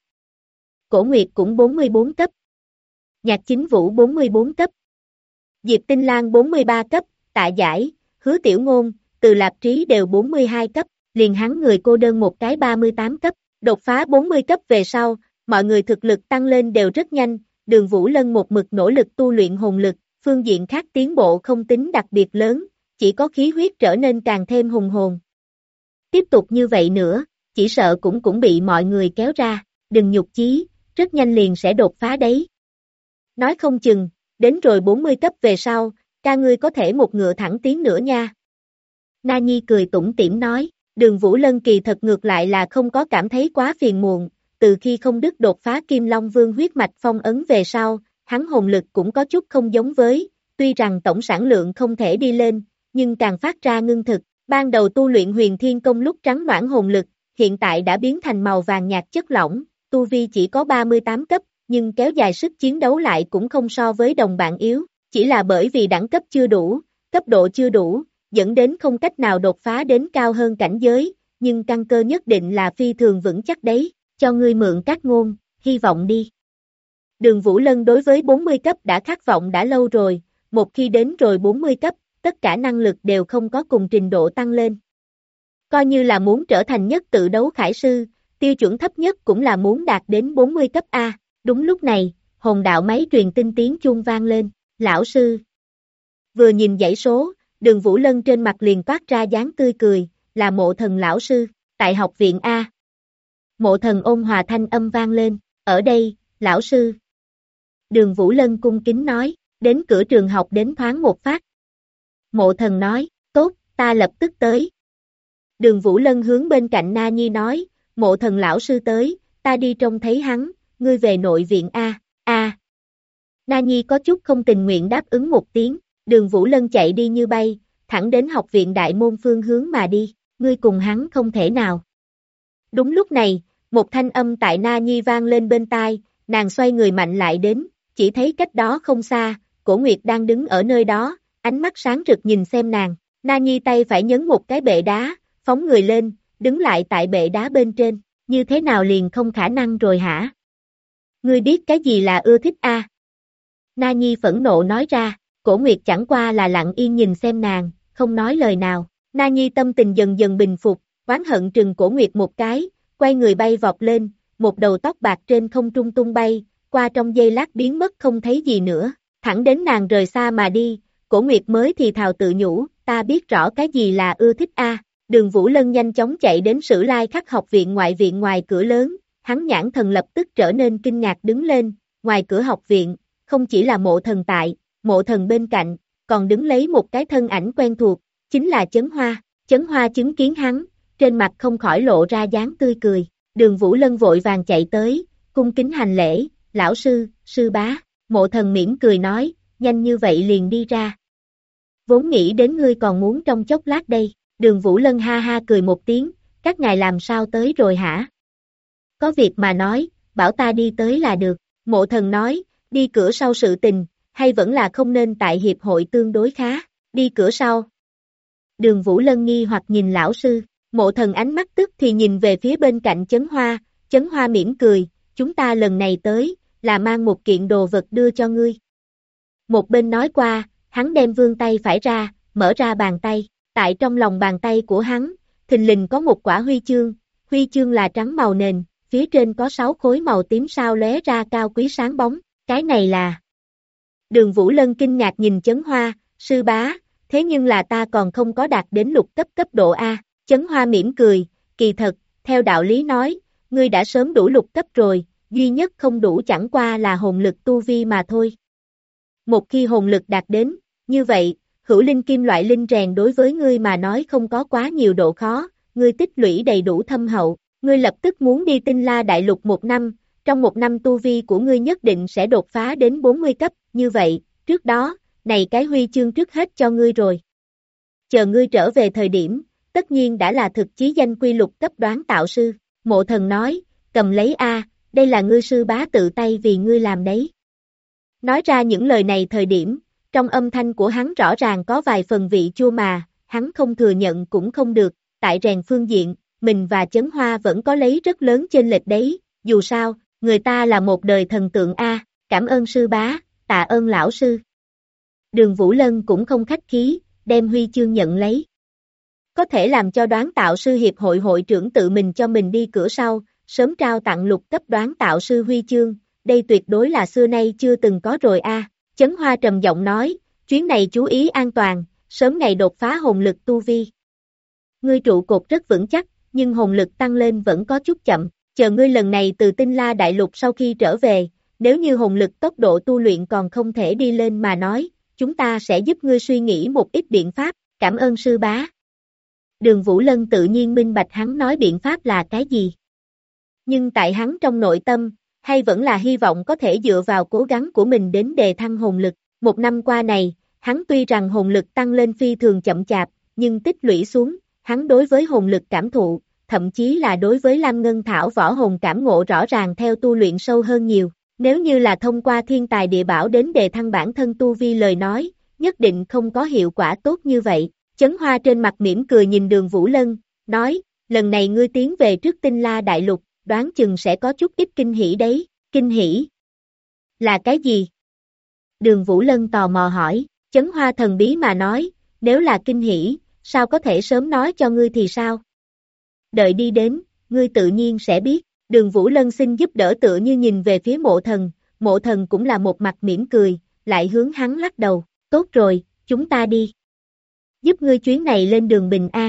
Cổ Nguyệt cũng 44 cấp. Nhạc Chính Vũ 44 cấp. Diệp Tinh Lan 43 cấp, Tạ Giải, Hứa Tiểu Ngôn, Từ Lạp Trí đều 42 cấp, liền hắn người cô đơn một cái 38 cấp, đột phá 40 cấp về sau, mọi người thực lực tăng lên đều rất nhanh, Đường Vũ Lân một mực nỗ lực tu luyện hồn lực, phương diện khác tiến bộ không tính đặc biệt lớn, chỉ có khí huyết trở nên càng thêm hùng hồn. Tiếp tục như vậy nữa, chỉ sợ cũng bị mọi người kéo ra, đừng nhục chí, rất nhanh liền sẽ đột phá đấy. Nói không chừng, đến rồi 40 cấp về sau, ca ngươi có thể một ngựa thẳng tiến nữa nha. Na Nhi cười tủm tỉm nói, Đường Vũ Lân kỳ thật ngược lại là không có cảm thấy quá phiền muộn, từ khi không đứt đột phá Kim Long Vương huyết mạch phong ấn về sau, hắn hồn lực cũng có chút không giống với, tuy rằng tổng sản lượng không thể đi lên, nhưng càng phát ra ngưng thực, ban đầu tu luyện Huyền Thiên Công lúc trắng noãn hồn lực, hiện tại đã biến thành màu vàng nhạt chất lỏng, tu vi chỉ có 38 cấp, nhưng kéo dài sức chiến đấu lại cũng không so với đồng bạn yếu, chỉ là bởi vì đẳng cấp chưa đủ, cấp độ chưa đủ, dẫn đến không cách nào đột phá đến cao hơn cảnh giới, nhưng căn cơ nhất định là phi thường vững chắc đấy, cho ngươi mượn các ngôn, hy vọng đi. Đường Vũ Lân đối với 40 cấp đã khát vọng đã lâu rồi, một khi đến rồi 40 cấp, tất cả năng lực đều không có cùng trình độ tăng lên. Coi như là muốn trở thành nhất tự đấu khải sư, tiêu chuẩn thấp nhất cũng là muốn đạt đến 40 cấp A. Đúng lúc này, hồn đạo máy truyền tin tiếng chuông vang lên, lão sư. Vừa nhìn dãy số, Đường Vũ Lân trên mặt liền toát ra dáng tươi cười, là Mộ Thần lão sư, tại học viện A. Mộ Thần ôn hòa thanh âm vang lên, ở đây, lão sư. Đường Vũ Lân cung kính nói, đến cửa trường học đến thoáng một phát. Mộ Thần nói, tốt, ta lập tức tới. Đường Vũ Lân hướng bên cạnh Na Nhi nói, Mộ Thần lão sư tới, ta đi trông thấy hắn, ngươi về nội viện a. Na Nhi có chút không tình nguyện đáp ứng một tiếng, Đường Vũ Lân chạy đi như bay, thẳng đến học viện đại môn phương hướng mà đi, ngươi cùng hắn không thể nào. Đúng lúc này, một thanh âm tại Na Nhi vang lên bên tai, nàng xoay người mạnh lại đến, chỉ thấy cách đó không xa, Cổ Nguyệt đang đứng ở nơi đó, ánh mắt sáng rực nhìn xem nàng, Na Nhi tay phải nhấn một cái bệ đá, phóng người lên, đứng lại tại bệ đá bên trên, như thế nào liền không khả năng rồi hả? Ngươi biết cái gì là ưa thích a? Na Nhi phẫn nộ nói ra, Cổ Nguyệt chẳng qua là lặng yên nhìn xem nàng, không nói lời nào, Na Nhi tâm tình dần dần bình phục, oán hận trừng Cổ Nguyệt một cái, quay người bay vọt lên, một đầu tóc bạc trên không trung tung bay, qua trong giây lát biến mất không thấy gì nữa, thẳng đến nàng rời xa mà đi, Cổ Nguyệt mới thì thào tự nhủ, ta biết rõ cái gì là ưa thích a. Đường Vũ Lân nhanh chóng chạy đến Sử Lai Khắc học viện ngoài cửa lớn, hắn nhãn thần lập tức trở nên kinh ngạc đứng lên, ngoài cửa học viện, không chỉ là Mộ Thần tại, Mộ Thần bên cạnh, còn đứng lấy một cái thân ảnh quen thuộc, chính là Chấn Hoa chứng kiến hắn, trên mặt không khỏi lộ ra dáng tươi cười, Đường Vũ Lân vội vàng chạy tới, cung kính hành lễ, lão sư, sư bá, Mộ Thần mỉm cười nói, nhanh như vậy liền đi ra. Vốn nghĩ đến ngươi còn muốn trong chốc lát đây, Đường Vũ Lân ha ha cười một tiếng, các ngài làm sao tới rồi hả? Có việc mà nói, bảo ta đi tới là được, Mộ Thần nói, đi cửa sau sự tình, hay vẫn là không nên tại hiệp hội tương đối khá, đi cửa sau. Đường Vũ Lân nghi hoặc nhìn lão sư, Mộ Thần ánh mắt tức thì nhìn về phía bên cạnh Chấn Hoa mỉm cười, chúng ta lần này tới, là mang một kiện đồ vật đưa cho ngươi. Một bên nói qua, hắn đem vươn tay phải ra, mở ra bàn tay, tại trong lòng bàn tay của hắn, thình lình có một quả huy chương là trắng màu nền, phía trên có 6 khối màu tím sao lóe ra cao quý sáng bóng, cái này là... Đường Vũ Lân kinh ngạc nhìn Chấn Hoa, sư bá, thế nhưng là ta còn không có đạt đến lục cấp độ A, Chấn Hoa mỉm cười, kỳ thật, theo đạo lý nói, ngươi đã sớm đủ lục cấp rồi, duy nhất không đủ chẳng qua là hồn lực tu vi mà thôi. Một khi hồn lực đạt đến, như vậy, hữu linh kim loại linh rèn đối với ngươi mà nói không có quá nhiều độ khó, ngươi tích lũy đầy đủ thâm hậu, ngươi lập tức muốn đi Tinh La Đại Lục 1 năm, trong 1 năm tu vi của ngươi nhất định sẽ đột phá đến 40 cấp, như vậy, trước đó, này cái huy chương trước hết cho ngươi rồi. Chờ ngươi trở về thời điểm, tất nhiên đã là thực chí danh quy lục cấp đoán tạo sư, Mộ Thần nói, cầm lấy a, đây là ngươi sư bá tự tay vì ngươi làm đấy. Nói ra những lời này thời điểm, trong âm thanh của hắn rõ ràng có vài phần vị chua mà, hắn không thừa nhận cũng không được, tại rèn phương diện, mình và Chấn Hoa vẫn có lấy rất lớn chênh lệch đấy, dù sao, người ta là một đời thần tượng A, cảm ơn sư bá, tạ ơn lão sư. Đường Vũ Lân cũng không khách khí, đem huy chương nhận lấy. Có thể làm cho đoán tạo sư hiệp hội hội trưởng tự mình cho mình đi cửa sau, sớm trao tặng lục cấp đoán tạo sư huy chương, đây tuyệt đối là xưa nay chưa từng có rồi a. Chấn Hoa trầm giọng nói, chuyến này chú ý an toàn, sớm ngày đột phá hồn lực tu vi. Ngươi trụ cột rất vững chắc, nhưng hồn lực tăng lên vẫn có chút chậm, chờ ngươi lần này từ Tinh La Đại Lục sau khi trở về, nếu như hồn lực tốc độ tu luyện còn không thể đi lên mà nói, chúng ta sẽ giúp ngươi suy nghĩ một ít biện pháp, cảm ơn sư bá. Đường Vũ Lân tự nhiên minh bạch hắn nói biện pháp là cái gì. Nhưng tại hắn trong nội tâm, hay vẫn là hy vọng có thể dựa vào cố gắng của mình đến đề thăng hồn lực. 1 năm qua này, hắn tuy rằng hồn lực tăng lên phi thường chậm chạp, nhưng tích lũy xuống, hắn đối với hồn lực cảm thụ, thậm chí là đối với Lam Ngân Thảo võ hồn cảm ngộ rõ ràng theo tu luyện sâu hơn nhiều. Nếu như là thông qua thiên tài địa bảo đến đề thăng bản thân tu vi lời nói, nhất định không có hiệu quả tốt như vậy. Chấn Hoa trên mặt mỉm cười nhìn Đường Vũ Lân, nói, lần này ngươi tiến về trước Tinh La Đại Lục, đoán chừng sẽ có chút ít kinh hỉ đấy, kinh hỉ. Là cái gì? Đường Vũ Lân tò mò hỏi, Chấn Hoa thần bí mà nói, nếu là kinh hỉ, sao có thể sớm nói cho ngươi thì sao? Đợi đi đến, ngươi tự nhiên sẽ biết, Đường Vũ Lân xin giúp đỡ tựa như nhìn về phía Mộ Thần cũng là một mặt mỉm cười, lại hướng hắn lắc đầu, tốt rồi, chúng ta đi. Giúp ngươi chuyến này lên đường bình an.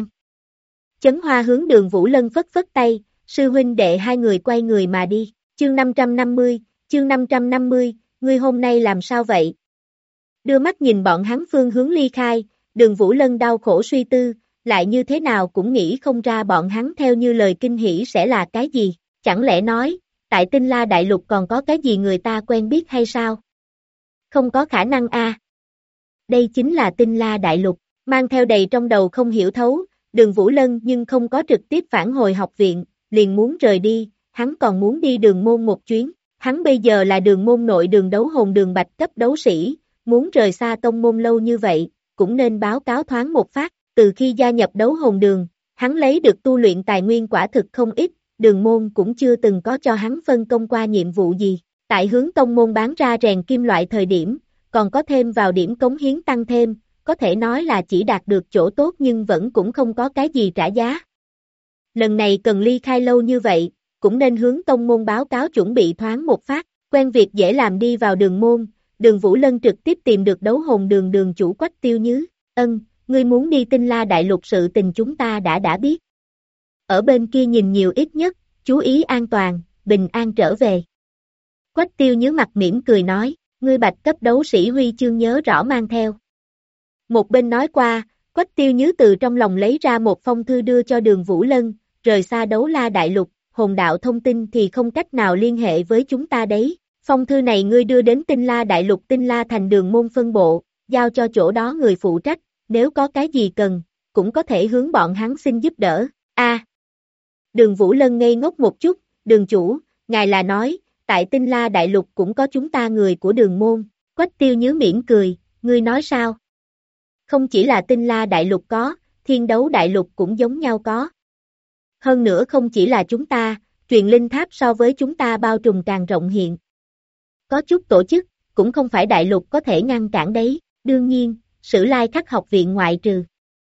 Chấn Hoa hướng Đường Vũ Lân phất phất tay, sư huynh đệ hai người quay người mà đi, chương 550, ngươi hôm nay làm sao vậy? Đưa mắt nhìn bọn hắn phương hướng ly khai, Đường Vũ Lân đau khổ suy tư, lại như thế nào cũng nghĩ không ra bọn hắn theo như lời kinh hỉ sẽ là cái gì, chẳng lẽ nói, tại Tinh La Đại Lục còn có cái gì người ta quen biết hay sao? Không có khả năng a. Đây chính là Tinh La Đại Lục, mang theo đầy trong đầu không hiểu thấu, Đường Vũ Lân nhưng không có trực tiếp phản hồi học viện, liền muốn rời đi, hắn còn muốn đi Đường Môn một chuyến, hắn bây giờ là Đường Môn nội đường đấu hồn đường bạch cấp đấu sĩ, muốn rời xa tông môn lâu như vậy, cũng nên báo cáo thoáng một phát, từ khi gia nhập đấu hồn đường, hắn lấy được tu luyện tài nguyên quả thực không ít, Đường Môn cũng chưa từng có cho hắn phân công qua nhiệm vụ gì, tại hướng tông môn bán ra rèn kim loại thời điểm, còn có thêm vào điểm cống hiến tăng thêm, có thể nói là chỉ đạt được chỗ tốt nhưng vẫn cũng không có cái gì trả giá. Lần này cần ly khai lâu như vậy, cũng nên hướng tông môn báo cáo chuẩn bị thoáng một phát, quen việc dễ làm đi vào Đường Môn, Đường Vũ Lân trực tiếp tìm được đấu hồn đường đường chủ Quách Tiêu Nhứ, ngươi muốn đi Tinh La Đại Lục sự tình chúng ta đã biết. Ở bên kia nhìn nhiều ít nhất, chú ý an toàn, bình an trở về. Quách Tiêu Nhứ mặt mỉm cười nói, ngươi bạch cấp đấu sĩ huy chương nhớ rõ mang theo. Một bên nói qua, Quách Tiêu Nhứ từ trong lòng lấy ra một phong thư đưa cho Đường Vũ Lân, rời xa đấu la đại lục, hồn đạo thông tin thì không cách nào liên hệ với chúng ta đấy. Phong thư này ngươi đưa đến Tinh La Đại Lục Tinh La thành Đường Môn phân bộ, giao cho chỗ đó người phụ trách, nếu có cái gì cần, cũng có thể hướng bọn hắn xin giúp đỡ. Đường Vũ Lân ngây ngốc một chút, Đường chủ, ngài là nói, tại Tinh La Đại Lục cũng có chúng ta người của Đường Môn, Quách Tiêu Nhứ mỉm cười, ngươi nói sao? Không chỉ là Tinh La Đại Lục có, Thiên Đấu Đại Lục cũng giống nhau có. Hơn nữa không chỉ là chúng ta, truyền linh tháp so với chúng ta bao trùm càng rộng hiện. Có chút tổ chức, cũng không phải đại lục có thể ngăn cản đấy, đương nhiên, Sử Lai Khắc học viện ngoại trừ.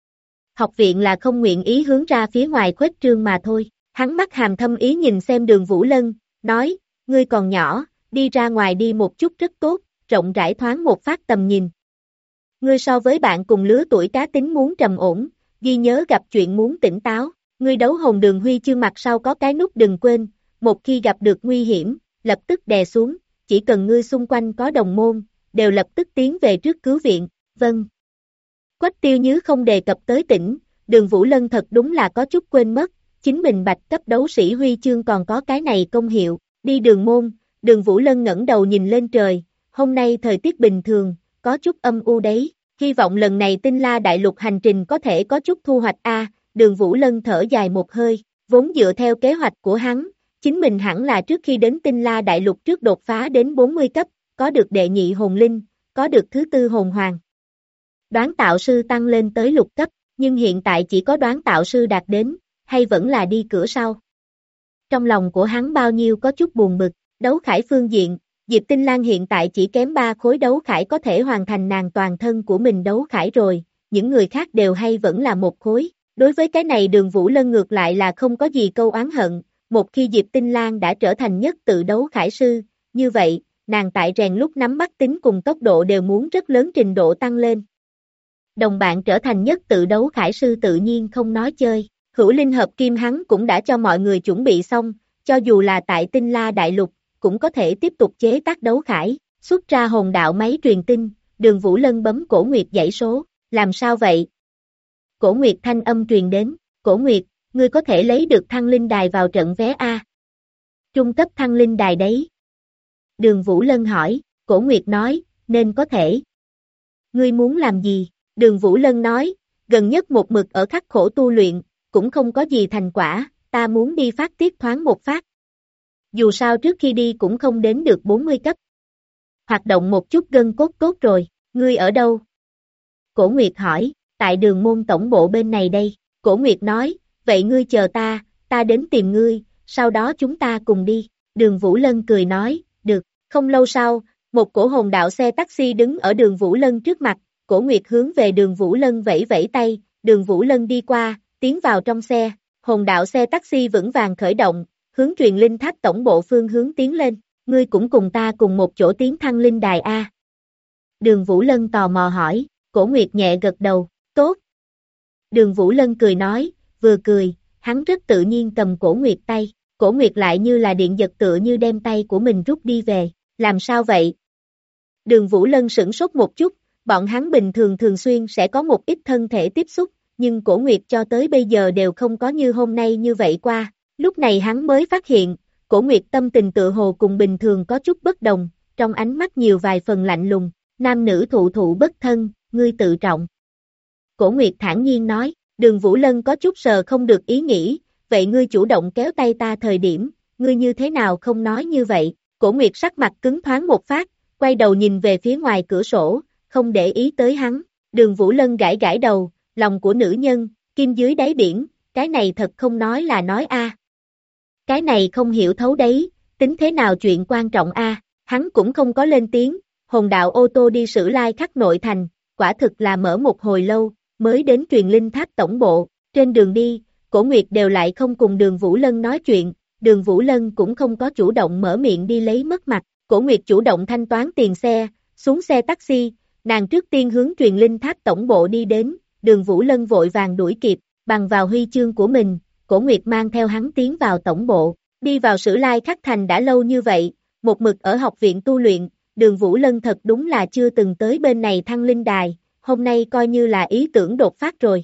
Học viện là không nguyện ý hướng ra phía ngoài khuếch trương mà thôi, hắn mắt hàm thâm ý nhìn xem Đường Vũ Lân, nói, ngươi còn nhỏ, đi ra ngoài đi một chút rất tốt, rộng rãi thoáng một phát tầm nhìn. Ngươi so với bạn cùng lứa tuổi cá tính muốn trầm ổn, ghi nhớ gặp chuyện muốn tỉnh táo, ngươi đấu hồn đường huy chương mặt sau có cái nút đừng quên, một khi gặp được nguy hiểm, lập tức đè xuống. Chỉ cần ngươi xung quanh có đồng môn, đều lập tức tiến về trước cứu viện, vâng. Quách Tiêu Nhứ không đề cập tới tỉnh, Đường Vũ Lân thật đúng là có chút quên mất, chính mình bạch cấp đấu sĩ huy chương còn có cái này công hiệu, đi Đường Môn, Đường Vũ Lân ngẩng đầu nhìn lên trời, hôm nay thời tiết bình thường, có chút âm u đấy, hy vọng lần này Tinh La Đại Lục hành trình có thể có chút thu hoạch Đường Vũ Lân thở dài một hơi, vốn dựa theo kế hoạch của hắn. Chính mình hẳn là trước khi đến Tinh La Đại Lục trước đột phá đến 40 cấp, có được đệ nhị hồn linh, có được thứ tư hồn hoàng. Đoán tạo sư tăng lên tới lục cấp, nhưng hiện tại chỉ có đoán tạo sư đạt đến, hay vẫn là đi cửa sau. Trong lòng của hắn bao nhiêu có chút buồn bực, đấu khải phương diện, Diệp Tinh Lan hiện tại chỉ kém 3 khối đấu khải có thể hoàn thành nàng toàn thân của mình đấu khải rồi, những người khác đều hay vẫn là một khối. Đối với cái này Đường Vũ Lân ngược lại là không có gì câu oán hận. Một khi Diệp Tinh Lan đã trở thành nhất tự đấu khải sư, như vậy, nàng tại rèn lúc nắm bắt tính cùng tốc độ đều muốn rất lớn trình độ tăng lên. Đồng bạn trở thành nhất tự đấu khải sư tự nhiên không nói chơi, hữu linh hợp kim hắn cũng đã cho mọi người chuẩn bị xong, cho dù là tại Tinh La Đại Lục, cũng có thể tiếp tục chế tác đấu khải, xuất ra hồn đạo máy truyền tin, Đường Vũ Lân bấm Cổ Nguyệt dãy số, làm sao vậy? Cổ Nguyệt thanh âm truyền đến, Cổ Nguyệt, ngươi có thể lấy được thăng linh đài vào trận vé trung cấp thăng linh đài đấy. Đường Vũ Lân hỏi, Cổ Nguyệt nói, nên có thể. Ngươi muốn làm gì? Đường Vũ Lân nói, gần nhất một mực ở khắc khổ tu luyện, cũng không có gì thành quả, ta muốn đi phát tiết thoáng một phát. Dù sao trước khi đi cũng không đến được 40 cấp. Hoạt động một chút gân cốt tốt rồi, ngươi ở đâu? Cổ Nguyệt hỏi, tại Đường Môn tổng bộ bên này đây. Cổ Nguyệt nói, vậy ngươi chờ ta đến tìm ngươi, sau đó chúng ta cùng đi. Đường Vũ Lân cười nói, được, không lâu sau, một cổ hồn đạo xe taxi đứng ở Đường Vũ Lân trước mặt, Cổ Nguyệt hướng về Đường Vũ Lân vẫy vẫy tay, Đường Vũ Lân đi qua, tiến vào trong xe, hồn đạo xe taxi vững vàng khởi động, hướng truyền linh tháp tổng bộ phương hướng tiến lên, ngươi cũng cùng ta cùng một chỗ tiến thăng linh đài Đường Vũ Lân tò mò hỏi, Cổ Nguyệt nhẹ gật đầu, tốt. Đường Vũ Lân cười nói, vừa cười, hắn rất tự nhiên cầm Cổ Nguyệt tay, Cổ Nguyệt lại như là điện giật tựa như đem tay của mình rút đi về, làm sao vậy? Đường Vũ Lân sửng sốt một chút, bọn hắn bình thường thường xuyên sẽ có một ít thân thể tiếp xúc, nhưng Cổ Nguyệt cho tới bây giờ đều không có như hôm nay như vậy qua. Lúc này hắn mới phát hiện, Cổ Nguyệt tâm tình tựa hồ cùng bình thường có chút bất đồng, trong ánh mắt nhiều vài phần lạnh lùng, nam nữ thụ thụ bất thân, ngươi tự trọng. Cổ Nguyệt thản nhiên nói, Đường Vũ Lân có chút sờ không được ý nghĩ, vậy ngươi chủ động kéo tay ta thời điểm, ngươi như thế nào không nói như vậy, Cổ Nguyệt sắc mặt cứng thoáng một phát, quay đầu nhìn về phía ngoài cửa sổ, không để ý tới hắn, Đường Vũ Lân gãi gãi đầu, lòng của nữ nhân, kim dưới đáy biển, cái này thật không nói là nói a. Cái này không hiểu thấu đấy, tính thế nào chuyện quan trọng a, hắn cũng không có lên tiếng, hồn đạo ô tô đi Sử Lai Khắc nội thành, quả thực là mở một hồi lâu, mới đến truyền linh tháp tổng bộ, trên đường đi, Cổ Nguyệt đều lại không cùng Đường Vũ Lân nói chuyện, Đường Vũ Lân cũng không có chủ động mở miệng đi lấy mất mặt, Cổ Nguyệt chủ động thanh toán tiền xe, xuống xe taxi, nàng trước tiên hướng truyền linh tháp tổng bộ đi đến, Đường Vũ Lân vội vàng đuổi kịp, bằng vào huy chương của mình, Cổ Nguyệt mang theo hắn tiến vào tổng bộ, đi vào Sử Lai Khắc thành đã lâu như vậy, một mực ở học viện tu luyện, Đường Vũ Lân thật đúng là chưa từng tới bên này Thăng Linh Đài, hôm nay coi như là ý tưởng đột phát rồi.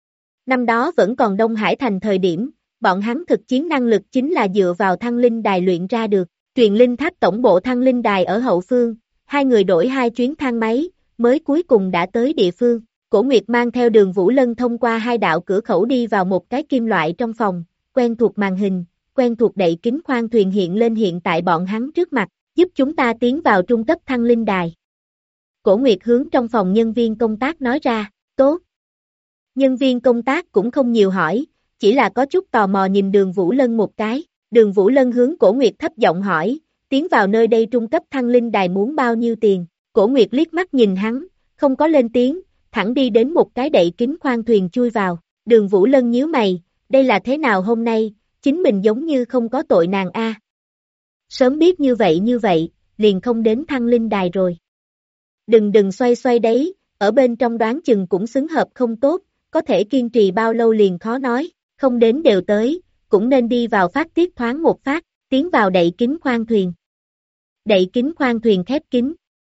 Năm đó vẫn còn Đông Hải thành thời điểm, bọn hắn thực chiến năng lực chính là dựa vào Thăng Linh Đài luyện ra được, truyền linh tháp tổng bộ Thăng Linh Đài ở hậu phương, hai người đổi hai chuyến thang máy, mới cuối cùng đã tới địa phương. Cổ Nguyệt mang theo Đường Vũ Lân thông qua hai đạo cửa khẩu đi vào một cái kim loại trong phòng, quen thuộc màn hình, quen thuộc đậy kính khoang thuyền hiện lên hiện tại bọn hắn trước mặt, giúp chúng ta tiến vào trung cấp Thăng Linh Đài. Cổ Nguyệt hướng trong phòng nhân viên công tác nói ra, tốt. Nhân viên công tác cũng không nhiều hỏi, chỉ là có chút tò mò nhìn Đường Vũ Lân một cái, Đường Vũ Lân hướng Cổ Nguyệt thấp giọng hỏi, tiến vào nơi đây trung cấp Thăng Linh Đài muốn bao nhiêu tiền, Cổ Nguyệt liếc mắt nhìn hắn, không có lên tiếng, thẳng đi đến một cái đậy kính khoang thuyền chui vào, Đường Vũ Lân nhíu mày, đây là thế nào hôm nay, chính mình giống như không có tội nàng a. Sớm biết như vậy, liền không đến Thăng Linh Đài rồi. Đừng xoay xoay đấy, ở bên trong đoán chừng cũng xứng hợp không tốt, có thể kiên trì bao lâu liền khó nói, không đến đều tới, cũng nên đi vào phát tiết thoáng một phát, tiến vào đậy kính khoang thuyền. Đậy kính khoang thuyền khép kín.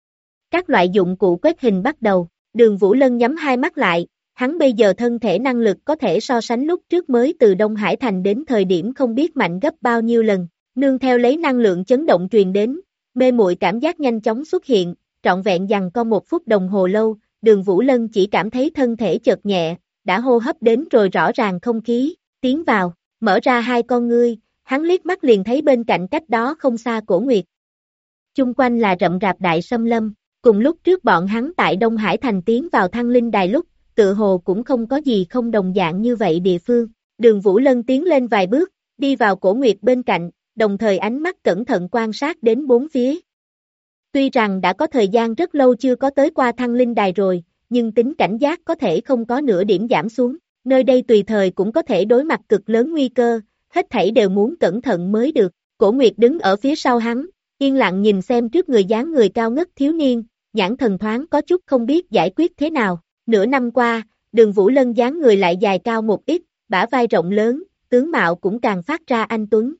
Các loại dụng cụ quét hình bắt đầu, Đường Vũ Lân nhắm hai mắt lại, hắn bây giờ thân thể năng lực có thể so sánh lúc trước mới từ Đông Hải Thành đến thời điểm không biết mạnh gấp bao nhiêu lần, nương theo lấy năng lượng chấn động truyền đến, mê muội cảm giác nhanh chóng xuất hiện, trọn vẹn giằng co 1 phút đồng hồ lâu, Đường Vũ Lân chỉ cảm thấy thân thể chợt nhẹ, đã hô hấp đến rồi rõ ràng không khí, tiến vào, mở ra hai con ngươi, hắn liếc mắt liền thấy bên cạnh cách đó không xa Cổ Nguyệt. Chung quanh là rậm rạp đại xâm lâm, cùng lúc trước bọn hắn tại Đông Hải Thành tiến vào Thăng Linh Đài lúc, tự hồ cũng không có gì không đồng dạng như vậy địa phương. Đường Vũ Lân tiến lên vài bước, đi vào Cổ Nguyệt bên cạnh, đồng thời ánh mắt cẩn thận quan sát đến bốn phía. Tuy rằng đã có thời gian rất lâu chưa có tới qua Thăng Linh Đài rồi, nhưng tính cảnh giác có thể không có nửa điểm giảm xuống. Nơi đây tùy thời cũng có thể đối mặt cực lớn nguy cơ, hết thảy đều muốn cẩn thận mới được. Cổ Nguyệt đứng ở phía sau hắn, yên lặng nhìn xem trước người dáng người cao ngất thiếu niên, nhãn thần thoáng có chút không biết giải quyết thế nào. Nửa năm qua, Đường Vũ Lân dáng người lại dài cao một ít, bả vai rộng lớn, tướng mạo cũng càng phát ra anh tuấn.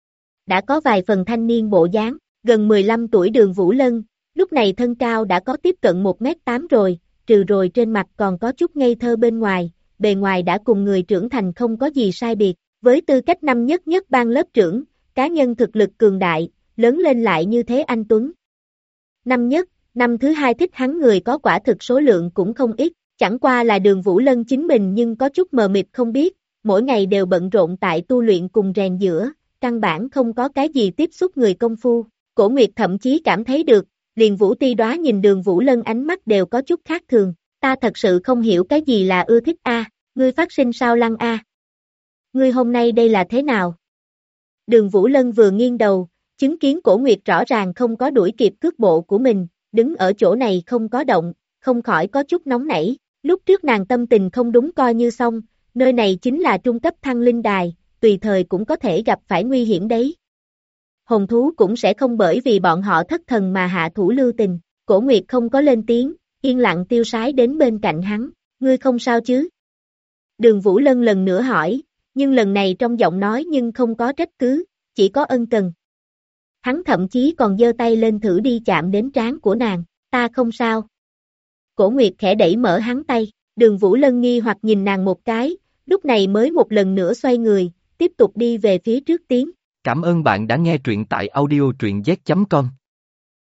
Đã có vài phần thanh niên bộ dáng, gần 15 tuổi Đường Vũ Lân, lúc này thân cao đã có tiếp cận 1m8 rồi, trừ rồi trên mặt còn có chút ngây thơ bên ngoài, bề ngoài đã cùng người trưởng thành không có gì sai biệt, với tư cách năm nhất ban lớp trưởng, cá nhân thực lực cường đại, lớn lên lại như thế anh tuấn. Năm nhất, năm thứ hai thích hắn người có quả thực số lượng cũng không ít, chẳng qua là Đường Vũ Lân chính mình nhưng có chút mờ mịt không biết, mỗi ngày đều bận rộn tại tu luyện cùng rèn giữa, căn bản không có cái gì tiếp xúc người công phu. Cổ Nguyệt thậm chí cảm thấy được, liền Vũ Ti Đóa nhìn Đường Vũ Lân ánh mắt đều có chút khác thường, ta thật sự không hiểu cái gì là ưa thích a, ngươi phát sinh sao Lăng a? Ngươi hôm nay đây là thế nào? Đường Vũ Lân vừa nghiêng đầu, chứng kiến Cổ Nguyệt rõ ràng không có đuổi kịp cước bộ của mình, đứng ở chỗ này không có động, không khỏi có chút nóng nảy, lúc trước nàng tâm tình không đúng coi như xong, nơi này chính là trung cấp Thăng Linh Đài, tùy thời cũng có thể gặp phải nguy hiểm đấy. Hồn thú cũng sẽ không bởi vì bọn họ thất thần mà hạ thủ lưu tình, Cổ Nguyệt không có lên tiếng, yên lặng tiêu sái đến bên cạnh hắn, ngươi không sao chứ? Đường Vũ Lân lần nữa hỏi, nhưng lần này trong giọng nói nhưng không có trách cứ, chỉ có ân cần. Hắn thậm chí còn giơ tay lên thử đi chạm đến trán của nàng, Ta không sao. Cổ Nguyệt khẽ đẩy mở hắn tay, Đường Vũ Lân nghi hoặc nhìn nàng một cái, lúc này mới một lần nữa xoay người, tiếp tục đi về phía trước tiến. Cảm ơn bạn đã nghe truyện tại audio truyện z.com.